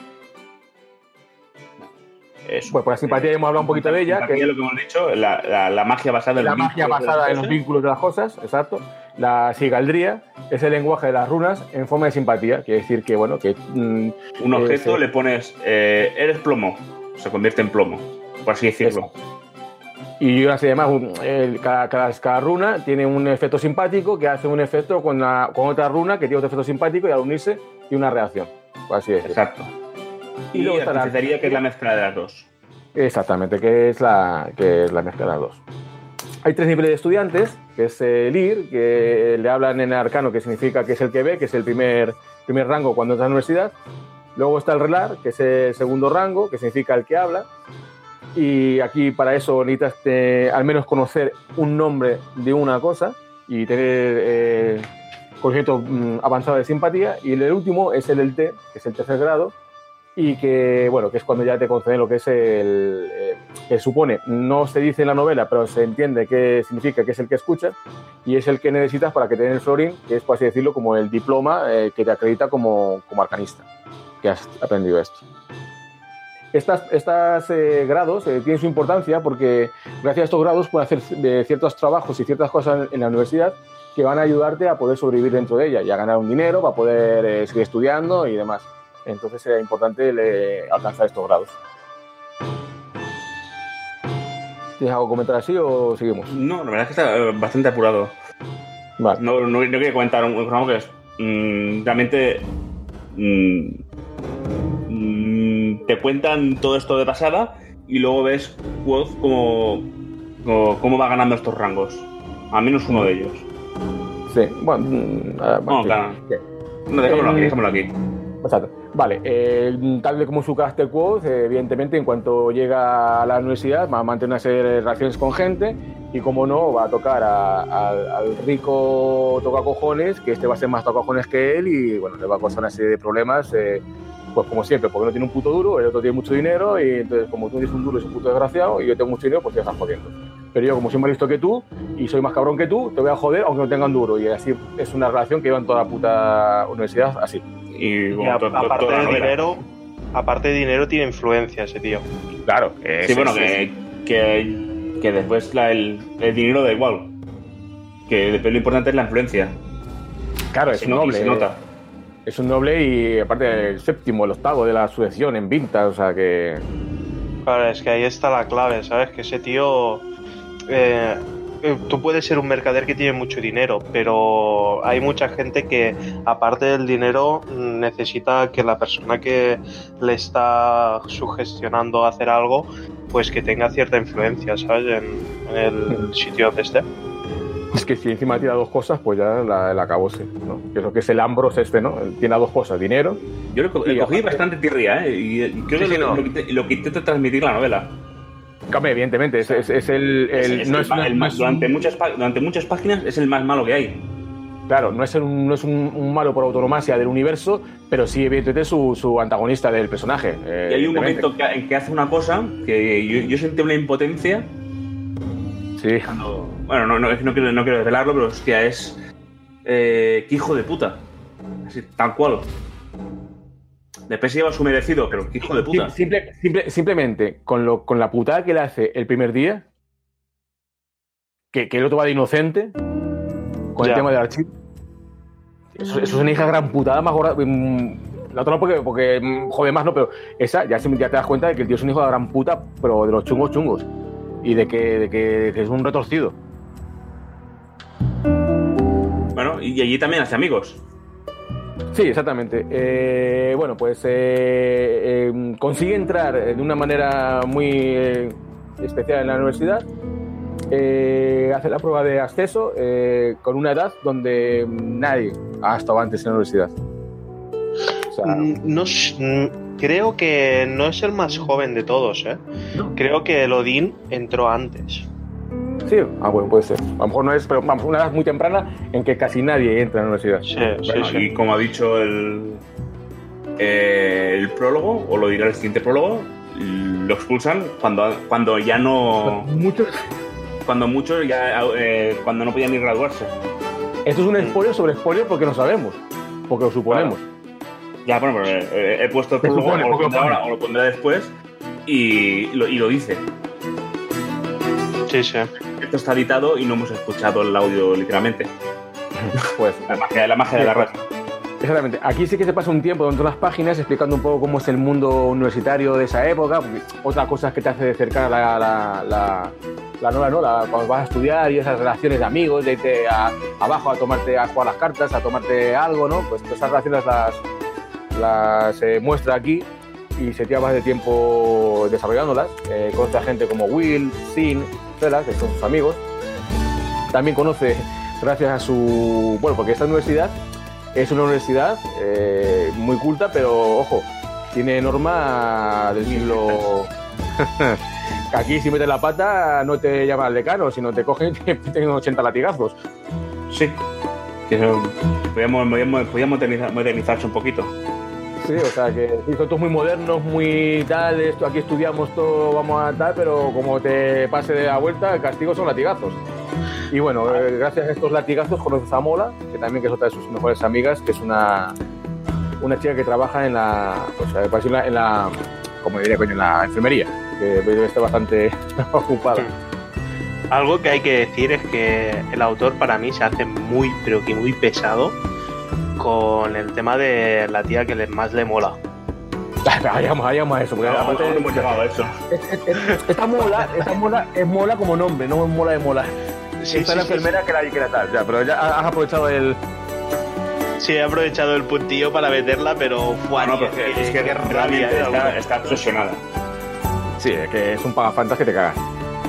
Eso. Pues por la simpatía ya hemos hablado un poquito de ella. Simpatía, Que lo que hemos dicho, la, la, la magia basada en la los magia vínculos de basada las en los cosas. vínculos de las cosas, exacto. La sigaldría es el lenguaje de las runas en forma de simpatía, quiere decir que, bueno, que... Mm, Un objeto eh, le pones, eh, eres plomo, se convierte en plomo, por así decirlo. y una serie más, un- el- cada, cada, cada runa tiene un efecto simpático que hace un efecto con, la, con otra runa que tiene otro efecto simpático y al unirse tiene una reacción, por así decirlo. Exacto. Y Y, luego está la artificería, que es la mezcla de las dos. Exactamente, que es la, que es la mezcla de las dos. Hay tres niveles de estudiantes, que es el I R, que le hablan en arcano, que significa que es el que ve, que es el primer, primer rango cuando entra a la universidad. Luego está el Relar, que es el segundo rango, que significa el que habla. Y aquí para eso necesitas eh, al menos conocer un nombre de una cosa y tener eh, conocimiento mm, avanzado de simpatía. Y el último es el T, que es el tercer grado, y que, bueno, que es cuando ya te conceden lo que es el... Eh, que supone, no se dice en la novela, pero se entiende qué significa, que es el que escucha, y es el que necesitas para que te den el florín, que es, por así decirlo, como el diploma eh, que te acredita como, como arcanista, que has aprendido esto. Estos estas, eh, grados eh, tienen su importancia porque gracias a estos grados puedes hacer de ciertos trabajos y ciertas cosas en, en la universidad que van a ayudarte a poder sobrevivir dentro de ella y a ganar un dinero para poder eh, seguir estudiando y demás. Entonces era importante le, alcanzar estos grados. ¿Tienes algo que comentar así o seguimos? No, la verdad es que está eh, bastante apurado. Vale. No, no, no quería comentar un programa que es mm, realmente mm, mm, te cuentan todo esto de pasada y luego ves Quoth cómo, cómo, cómo va ganando estos rangos. Al menos uno de ellos. Sí, bueno, mm, ah, No, sí. claro. Sí. No, dejémoslo aquí, Eh, dejémoslo aquí. Exacto. Vale, eh, tal vez como su carácter Quoth, eh, evidentemente en cuanto llega a la universidad va a mantener una serie de relaciones con gente y como no va a tocar a- a- al rico tocacojones, que este va a ser más tocacojones que él y bueno, le va a causar una serie de problemas, eh, pues como siempre, porque no tiene un puto duro, el otro tiene mucho dinero y entonces como tú tienes un duro y es un puto desgraciado y yo tengo mucho dinero, pues te estás jodiendo. Pero yo como soy más listo que tú y soy más cabrón que tú, te voy a joder aunque no tengan duro y así es una relación que lleva en toda la puta universidad así. Y, Y bueno, a- to- to- aparte toda la de novela. dinero, aparte de dinero tiene influencia ese tío. Claro, Sí, bueno, que, que, que después la- el, el dinero da igual. Que después lo importante es la influencia. Claro, es Se un no- y noble. se nota. Es un noble y aparte el séptimo, el octavo de la sucesión en Vinta, o sea que... Claro, es que ahí está la clave, ¿sabes? Que ese tío... eh, eh, tú puedes ser un mercader que tiene mucho dinero, pero hay mucha gente que, aparte del dinero, mm, necesita que la persona que le está sugestionando a hacer algo, pues que tenga cierta influencia, ¿sabes? En, en el sitio donde esté. Es que si encima tira dos cosas, pues ya la, la acabóse, ¿no? Que es lo que es el Ambros este, ¿no? Él tiene dos cosas, dinero... Yo le, co- le Y cogí aparte- bastante tirria, ¿eh? Y, y creo Sí, que sí, lo, no. lo que, te- lo que intenta transmitir la novela. Hombre, evidentemente, es, es, es el... el- Es- es no el es, ma- no es- el no ma- es un- durante, muchas, pa- durante muchas páginas es el más malo que hay. Claro, no es, un, no es un, un malo por autonomasia del universo, pero sí, evidentemente, es su, su antagonista del personaje. eh, Y hay un evidentemente. momento que, en que hace una cosa que yo, yo sentí una impotencia. Sí, Cuando, bueno, no, no, es que no quiero, no quiero desvelarlo, pero hostia, es. Eh, ¡Qué hijo de puta! Así, tal cual. Después se lleva su merecido, pero qué hijo de puta. Sim- simple- simple- simplemente con, lo, con la putada que le hace el primer día, que, que el otro va de inocente, con Ya. el tema del archivo. Eso, eso es una hija gran putada más gorda. mm, La otra no porque, porque mm, jode más, no, pero esa ya, se- ya te das cuenta de que el tío es un hijo de gran puta, pero de los chungos chungos. Y de que, de que, de que es un retorcido. Bueno, y allí también hace amigos. Sí, exactamente. Eh, bueno, pues eh, eh, consigue entrar de una manera muy eh, especial en la universidad. Eh, hace la prueba de acceso eh, con una edad donde nadie ha estado antes en la universidad. O sea, no, creo que no es el más joven de todos, ¿eh? No. Creo que el Odín entró antes. Sí, ah, bueno, puede ser. A lo mejor no es, pero vamos, una edad muy temprana en que casi nadie entra en la universidad. Sí, bueno, sí, sí. Y como ha dicho el, eh, el prólogo, o lo dirá el siguiente prólogo, lo expulsan cuando, cuando ya no... Muchos... Cuando muchos ya... Eh, cuando no podían ni graduarse. Esto es un spoiler sobre spoiler porque no sabemos, porque lo suponemos. Claro. Ya, bueno, pero eh, he puesto el prólogo, supone, o lo pondré ahora o lo pondré después, y lo, y lo dice. Sí, sí. Esto está editado y no hemos escuchado el audio literalmente. Pues la magia, la magia de la radio. Exactamente. Aquí sí que se pasa un tiempo dentro de las páginas explicando un poco cómo es el mundo universitario de esa época. Otra cosa que te hace acercar a la, la, la, la novela, ¿no? La, cuando vas a estudiar y esas relaciones de amigos, de irte a, abajo a tomarte, a jugar las cartas, a tomarte algo, ¿no? Pues esas relaciones las, las eh, muestra aquí y se lleva bastante tiempo desarrollándolas. Eh, conoce a gente como Will, Sin, Cela, que son sus amigos. También conoce, gracias a su... Bueno, porque esta universidad es una universidad eh, muy culta, pero, ojo, tiene norma del siglo... Aquí, si metes la pata, no te llaman al decano, sino te cogen y te meten ochenta latigazos. Sí. Que podíamos, podíamos, podíamos modernizar, modernizarse un poquito. Sí, o sea, que son todos muy modernos, muy tal, esto, aquí estudiamos todo, vamos a tal, pero como te pase de la vuelta, el castigo son latigazos. Y bueno, eh, gracias a estos latigazos conoces a Mola, que también que es otra de sus mejores amigas, que es una, una chica que trabaja en la, pues, en la, en la, como diría coño, en la enfermería, que está bastante ocupada. Algo que hay que decir es que el autor para mí se hace muy, pero que muy pesado con el tema de la tía que más le mola. Vayamos, vayamos a eso, porque no, aparte no hemos llegado a eso. Esta mola, esta mola es mola como nombre, no es mola de mola. Sí, esta sí, es la sí, enfermera sí. que la que era tal, ya, pero ya has aprovechado el... Sí, he aprovechado el puntillo para meterla, pero fuera. No, porque es que realmente está, está obsesionada. Sí, es que es un pagafantas que te cagas.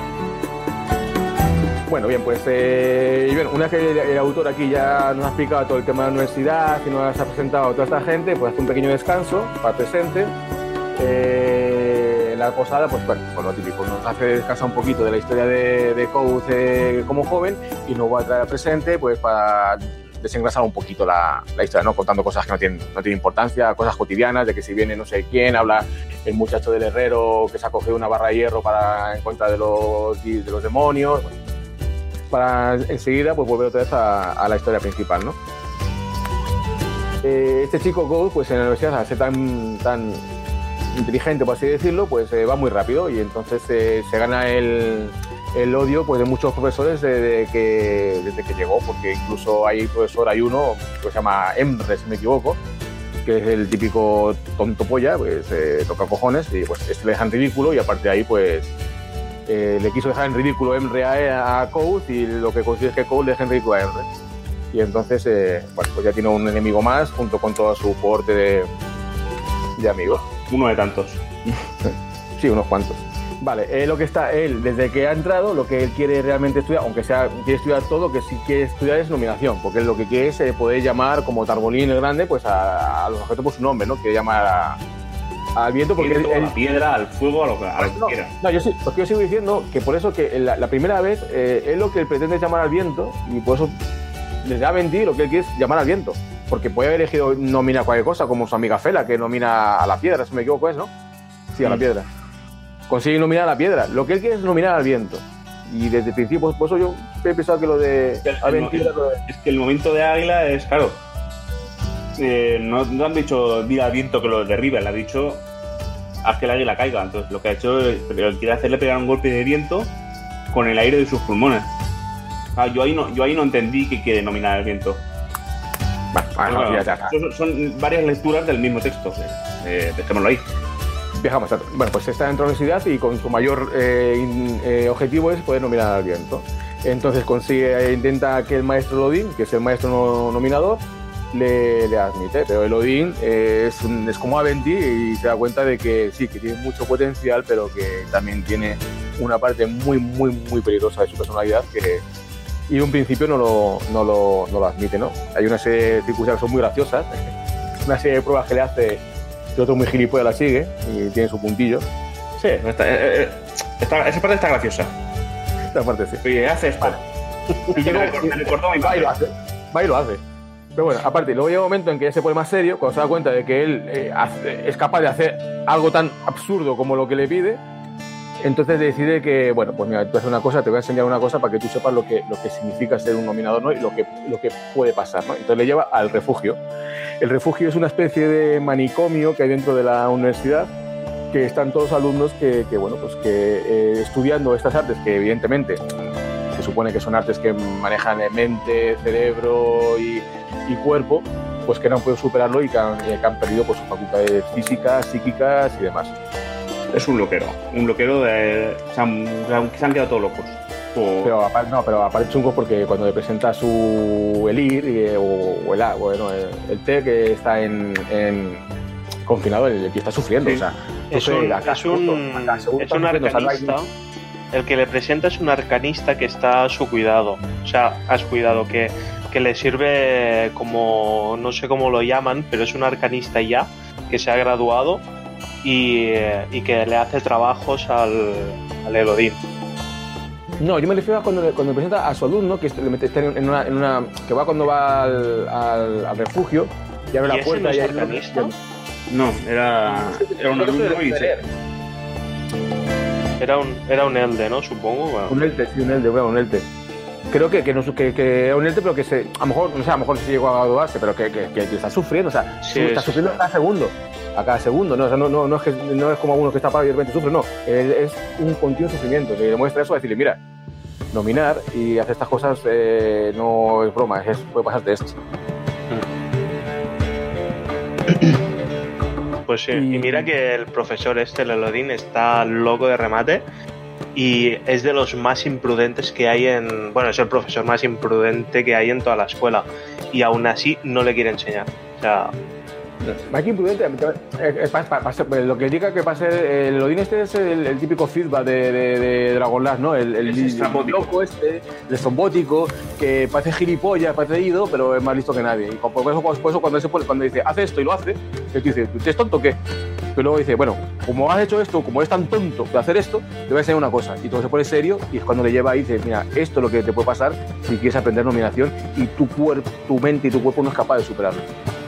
Bueno, bien, pues eh, y bueno, una vez que el, el autor aquí ya nos ha explicado todo el tema de la universidad y nos ha presentado a toda esta gente, pues hace un pequeño descanso para el presente. Eh, en la posada, pues bueno, pues lo típico, nos hace descansar un poquito de la historia de, de Quoth eh, como joven y nos va a traer al presente, pues para desengrasar un poquito la, la historia, ¿no? Contando cosas que no tienen, no tienen importancia, cosas cotidianas, de que si viene no sé quién, habla el muchacho del herrero que se ha cogido una barra de hierro para en contra de los, de los demonios. Bueno, para enseguida pues volver otra vez a, a la historia principal, ¿no? Eh, este chico Quoth, pues en la universidad, al ser tan, tan inteligente, por así decirlo, pues eh, va muy rápido y entonces eh, se gana el, el odio pues de muchos profesores desde que, desde que llegó, porque incluso hay profesor, hay uno que se llama Emre, si me equivoco, que es el típico tonto polla, pues eh, toca cojones y pues este le deja en ridículo y aparte de ahí pues Eh, le quiso dejar en ridículo Emre a, a Quoth y lo que consigue es que Quoth le deje en ridículo a Emre. Y entonces, eh, bueno, pues ya tiene un enemigo más junto con todo su porte de, de amigos. Uno de tantos. Sí, unos cuantos. Vale, eh, lo que está él, desde que ha entrado, lo que él quiere realmente estudiar, aunque sea quiere estudiar todo, que sí quiere estudiar es nominación, porque él lo que quiere es eh, poder llamar como Tarbolín el Grande, pues a, a los objetos por su nombre, ¿no? Quiere llamar a... al viento, porque viento, él, a la piedra, al fuego, a lo que, a lo que no, quiera. No, yo sí, porque yo sigo diciendo que por eso que la, la primera vez eh, él lo que él pretende es llamar al viento y por eso les da a mentir, lo que él quiere es llamar al viento, porque puede haber elegido nominar cualquier cosa, como su amiga Fela, que nomina a la piedra, si me equivoco es, ¿no? Sí, a la piedra. Consigue nominar a la piedra. Lo que él quiere es nominar al viento. Y desde el principio, por eso yo he pensado que lo de es que el, Aventura... es que el momento de Águila es, claro, eh, no, no han dicho diga al viento que lo derribe, le ha dicho haz que el águila caiga. Entonces lo que ha hecho es quiere hacerle pegar un golpe de viento con el aire de sus pulmones. Ah, yo ahí no yo ahí no entendí que quiere nominar al viento. Bueno, bueno, bueno, ya, ya, ya. Son, son varias lecturas del mismo texto. Eh, dejémoslo ahí. Viajamos. Bueno, pues está dentro de la universidad y con su mayor eh, in, eh, objetivo es poder nominar al viento. Entonces consigue, intenta que el maestro Lodin, que es el maestro no, nominador, le, le admite, pero Elodin eh, es, un, es como Aventi y se da cuenta de que sí, que tiene mucho potencial, pero que también tiene una parte muy, muy, muy peligrosa de su personalidad que y en un principio no lo, no lo, no lo admite, ¿no? Hay una serie de circunstancias que son muy graciosas, una serie de pruebas que le hace que otro muy gilipollas la sigue y tiene su puntillo. Sí, está, eh, está, esa parte está graciosa. Esta parte sí. Oye, hace esto. Y llega, me recordó mi va y padre. lo hace. Va y lo hace. Pero bueno, aparte, luego llega un momento en que ya se pone más serio, cuando se da cuenta de que él eh, hace, es capaz de hacer algo tan absurdo como lo que le pide. Entonces decide que, bueno, pues mira, te voy a hacer una cosa, te voy a enseñar una cosa para que tú sepas lo que, lo que significa ser un nominador, ¿no? Y lo que, lo que puede pasar, ¿no? Entonces le lleva al refugio. El refugio es una especie de manicomio que hay dentro de la universidad, que están todos alumnos que, que bueno, pues que eh, estudiando estas artes, que evidentemente se supone que son artes que manejan mente, cerebro y, y cuerpo, pues que no han podido superarlo y que han, que han perdido pues, sus facultades físicas, psíquicas y demás. Es un loquero, un loquero de... Se han, se han quedado todos locos. O... Pero, no, pero aparte chungos porque cuando le presenta su el I R y, o, o el A, bueno, el, el T que está en, en confinado, el que está sufriendo, sí. O sea, es un, acá, es un, punto, acá, es un arcanista. El que le presenta es un arcanista que está a su cuidado, o sea, a su cuidado, que, que le sirve como, no sé cómo lo llaman, pero es un arcanista ya, que se ha graduado y, y que le hace trabajos al, al Elodin. No, yo me refiero a cuando, cuando presenta a su alumno, que está en una, en una, que va cuando va al, al, al refugio y abre ¿Y la puerta. ¿No es y arcanista? No, era, era un alumno y se... Era un, era un Elde, ¿no? Supongo. Bueno. Un Elde, sí, un Elde, bueno, un Elde. Creo que, que, no, que, que era un Elde, pero que se, a lo mejor, no sé, a lo mejor se llegó a graduarse, pero que, que, que, que está sufriendo, o sea, sí, está sí, sufriendo sí. cada segundo, a cada segundo, ¿no? O sea, no, no, no, es que, no es como uno que está parado y de repente sufre, no, es, es un continuo sufrimiento, que demuestra eso, a decirle, mira, nominar y hacer estas cosas eh, no es broma, es, puede pasarte esto. Pues sí, y mira que el profesor este, el Elodin, está loco de remate y es de los más imprudentes que hay en... Bueno, es el profesor más imprudente que hay en toda la escuela y aún así no le quiere enseñar. O sea... Más que imprudente, es pa, pa, pa, lo que indica que pasa el Elodin este es el, el típico feedback de, de, de Dragonlance, ¿no? El, el, el, el loco este, el estrambótico, que parece gilipollas, parece ido, pero es más listo que nadie. Y por eso, por eso cuando, se pone, cuando dice, hace esto y lo hace, que tú dices, ¿tú eres tonto o qué? Pero luego dice, bueno, como has hecho esto, como eres tan tonto de hacer esto, te voy a enseñar una cosa. Y todo se pone serio y es cuando le lleva y dice, mira, esto es lo que te puede pasar si quieres aprender nominación y tu cuerpo, tu mente y tu cuerpo no es capaz de superarlo.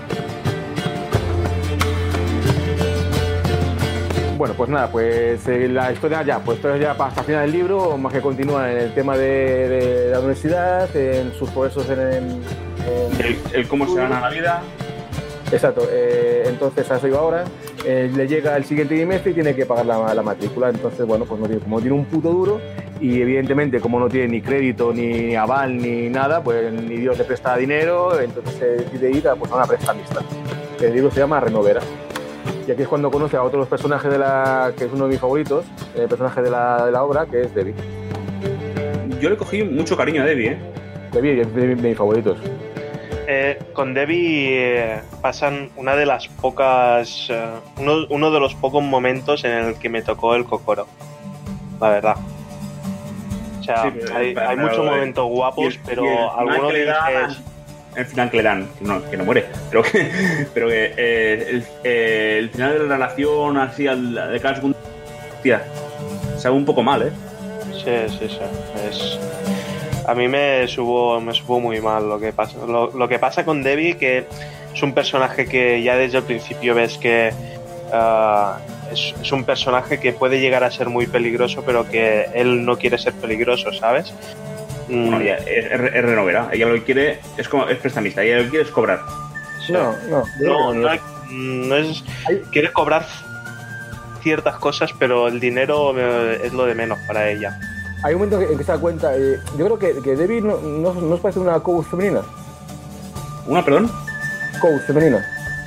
Bueno, pues nada, pues eh, la historia ya, pues esto ya hasta el final del libro, más que continúa en el tema de, de la universidad, en sus progresos en... en, en el, el cómo se gana la vida. Exacto, eh, entonces a eso iba ahora, eh, le llega el siguiente trimestre y tiene que pagar la, la matrícula, entonces bueno, pues no tiene, como no tiene un puto duro y evidentemente como no tiene ni crédito, ni aval, ni nada, pues ni Dios le presta dinero, entonces se decide ir a, pues, a una prestamista. El libro se llama Renovera. Y aquí es cuando conoce a otro de los personajes de la... que es uno de mis favoritos, el personaje de la, de la obra, que es Debbie. Yo le cogí mucho cariño a Debbie, ¿eh? Debbie es de, de, de mis favoritos. Eh, con Debbie eh, pasan una de las pocas... Eh, uno, uno de los pocos momentos en el que me tocó el cocoro. La verdad. O sea, sí, pero, hay, pero, hay pero, muchos momentos guapos, el, pero algunos dices... El final que le dan, no, que no muere, pero que, pero que eh, el, eh, el final de la relación así al, de cada segundo, tía, sabe un poco mal, ¿eh? Sí, sí, sí. Es, a mí me subo, me subo muy mal lo que pasa. Lo, lo que pasa con Debbie, que es un personaje que ya desde el principio ves que uh, es, es un personaje que puede llegar a ser muy peligroso, pero que él no quiere ser peligroso, ¿sabes? Bueno, ella es, es, es renovera, ella lo que quiere es, como, es prestamista, ella lo que quiere es cobrar. Sí. No, no, no, no, no es. Quiere cobrar ciertas cosas, pero el dinero es lo de menos para ella. Hay un momento en que se da cuenta, eh, yo creo que, que Debbie no, no, no os parece una coach femenina. ¿Una, perdón? Coach femenina.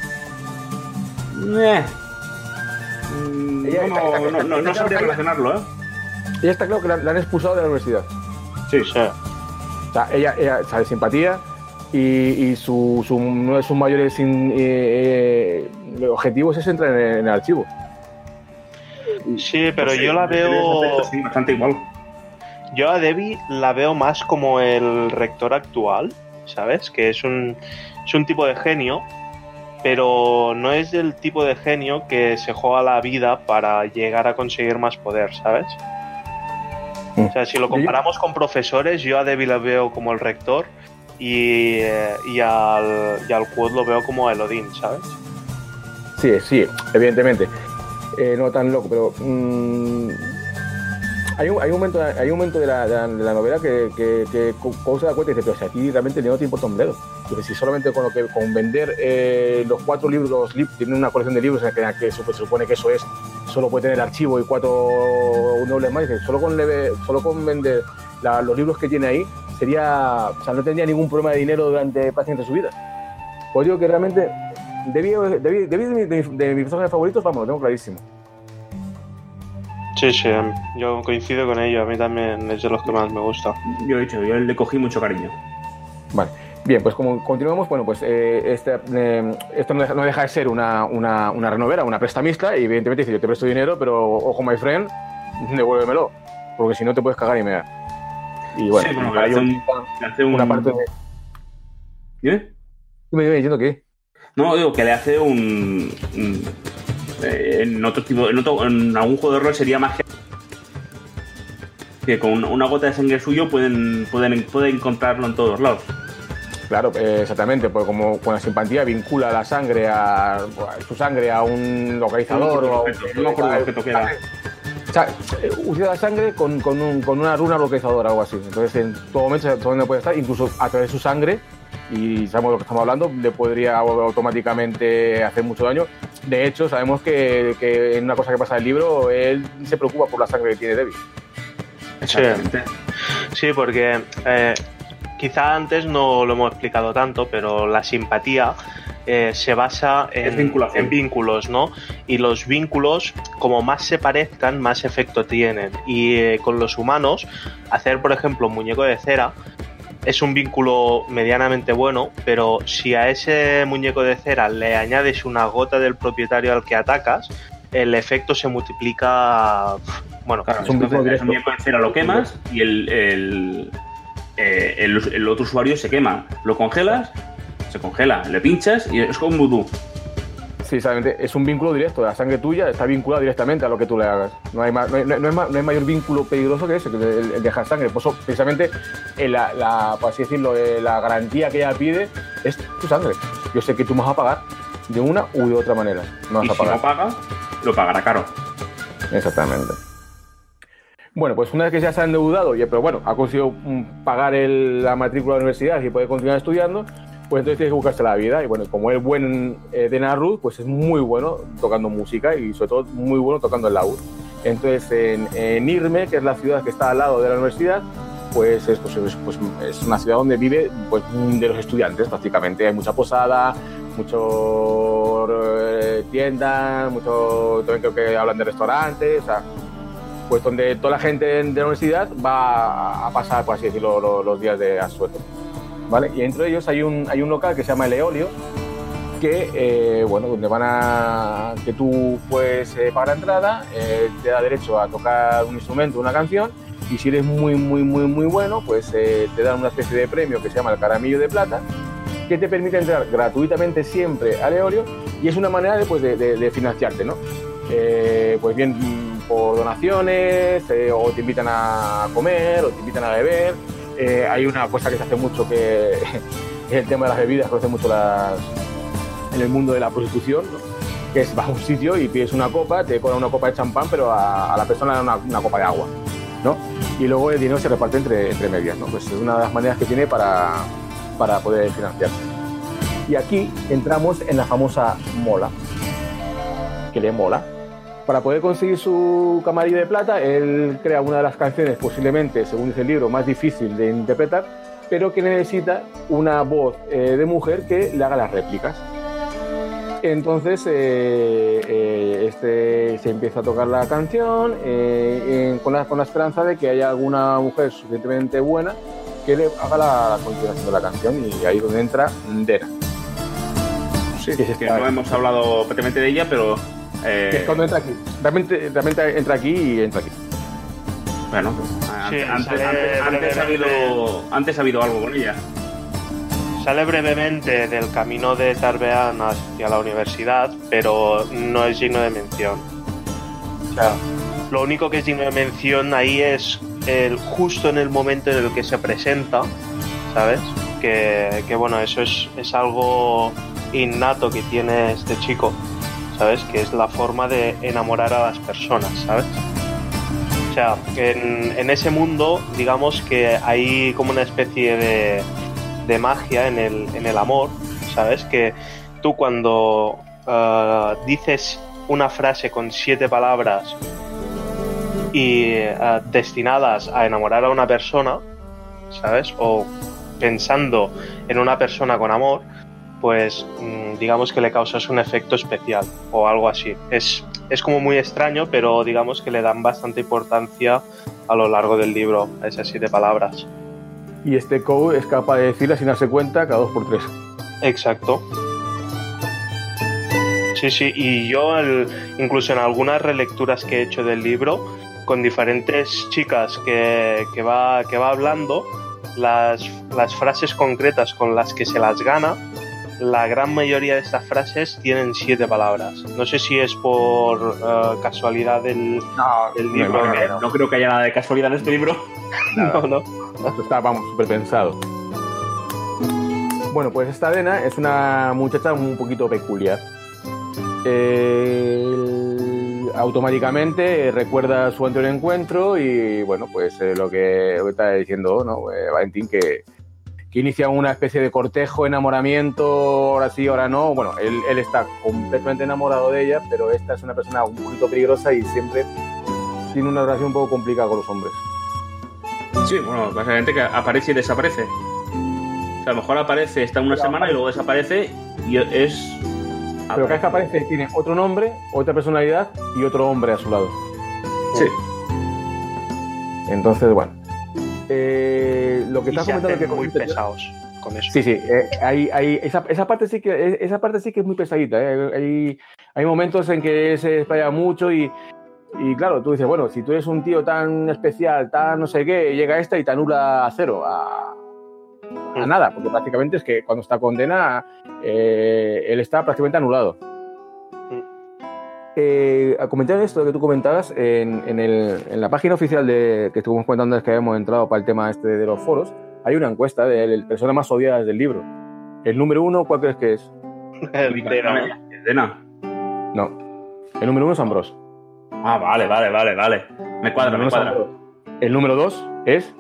Eh. Ella, no, está, está, no, está, no, no sabría relacionarlo, ¿eh? Ella está claro que la, la han expulsado de la universidad. Sí, sí. O sea, ella, ella sabe simpatía, y, y su, su, uno de sus mayores in, eh, eh, objetivos es entrar en, en el archivo. Sí, pero Pues sí, yo la en ese veo... aspecto sí, bastante igual. Yo a Debbie la veo más como el rector actual, ¿sabes? Que es un, es un tipo de genio, pero no es del tipo de genio que se juega la vida para llegar a conseguir más poder, ¿sabes? O sea, si lo comparamos con profesores, yo a Debbie la veo como el rector y, eh, y al, y al Quoth lo veo como el Odín, ¿sabes? Sí, sí, evidentemente. Eh, no tan loco, pero mmm, hay, un, hay un momento, hay un momento de, la, de, la, de la novela que, que, que Quoth se da cuenta y dice, pero si aquí realmente no te importa un bledo. Porque si solamente con, lo que, con vender eh, los cuatro libros, los libros, tienen una colección de libros en la que, que se supone que eso es, solo puede tener archivo y cuatro nobles más, dice, solo con, leve, solo con vender la, los libros que tiene ahí, sería, o sea, no tendría ningún problema de dinero durante prácticamente su vida. Pues digo que realmente Debbie, Debbie, Debbie de, de, de mis personajes favoritos, vamos, lo tengo clarísimo. Sí, sí, yo coincido con ello, a mí también es de los que más me gusta. Yo he dicho, yo le cogí mucho cariño. Vale, bien, pues como continuamos, bueno, pues eh, este, eh, esto no deja, no deja de ser una, una, una renovera, una prestamista, y evidentemente dice, yo te presto dinero, pero ojo, my friend, devuélvemelo, porque si no te puedes cagar y mear. Y bueno, sí, bueno, hay hace un, un, hace un... una parte de... ¿Dime? ¿Me iba diciendo qué? No, digo que le hace un... un eh, en otro tipo... En, otro, en algún juego de rol sería magia. Que con una gota de sangre suyo pueden, pueden, pueden encontrarlo en todos lados. Claro, eh, exactamente, pues como con la simpatía vincula la sangre a, a su sangre a un localizador o a un, no me acuerdo el objeto que era. O sea, utiliza la sangre con, con, un, con una runa localizadora o algo así. Entonces, en todo momento, todo donde puede estar, incluso a través de su sangre, y sabemos de lo que estamos hablando, le podría automáticamente hacer mucho daño. De hecho, sabemos que, que en una cosa que pasa en el libro, él se preocupa por la sangre que tiene Debbie. Sí, sí, porque eh, quizá antes no lo hemos explicado tanto, pero la simpatía eh, se basa en, en vínculos, ¿no? Y los vínculos, como más se parezcan, más efecto tienen. Y eh, con los humanos, hacer, por ejemplo, un muñeco de cera es un vínculo medianamente bueno, pero si a ese muñeco de cera le añades una gota del propietario al que atacas, el efecto se multiplica. Bueno, claro, es un muñeco de cera, lo quemas y el, el, eh, el, el otro usuario se quema. Lo congelas, se congela, le pinchas y es como un vudú. Sí, exactamente. Es un vínculo directo. La sangre tuya está vinculada directamente a lo que tú le hagas. No hay, más, no hay, no hay, no hay mayor vínculo peligroso que ese, que el, el dejar sangre. Por eso, precisamente, la, la, por así decirlo, la garantía que ella pide es tu sangre. Yo sé que tú me vas a pagar de una u de otra manera. Me vas y a pagar. Si no paga, lo pagará caro. Exactamente. Bueno, pues una vez que ya se ha endeudado, pero bueno, ha conseguido pagar el, la matrícula de la universidad y puede continuar estudiando, pues entonces tiene que buscarse la vida. Y bueno, como es buen eh, de Narud, pues es muy bueno tocando música y sobre todo muy bueno tocando el laúd. Entonces en, en Irme, que es la ciudad que está al lado de la universidad, pues es, pues, es, pues, es una ciudad donde vive pues, de los estudiantes prácticamente. Hay mucha posada, mucho eh, tiendas, mucho, también creo que hablan de restaurantes, o sea, pues donde toda la gente de la universidad va a pasar, por así decirlo, los, los días de asueto, ¿vale? Y entre ellos hay un, hay un local que se llama El Eolio, que, eh, bueno, donde van a... que tú puedes eh, pagar la entrada, eh, te da derecho a tocar un instrumento, una canción, y si eres muy, muy, muy, muy bueno, pues eh, te dan una especie de premio que se llama el Caramillo de Plata, que te permite entrar gratuitamente siempre al Eolio, y es una manera de, pues, de, de, de financiarte, ¿no? Eh, pues bien por donaciones, eh, o te invitan a comer, o te invitan a beber. Eh, hay una cosa que se hace mucho que es el tema de las bebidas, que se hace mucho las, en el mundo de la prostitución, ¿no? Que es vas a un sitio y pides una copa, te cobran una copa de champán, pero a, a la persona le dan una, una copa de agua, ¿no? Y luego el dinero se reparte entre, entre medias, ¿no? Pues es una de las maneras que tiene para, para poder financiarse. Y aquí entramos en la famosa mola, que le mola. Para poder conseguir su camarilla de plata, él crea una de las canciones posiblemente, según dice el libro, más difícil de interpretar, pero que necesita una voz eh, de mujer que le haga las réplicas. Entonces eh, eh, este, se empieza a tocar la canción eh, eh, con, la, con la esperanza de que haya alguna mujer suficientemente buena que le haga la continuación de la canción y ahí es donde entra Dena. Sí, que, es que no hemos hablado prácticamente de ella, pero... Eh... Que es cuando entra aquí. Realmente, realmente entra aquí y entra aquí. Bueno, sí, antes, sale antes, antes, ha habido, antes ha habido algo con ella. Sale brevemente del camino de Tarbean hacia la universidad, pero no es digno de mención. O sea, lo único que es digno de mención ahí es el justo en el momento en el que se presenta, ¿sabes? Que, que bueno, eso es, es algo innato que tiene este chico, ¿sabes? Que es la forma de enamorar a las personas, ¿sabes? O sea, en, en ese mundo, digamos que hay como una especie de, de magia en el, en el amor, ¿sabes? Que tú cuando uh, dices una frase con siete palabras y uh, destinadas a enamorar a una persona, ¿sabes? O pensando en una persona con amor, pues mmm, digamos que le causas un efecto especial o algo así. Es, es como muy extraño, pero digamos que le dan bastante importancia a lo largo del libro a esas siete palabras. Y este code es capaz de decirla sin darse cuenta cada dos por tres. Exacto. Sí, sí, y yo el, incluso en algunas relecturas que he hecho del libro, con diferentes chicas que, que, va, que va hablando, las, las frases concretas con las que se las gana, la gran mayoría de estas frases tienen siete palabras. No sé si es por uh, casualidad del, no, del libro. No, no, no creo que haya nada de casualidad en este libro. no, no. Esto está, vamos, súper pensado. Bueno, pues esta Dena es una muchacha un poquito peculiar. Eh, automáticamente recuerda su anterior encuentro y, bueno, pues eh, lo que está diciendo, ¿no? Eh, Valentín, que que inicia una especie de cortejo, enamoramiento, ahora sí, ahora no. Bueno, él, él está completamente enamorado de ella, pero esta es una persona un poquito peligrosa y siempre tiene una relación un poco complicada con los hombres. Sí, bueno, básicamente que aparece y desaparece. O sea, a lo mejor aparece, está una pero semana aparece. Y luego desaparece y es... Pero cada vez que aparece tiene otro nombre, otra personalidad y otro hombre a su lado. Sí. Entonces, bueno. Eh, lo que y estás se comentando hacen que muy pesados con eso. Sí, sí, eh, hay, hay, esa, esa parte sí que esa parte sí que es muy pesadita. Eh. Hay, hay momentos en que se expaya mucho y, y claro, tú dices, bueno, si tú eres un tío tan especial, tan no sé qué, llega esta y te anula a cero, a, a nada, porque prácticamente es que cuando está condena, eh, él está prácticamente anulado. Eh, a comentar esto que tú comentabas en, en, el, en la página oficial de, que estuvimos comentando es que habíamos entrado para el tema este de los foros, hay una encuesta de las personas más odiadas del libro. El número uno, ¿cuál crees que es? El Dena. Dena. No. El número uno es Ambrose. Ah, vale, vale, vale, vale. Me cuadra, me cuadra. El número dos es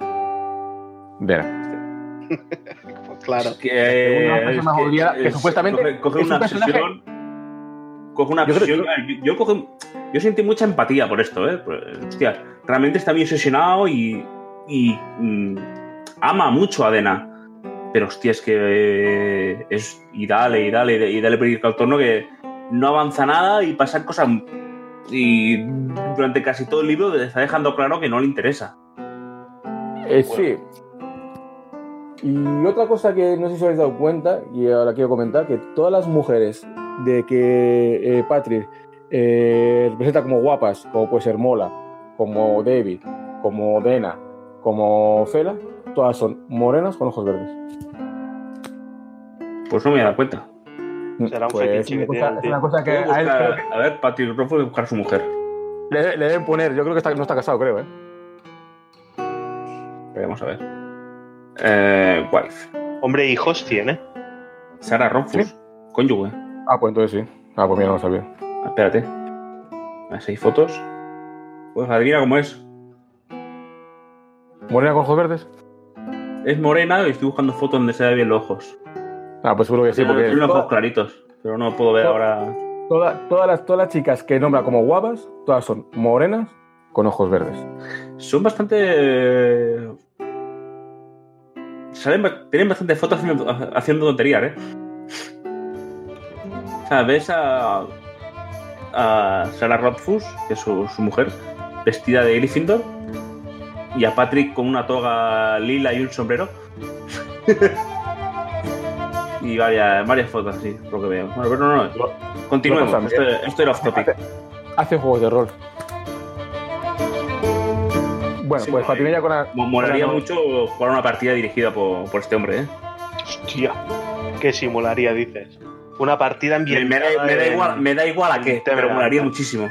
Dena. Claro. Es que, una persona más odiada que, que supuestamente coge, coge una obsesión. Coge una yo, obsesión. Yo, yo, yo, coge, yo sentí mucha empatía por esto, ¿eh? Pues, hostia, realmente está muy obsesionado y, y mm, ama mucho a Dena. Pero, hostia, es que eh, es. Y dale, y dale, y dale pedir al torno que no avanza nada y pasan cosas. Y durante casi todo el libro está dejando claro que no le interesa. Eh, sí. Y otra cosa que no sé si os habéis dado cuenta, y ahora quiero comentar, que todas las mujeres de que eh, Patrick eh, representa como guapas, como puede ser Mola, como David, como Dena, como Fela, todas son morenas con ojos verdes. Pues no me he dado cuenta. Será un pues fetiche que cosa, tiene, es una cosa que buscar, a él creo que a ver, Patrick Rothfuss debe buscar a su mujer. le, le deben poner, yo creo que está, no está casado, creo, ¿eh? Vamos a ver. Eh, wife. Hombre, hijos tiene. Sarah Rothfuss, ¿sí? Cónyuge. Ah, pues entonces sí. Ah, pues mira, no lo sabía. Ah, espérate. A seis fotos. Pues adivina cómo es. ¿Morena con ojos verdes? Es morena y estoy buscando fotos donde se ve bien los ojos. Ah, pues seguro que sí, porque... Tiene unos ojos claritos, pero no lo puedo ver ahora. Toda, todas, las, todas las chicas que nombra como guapas, todas son morenas con ojos verdes. Son bastante... Eh... Salen, tienen bastantes fotos haciendo, haciendo tonterías, ¿eh? O sea, ves a, a Sarah Rothfuss, que es su, su mujer, vestida de Gryffindor, y a Patrick con una toga lila y un sombrero. Y varias, varias fotos, sí, por lo que veo. Bueno, pero no, no, no. Continuemos. No esto, esto era off topic. Hace, hace juegos de rol. Bueno, sí, pues Patinella con la... Molaría con la... mucho jugar una partida dirigida por, por este hombre, ¿eh? Hostia, ¿qué simularía, dices? Una partida en bien. Me, me, da, me, da igual, me da igual a qué, pero molaría muchísimo.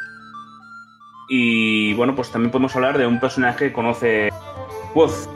Y bueno, pues también podemos hablar de un personaje que conoce Quoth.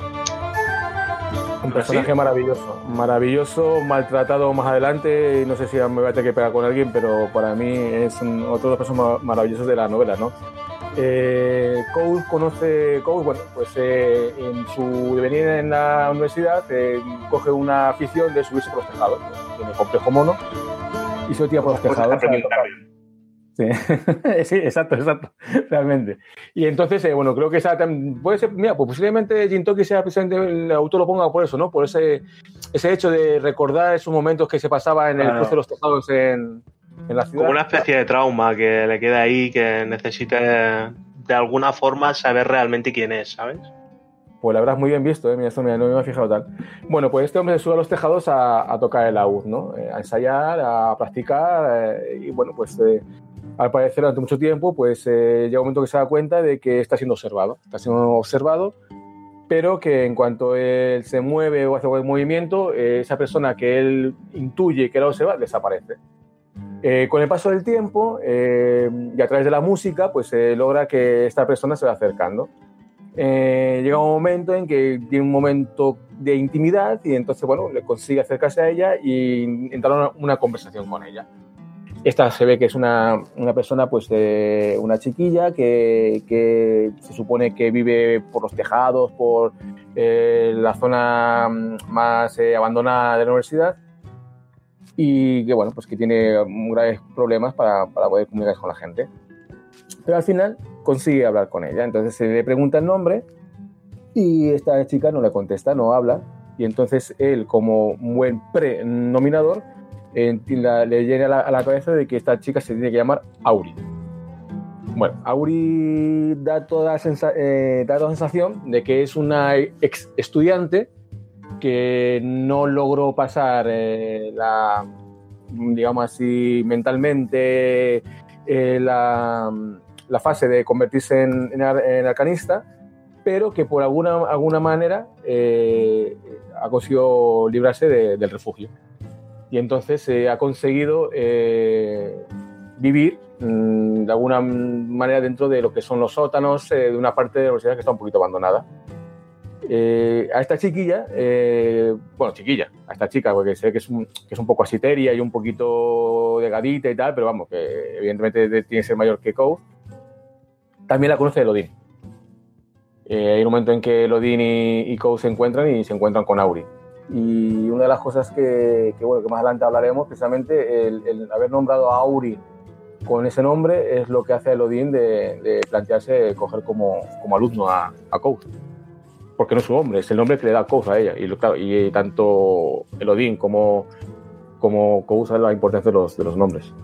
Un personaje ¿Sí? maravilloso, maravilloso, maltratado más adelante, no sé si me voy a tener que pegar con alguien, pero para mí es un, otro de los personajes maravillosos de la novela, ¿no? Eh, Cole conoce, Cole, bueno, pues eh, en su devenir en la universidad eh, coge una afición de subirse por los tejados, ¿no? Tiene complejo mono y se tira por los tejados. Sí. Sí, exacto, exacto, realmente. Y entonces, eh, bueno, creo que esa puede ser, mira, pues posiblemente Gintoki sea precisamente, el autor lo ponga por eso, ¿no? Por ese, ese hecho de recordar esos momentos que se pasaba en el claro. cruce de los tejados en, en la ciudad. Como una especie de trauma que le queda ahí, que necesite de alguna forma saber realmente quién es, ¿sabes? Pues la habrás muy bien visto, ¿eh? Mira, esto mira, no me había fijado tal. Bueno, pues este hombre se sube a los tejados a, a tocar el laúd, ¿no? Eh, a ensayar, a practicar, eh, y bueno, pues... Eh, al parecer, durante mucho tiempo, pues eh, llega un momento que se da cuenta de que está siendo observado. Está siendo observado, pero que en cuanto él se mueve o hace algún movimiento, eh, esa persona que él intuye que la observa desaparece. Eh, con el paso del tiempo eh, y a través de la música, pues eh, logra que esta persona se va acercando. Eh, llega un momento en que tiene un momento de intimidad y entonces, bueno, le consigue acercarse a ella y entablar una, una conversación con ella. Esta se ve que es una, una persona, pues, eh, una chiquilla que, que se supone que vive por los tejados, por eh, la zona más eh, abandonada de la universidad y que, bueno, pues que tiene graves problemas para, para poder comunicarse con la gente. Pero al final consigue hablar con ella. Entonces se le pregunta el nombre y esta chica no le contesta, no habla. Y entonces él, como un buen prenominador, Eh, la, le llega a la, a la cabeza de que esta chica se tiene que llamar Auri. Bueno, Auri da toda la, sensa, eh, da toda la sensación de que es una ex estudiante que no logró pasar eh, la, digamos así, mentalmente eh, la, la fase de convertirse en, en, en arcanista, pero que por alguna, alguna manera eh, ha conseguido librarse de, del refugio. Y entonces eh, ha conseguido eh, vivir mmm, de alguna manera dentro de lo que son los sótanos eh, de una parte de la universidad que está un poquito abandonada. Eh, a esta chiquilla, eh, bueno, chiquilla, a esta chica, porque sé que es un, que es un poco asiteria y un poquito delgadita y tal, pero vamos, que evidentemente tiene que ser mayor que Cole, también la conoce Elodin. Eh, hay un momento en que Elodin y, y Cole se encuentran y se encuentran con Auri. Y una de las cosas que, que, bueno, que más adelante hablaremos, precisamente el, el haber nombrado a Auri con ese nombre es lo que hace a Elodin de, de plantearse coger como, como alumno a, a Cole. Porque no es su nombre, es el nombre que le da Cole a ella. Y, claro, y tanto Elodin como, como Cole saben la importancia de los, de los nombres.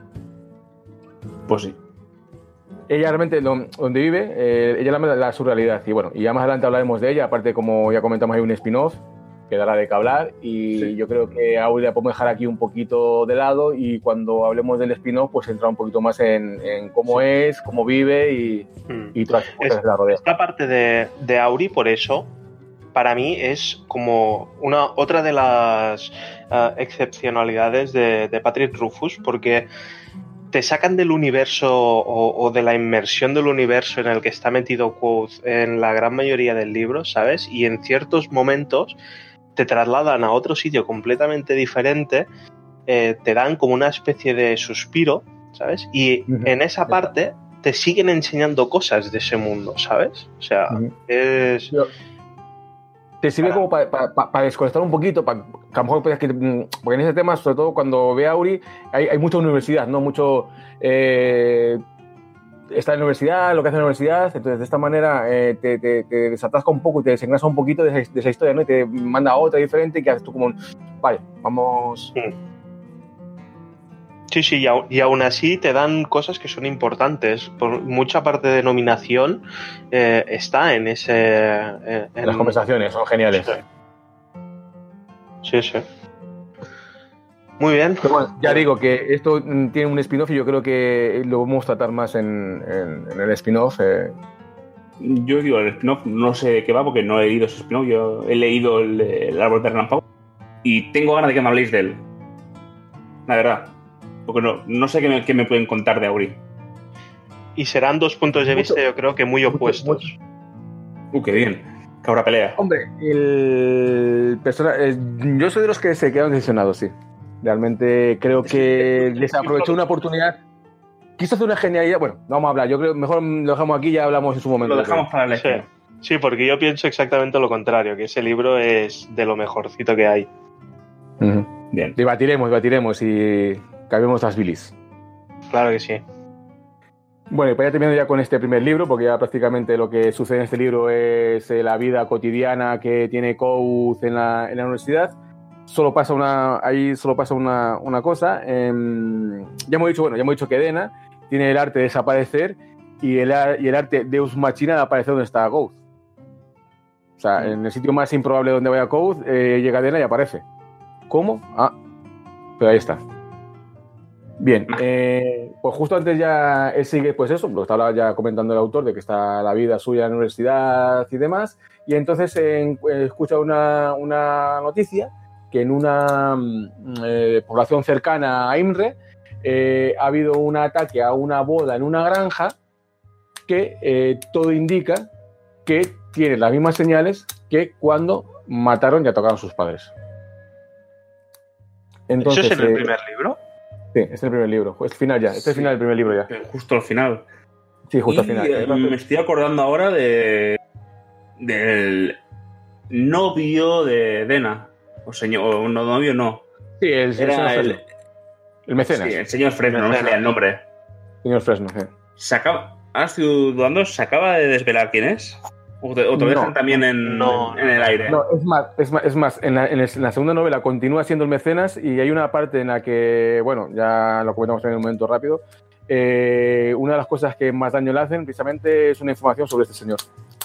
Pues sí. Ella realmente, donde vive, eh, ella la, la su realidad. Y bueno, y ya más adelante hablaremos de ella. Aparte, como ya comentamos, hay un spin-off que dará de qué hablar y sí. Yo creo que a Auri la podemos dejar aquí un poquito de lado y cuando hablemos del spin-off pues entrar un poquito más en, en cómo sí. es, cómo vive y, mm. y todas las cosas que la rodean. Esta parte de, de Auri, por eso, para mí es como una otra de las uh, excepcionalidades de, de Patrick Rufus, porque te sacan del universo o, o de la inmersión del universo en el que está metido Quoth en la gran mayoría del libro, ¿sabes? Y en ciertos momentos te trasladan a otro sitio completamente diferente, eh, te dan como una especie de suspiro, ¿sabes? Y uh-huh. en esa parte te siguen enseñando cosas de ese mundo, ¿sabes? O sea, uh-huh. es... Yo... Te sirve para... como para pa, pa, pa desconectar un poquito, para que a lo mejor que, porque en ese tema, sobre todo cuando ve a Auri, hay, hay mucha universidad, ¿no? Mucho... Eh, está en la universidad, lo que hace en la universidad, entonces de esta manera eh, te, te, te desatasca un poco y te desengrasa un poquito de esa, de esa historia, ¿no? Y te manda a otra diferente que haces tú como un, vale, vamos... Sí. Sí, sí, y, au- y aún así te dan cosas que son importantes. Por mucha parte de nominación eh, está en ese... eh, en- Las conversaciones son geniales. Sí, sí. Muy bien. Pero bueno, ya digo que esto mm, tiene un spin-off y yo creo que lo vamos a tratar más en, en- en el spin-off. eh. Yo digo, el spin-off no sé de qué va porque no he leído ese spin-off. Yo he leído el, el árbol de Relámpago y tengo ganas de que me habléis de él. La verdad. Porque no, no sé qué me, qué me pueden contar de Auri. Y serán dos puntos de vista, Mucho- yo creo que muy mucho- opuestos. Uh, qué bien. Que ahora pelea. Hombre, el personaje. Yo soy de los que se quedaron decepcionados, sí. Realmente creo que desaprovechó una oportunidad. Quiso hacer una genialidad. Bueno, no vamos a hablar. Yo creo que mejor lo dejamos aquí y ya hablamos en su momento. Lo dejamos para la Sí. lectura. Sí, porque yo pienso exactamente lo contrario, que ese libro es de lo mejorcito que hay. Ujú. Bien. Debatiremos, debatiremos y cabemos las bilis. Claro que sí. Bueno, y para ir terminando ya con este primer libro, porque ya prácticamente lo que sucede en este libro es eh, la vida cotidiana que tiene Quoth en la, en la universidad. Solo pasa una, ahí solo pasa una, una cosa. Eh, ya hemos dicho, bueno, ya hemos dicho que Dena tiene el arte de desaparecer y el, ar- y el arte Deus Machina de aparecer donde está Quoth. O sea, en el sitio más improbable donde vaya Quoth, eh, llega Dena y aparece. ¿Cómo? Ah, pero ahí está. Bien, eh, pues justo antes ya él sigue, pues eso, lo estaba ya comentando el autor de que está la vida suya en la universidad y demás, y entonces eh, escucha una, una noticia que en una mm, eh, población cercana a Imre eh, ha habido un ataque a una boda en una granja que eh, todo indica que tiene las mismas señales que cuando mataron y atacaron a sus padres. Entonces, ¿Eso es en el eh, primer libro? Sí, este es el primer libro. Es el final ya. Este es el Sí. final del primer libro ya. Pero justo al final. Sí, justo al Y, final. eh, Entonces, me estoy acordando ahora de del novio de Dena. O señor, o no, novio no. sí, el, el Era señor el, Fresno. El mecenas. sí, el señor Fresno, no me salía el nombre. Señor Fresno, sí. Se acaba, ahora estoy dudando, ¿se acaba de desvelar quién es? ¿O te, o te lo No. dejan también en, No, en el aire? No, es más, es más, es más en, la, en, el- en la segunda novela continúa siendo el mecenas y hay una parte en la que, bueno, ya lo comentamos en un momento rápido, eh, una de las cosas que más daño le hacen precisamente es una información sobre este señor.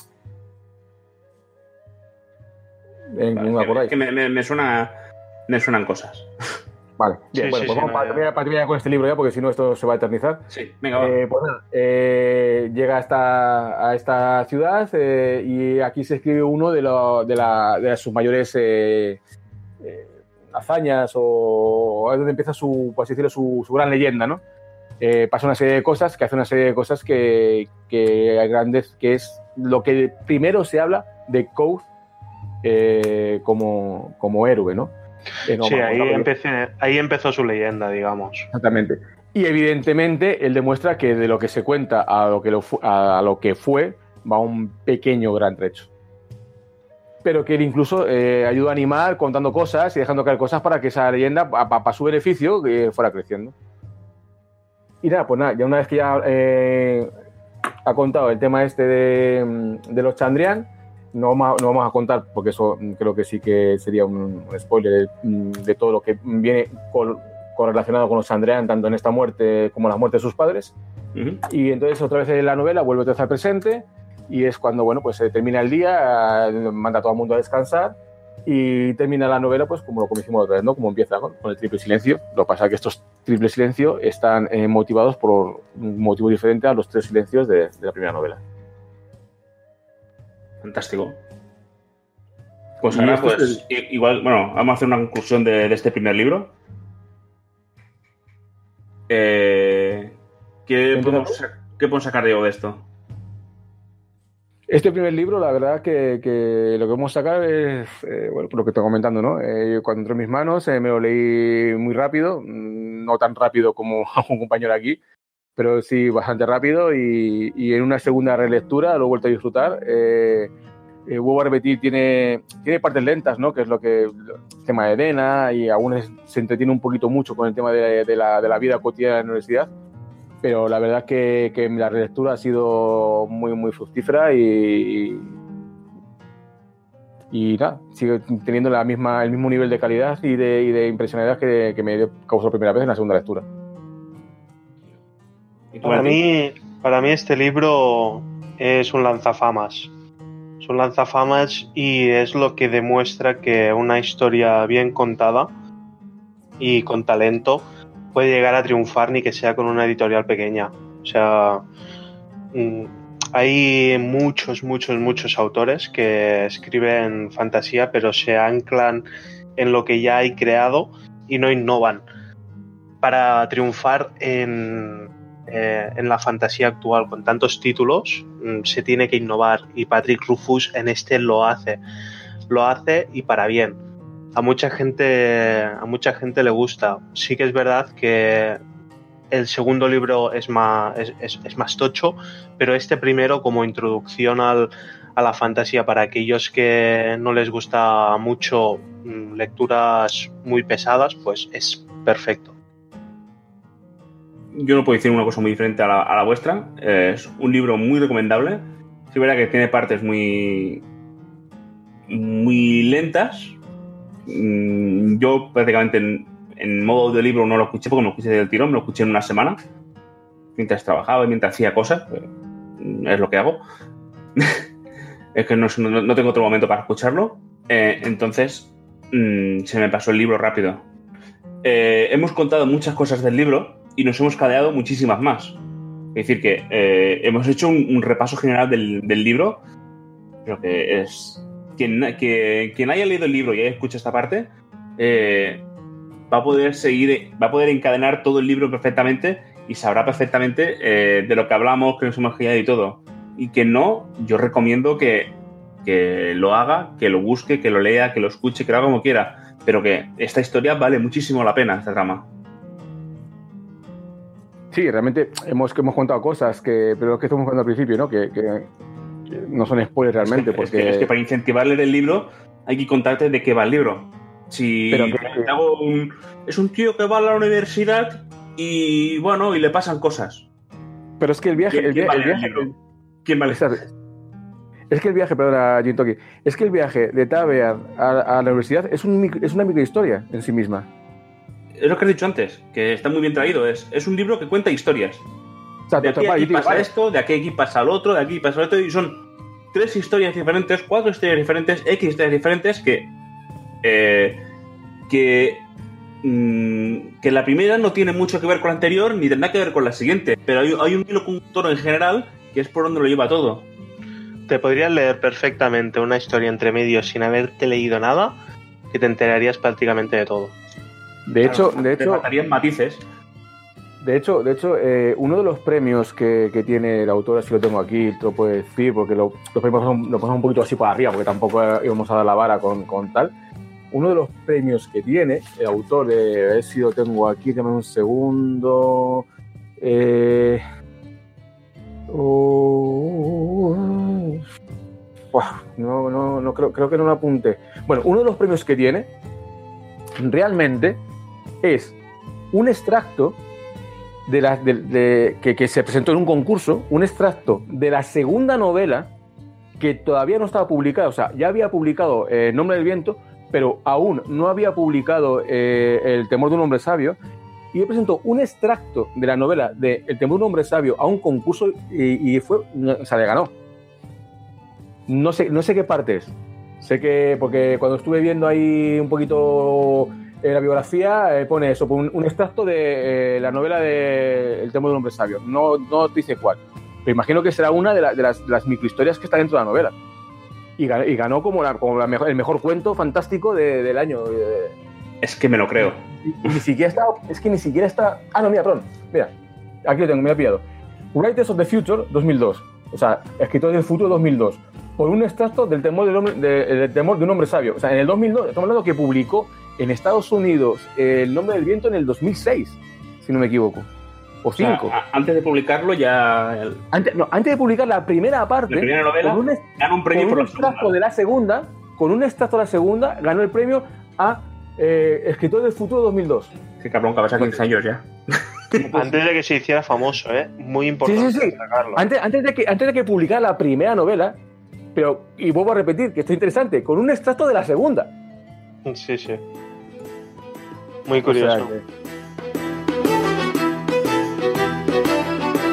Eh, ¿No me Vale, acordáis? es que me, me, me suena, me suenan cosas. Vale, bien, Sí, bueno, sí, pues sí, vamos no, para, ya. terminar- para terminar con este libro ya, porque si no esto se va a eternizar. Sí, venga, va. Eh, pues nada, eh, llega a esta, a esta ciudad eh, y aquí se escribe uno de, lo- de, la- de sus mayores eh, eh, hazañas o es donde empieza su, por así decirlo, su, su gran leyenda, ¿no? Eh, pasa una serie de cosas, que hace una serie de cosas que, que, grandes, que es lo que primero se habla de Quoth eh, como, como héroe, ¿no? Eh, no, Sí, vamos, ahí, vamos, empecé, ahí empezó su leyenda, digamos. Exactamente. Y evidentemente él demuestra que de lo que se cuenta a lo que, lo fu- a lo que fue va un pequeño gran trecho. Pero que él incluso eh, ayuda a animar contando cosas y dejando caer cosas para que esa leyenda, para su beneficio, eh, fuera creciendo. Y nada, pues nada, ya una vez que ya eh, ha contado el tema este de, de los Chandrian, no vamos, a, no vamos a contar, porque eso creo que sí que sería un, un spoiler de, de todo lo que viene con, correlacionado con los Chandrian, tanto en esta muerte como en la muerte de sus padres. Uh-huh. Y entonces otra vez en la novela vuelve otra vez al presente y es cuando, bueno, pues se termina el día, eh, manda a todo el mundo a descansar y termina la novela pues como lo hicimos otra vez, ¿no? Como empieza con, con el triple silencio. Lo que pasa es que estos triple silencios están eh, motivados por un motivo diferente a los tres silencios de, de la primera novela. Fantástico. Pues Y ahora, esto pues, es i- igual, bueno, vamos a hacer una conclusión de, de este primer libro. Eh, ¿qué, ¿Empieza podemos, tú? sa- ¿Qué podemos sacar, Diego, de esto? Este primer libro, la verdad que, que lo que vamos a sacar es, eh, bueno, por lo que estoy comentando, ¿no? Eh, cuando entró en mis manos eh, me lo leí muy rápido, no tan rápido como a un compañero aquí, pero sí bastante rápido y, y en una segunda relectura lo he vuelto a disfrutar. Eh, eh, vuelvo a repetir, tiene, tiene partes lentas, ¿no? Que es lo que el tema de Dena y aún es, se entretiene un poquito mucho con el tema de, de, la, de la vida cotidiana de la universidad. Pero la verdad que, que la relectura ha sido muy, muy fructífera y, y, y nada, sigue teniendo la misma, el mismo nivel de calidad y de, y de impresionalidad que, que me causó la primera vez en la segunda lectura. Para mí, para mí este libro es un lanzafamas. Es un lanzafamas y es lo que demuestra que una historia bien contada y con talento puede llegar a triunfar, ni que sea con una editorial pequeña. O sea, hay muchos, muchos, muchos autores que escriben fantasía, pero se anclan en lo que ya hay creado y no innovan. Para triunfar en, eh, en la fantasía actual con tantos títulos, se tiene que innovar, y Patrick Rothfuss en este lo hace. Lo hace y para bien. A mucha gente, a mucha gente le gusta. Sí que es verdad que el segundo libro es más, es, es, es más tocho, pero este primero, como introducción al, a la fantasía para aquellos que no les gusta mucho lecturas muy pesadas, pues es perfecto. Yo no puedo decir una cosa muy diferente a la, a la vuestra. Eh, es un libro muy recomendable. Sí, es verdad que tiene partes muy muy lentas. Yo prácticamente en, en modo audiolibro no lo escuché porque me lo escuché del tirón, me lo escuché en una semana mientras trabajaba y mientras hacía cosas. Pues, es lo que hago. Es que no, no, no tengo otro momento para escucharlo. Eh, entonces mmm, se me pasó el libro rápido. Eh, hemos contado muchas cosas del libro y nos hemos cadeado muchísimas más. Es decir, que eh, hemos hecho un, un repaso general del, del libro. Creo que es... Quien, que, quien haya leído el libro y haya escuchado esta parte eh, va a poder seguir, va a poder encadenar todo el libro perfectamente y sabrá perfectamente eh, de lo que hablamos, que nos hemos guiado y todo. Y que no, yo recomiendo que, que lo haga, que lo busque, que lo lea, que lo escuche, que lo haga como quiera. Pero que esta historia vale muchísimo la pena, esta trama. Sí, realmente hemos, que hemos contado cosas, que, pero es que estamos contando al principio, ¿no? Que, que, que no son spoilers realmente. Es que, porque... es, que, es que para incentivar leer el libro hay que contarte de qué va el libro. Si pero que, hago un, es un tío que va a la universidad y bueno, y le pasan cosas. Pero es que el viaje... ¿Quién, el, ¿quién viaje, vale el viaje el libro? ¿Quién vale? Es que el viaje, perdona, Jintoki, es que el viaje de Tabear a, a la universidad es, un, es una microhistoria en sí misma. Es lo que has dicho antes, que está muy bien traído. Es, es un libro que cuenta historias. O sea, de aquí, total, aquí digo, pasa vale. esto, de aquí, aquí pasa lo otro, de aquí pasa lo otro, y son tres historias diferentes, cuatro historias diferentes, X historias diferentes que eh, que mmm, que la primera no tiene mucho que ver con la anterior ni tendrá que ver con la siguiente, pero hay, hay un hilo conductor en general que es por donde lo lleva todo. Te podrías leer perfectamente una historia entre medios sin haberte leído nada, que te enterarías prácticamente de todo. De hecho, Claro, de te hecho, faltarían matices. de hecho, de hecho eh, uno de los premios que, que tiene el autor, así lo tengo aquí, te lo puedo decir, porque lo, los premios son, lo ponemos un poquito así para arriba, porque tampoco íbamos a dar la vara con, con tal. Uno de los premios que tiene el autor, de, a ver si lo tengo aquí, dame un segundo. Eh, oh, Buah, no, no, no creo, creo que no lo apunté. Bueno, uno de los premios que tiene realmente es un extracto de la, de, de, que, que se presentó en un concurso, un extracto de la segunda novela que todavía no estaba publicada. O sea, ya había publicado eh, El nombre del viento, pero aún no había publicado eh, El temor de un hombre sabio. Y él presentó un extracto de la novela de El temor de un hombre sabio a un concurso y, y fue, o sea, le ganó. No sé, no sé qué parte es. Sé que, porque cuando estuve viendo ahí un poquito eh, la biografía, eh, pone eso, un, un extracto de eh, la novela de El temor de un hombre sabio. No, no te dice cuál. Pero imagino que será una de, la, de, las, de las microhistorias que está dentro de la novela. Y ganó, y ganó como, la, como la mejor, el mejor cuento fantástico de, del año. Es que me lo creo. Y, y ni siquiera está, es que ni siquiera está... Ah, no, mira, perdón. Mira, aquí lo tengo, me he pillado. Writers of the Future dos mil dos. O sea, escritores del futuro dos mil dos. Por un extracto del temor, del, hombre, de, del temor de un hombre sabio. O sea, en el dos mil dos, estamos hablando que publicó en Estados Unidos El nombre del viento en el dos mil seis, si no me equivoco. O cinco. O sea, antes de publicarlo ya... El... Antes, no, antes de publicar la primera parte... La primera novela, con un, ganó un premio con por un la extracto segunda. de la segunda, con un extracto de la segunda, ganó el premio a eh, Escritor del futuro dos mil dos. Qué cabrón, que vas a quince años ya. Antes de que se hiciera famoso, ¿eh? Muy importante sí, sí, sí. destacarlo. Antes, antes, de que, antes de que publicara la primera novela, pero, y vuelvo a repetir, que está interesante, con un extracto de la segunda. Sí, sí. Muy curioso. O sea, que...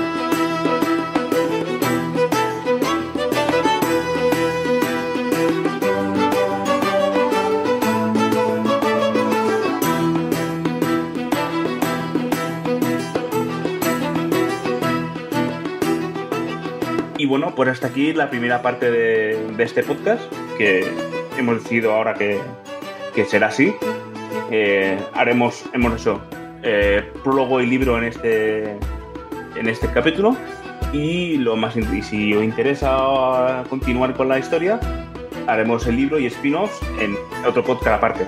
Y bueno, pues hasta aquí la primera parte de, de este podcast, que hemos decidido ahora que, que será así. Eh, haremos, hemos hecho eh, prólogo y libro en este, en este capítulo. Y lo más y si os interesa continuar con la historia, haremos el libro y spin-offs en otro podcast aparte.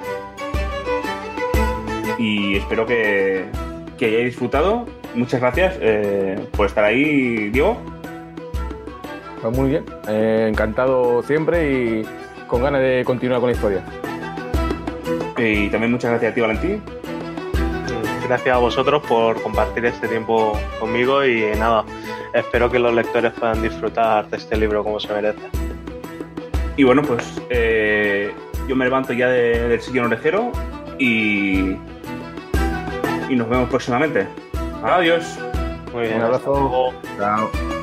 Y espero que, que hayáis disfrutado. Muchas gracias eh, por estar ahí, Diego. Pues muy bien, eh, encantado siempre y con ganas de continuar con la historia. Y también muchas gracias a ti, Valentín. Gracias a vosotros por compartir este tiempo conmigo y nada, espero que los lectores puedan disfrutar de este libro como se merece. Y bueno, pues eh, yo me levanto ya de, del sillón orejero y, y nos vemos próximamente. Adiós. Muy bien. Un abrazo. Hasta luego. Chao.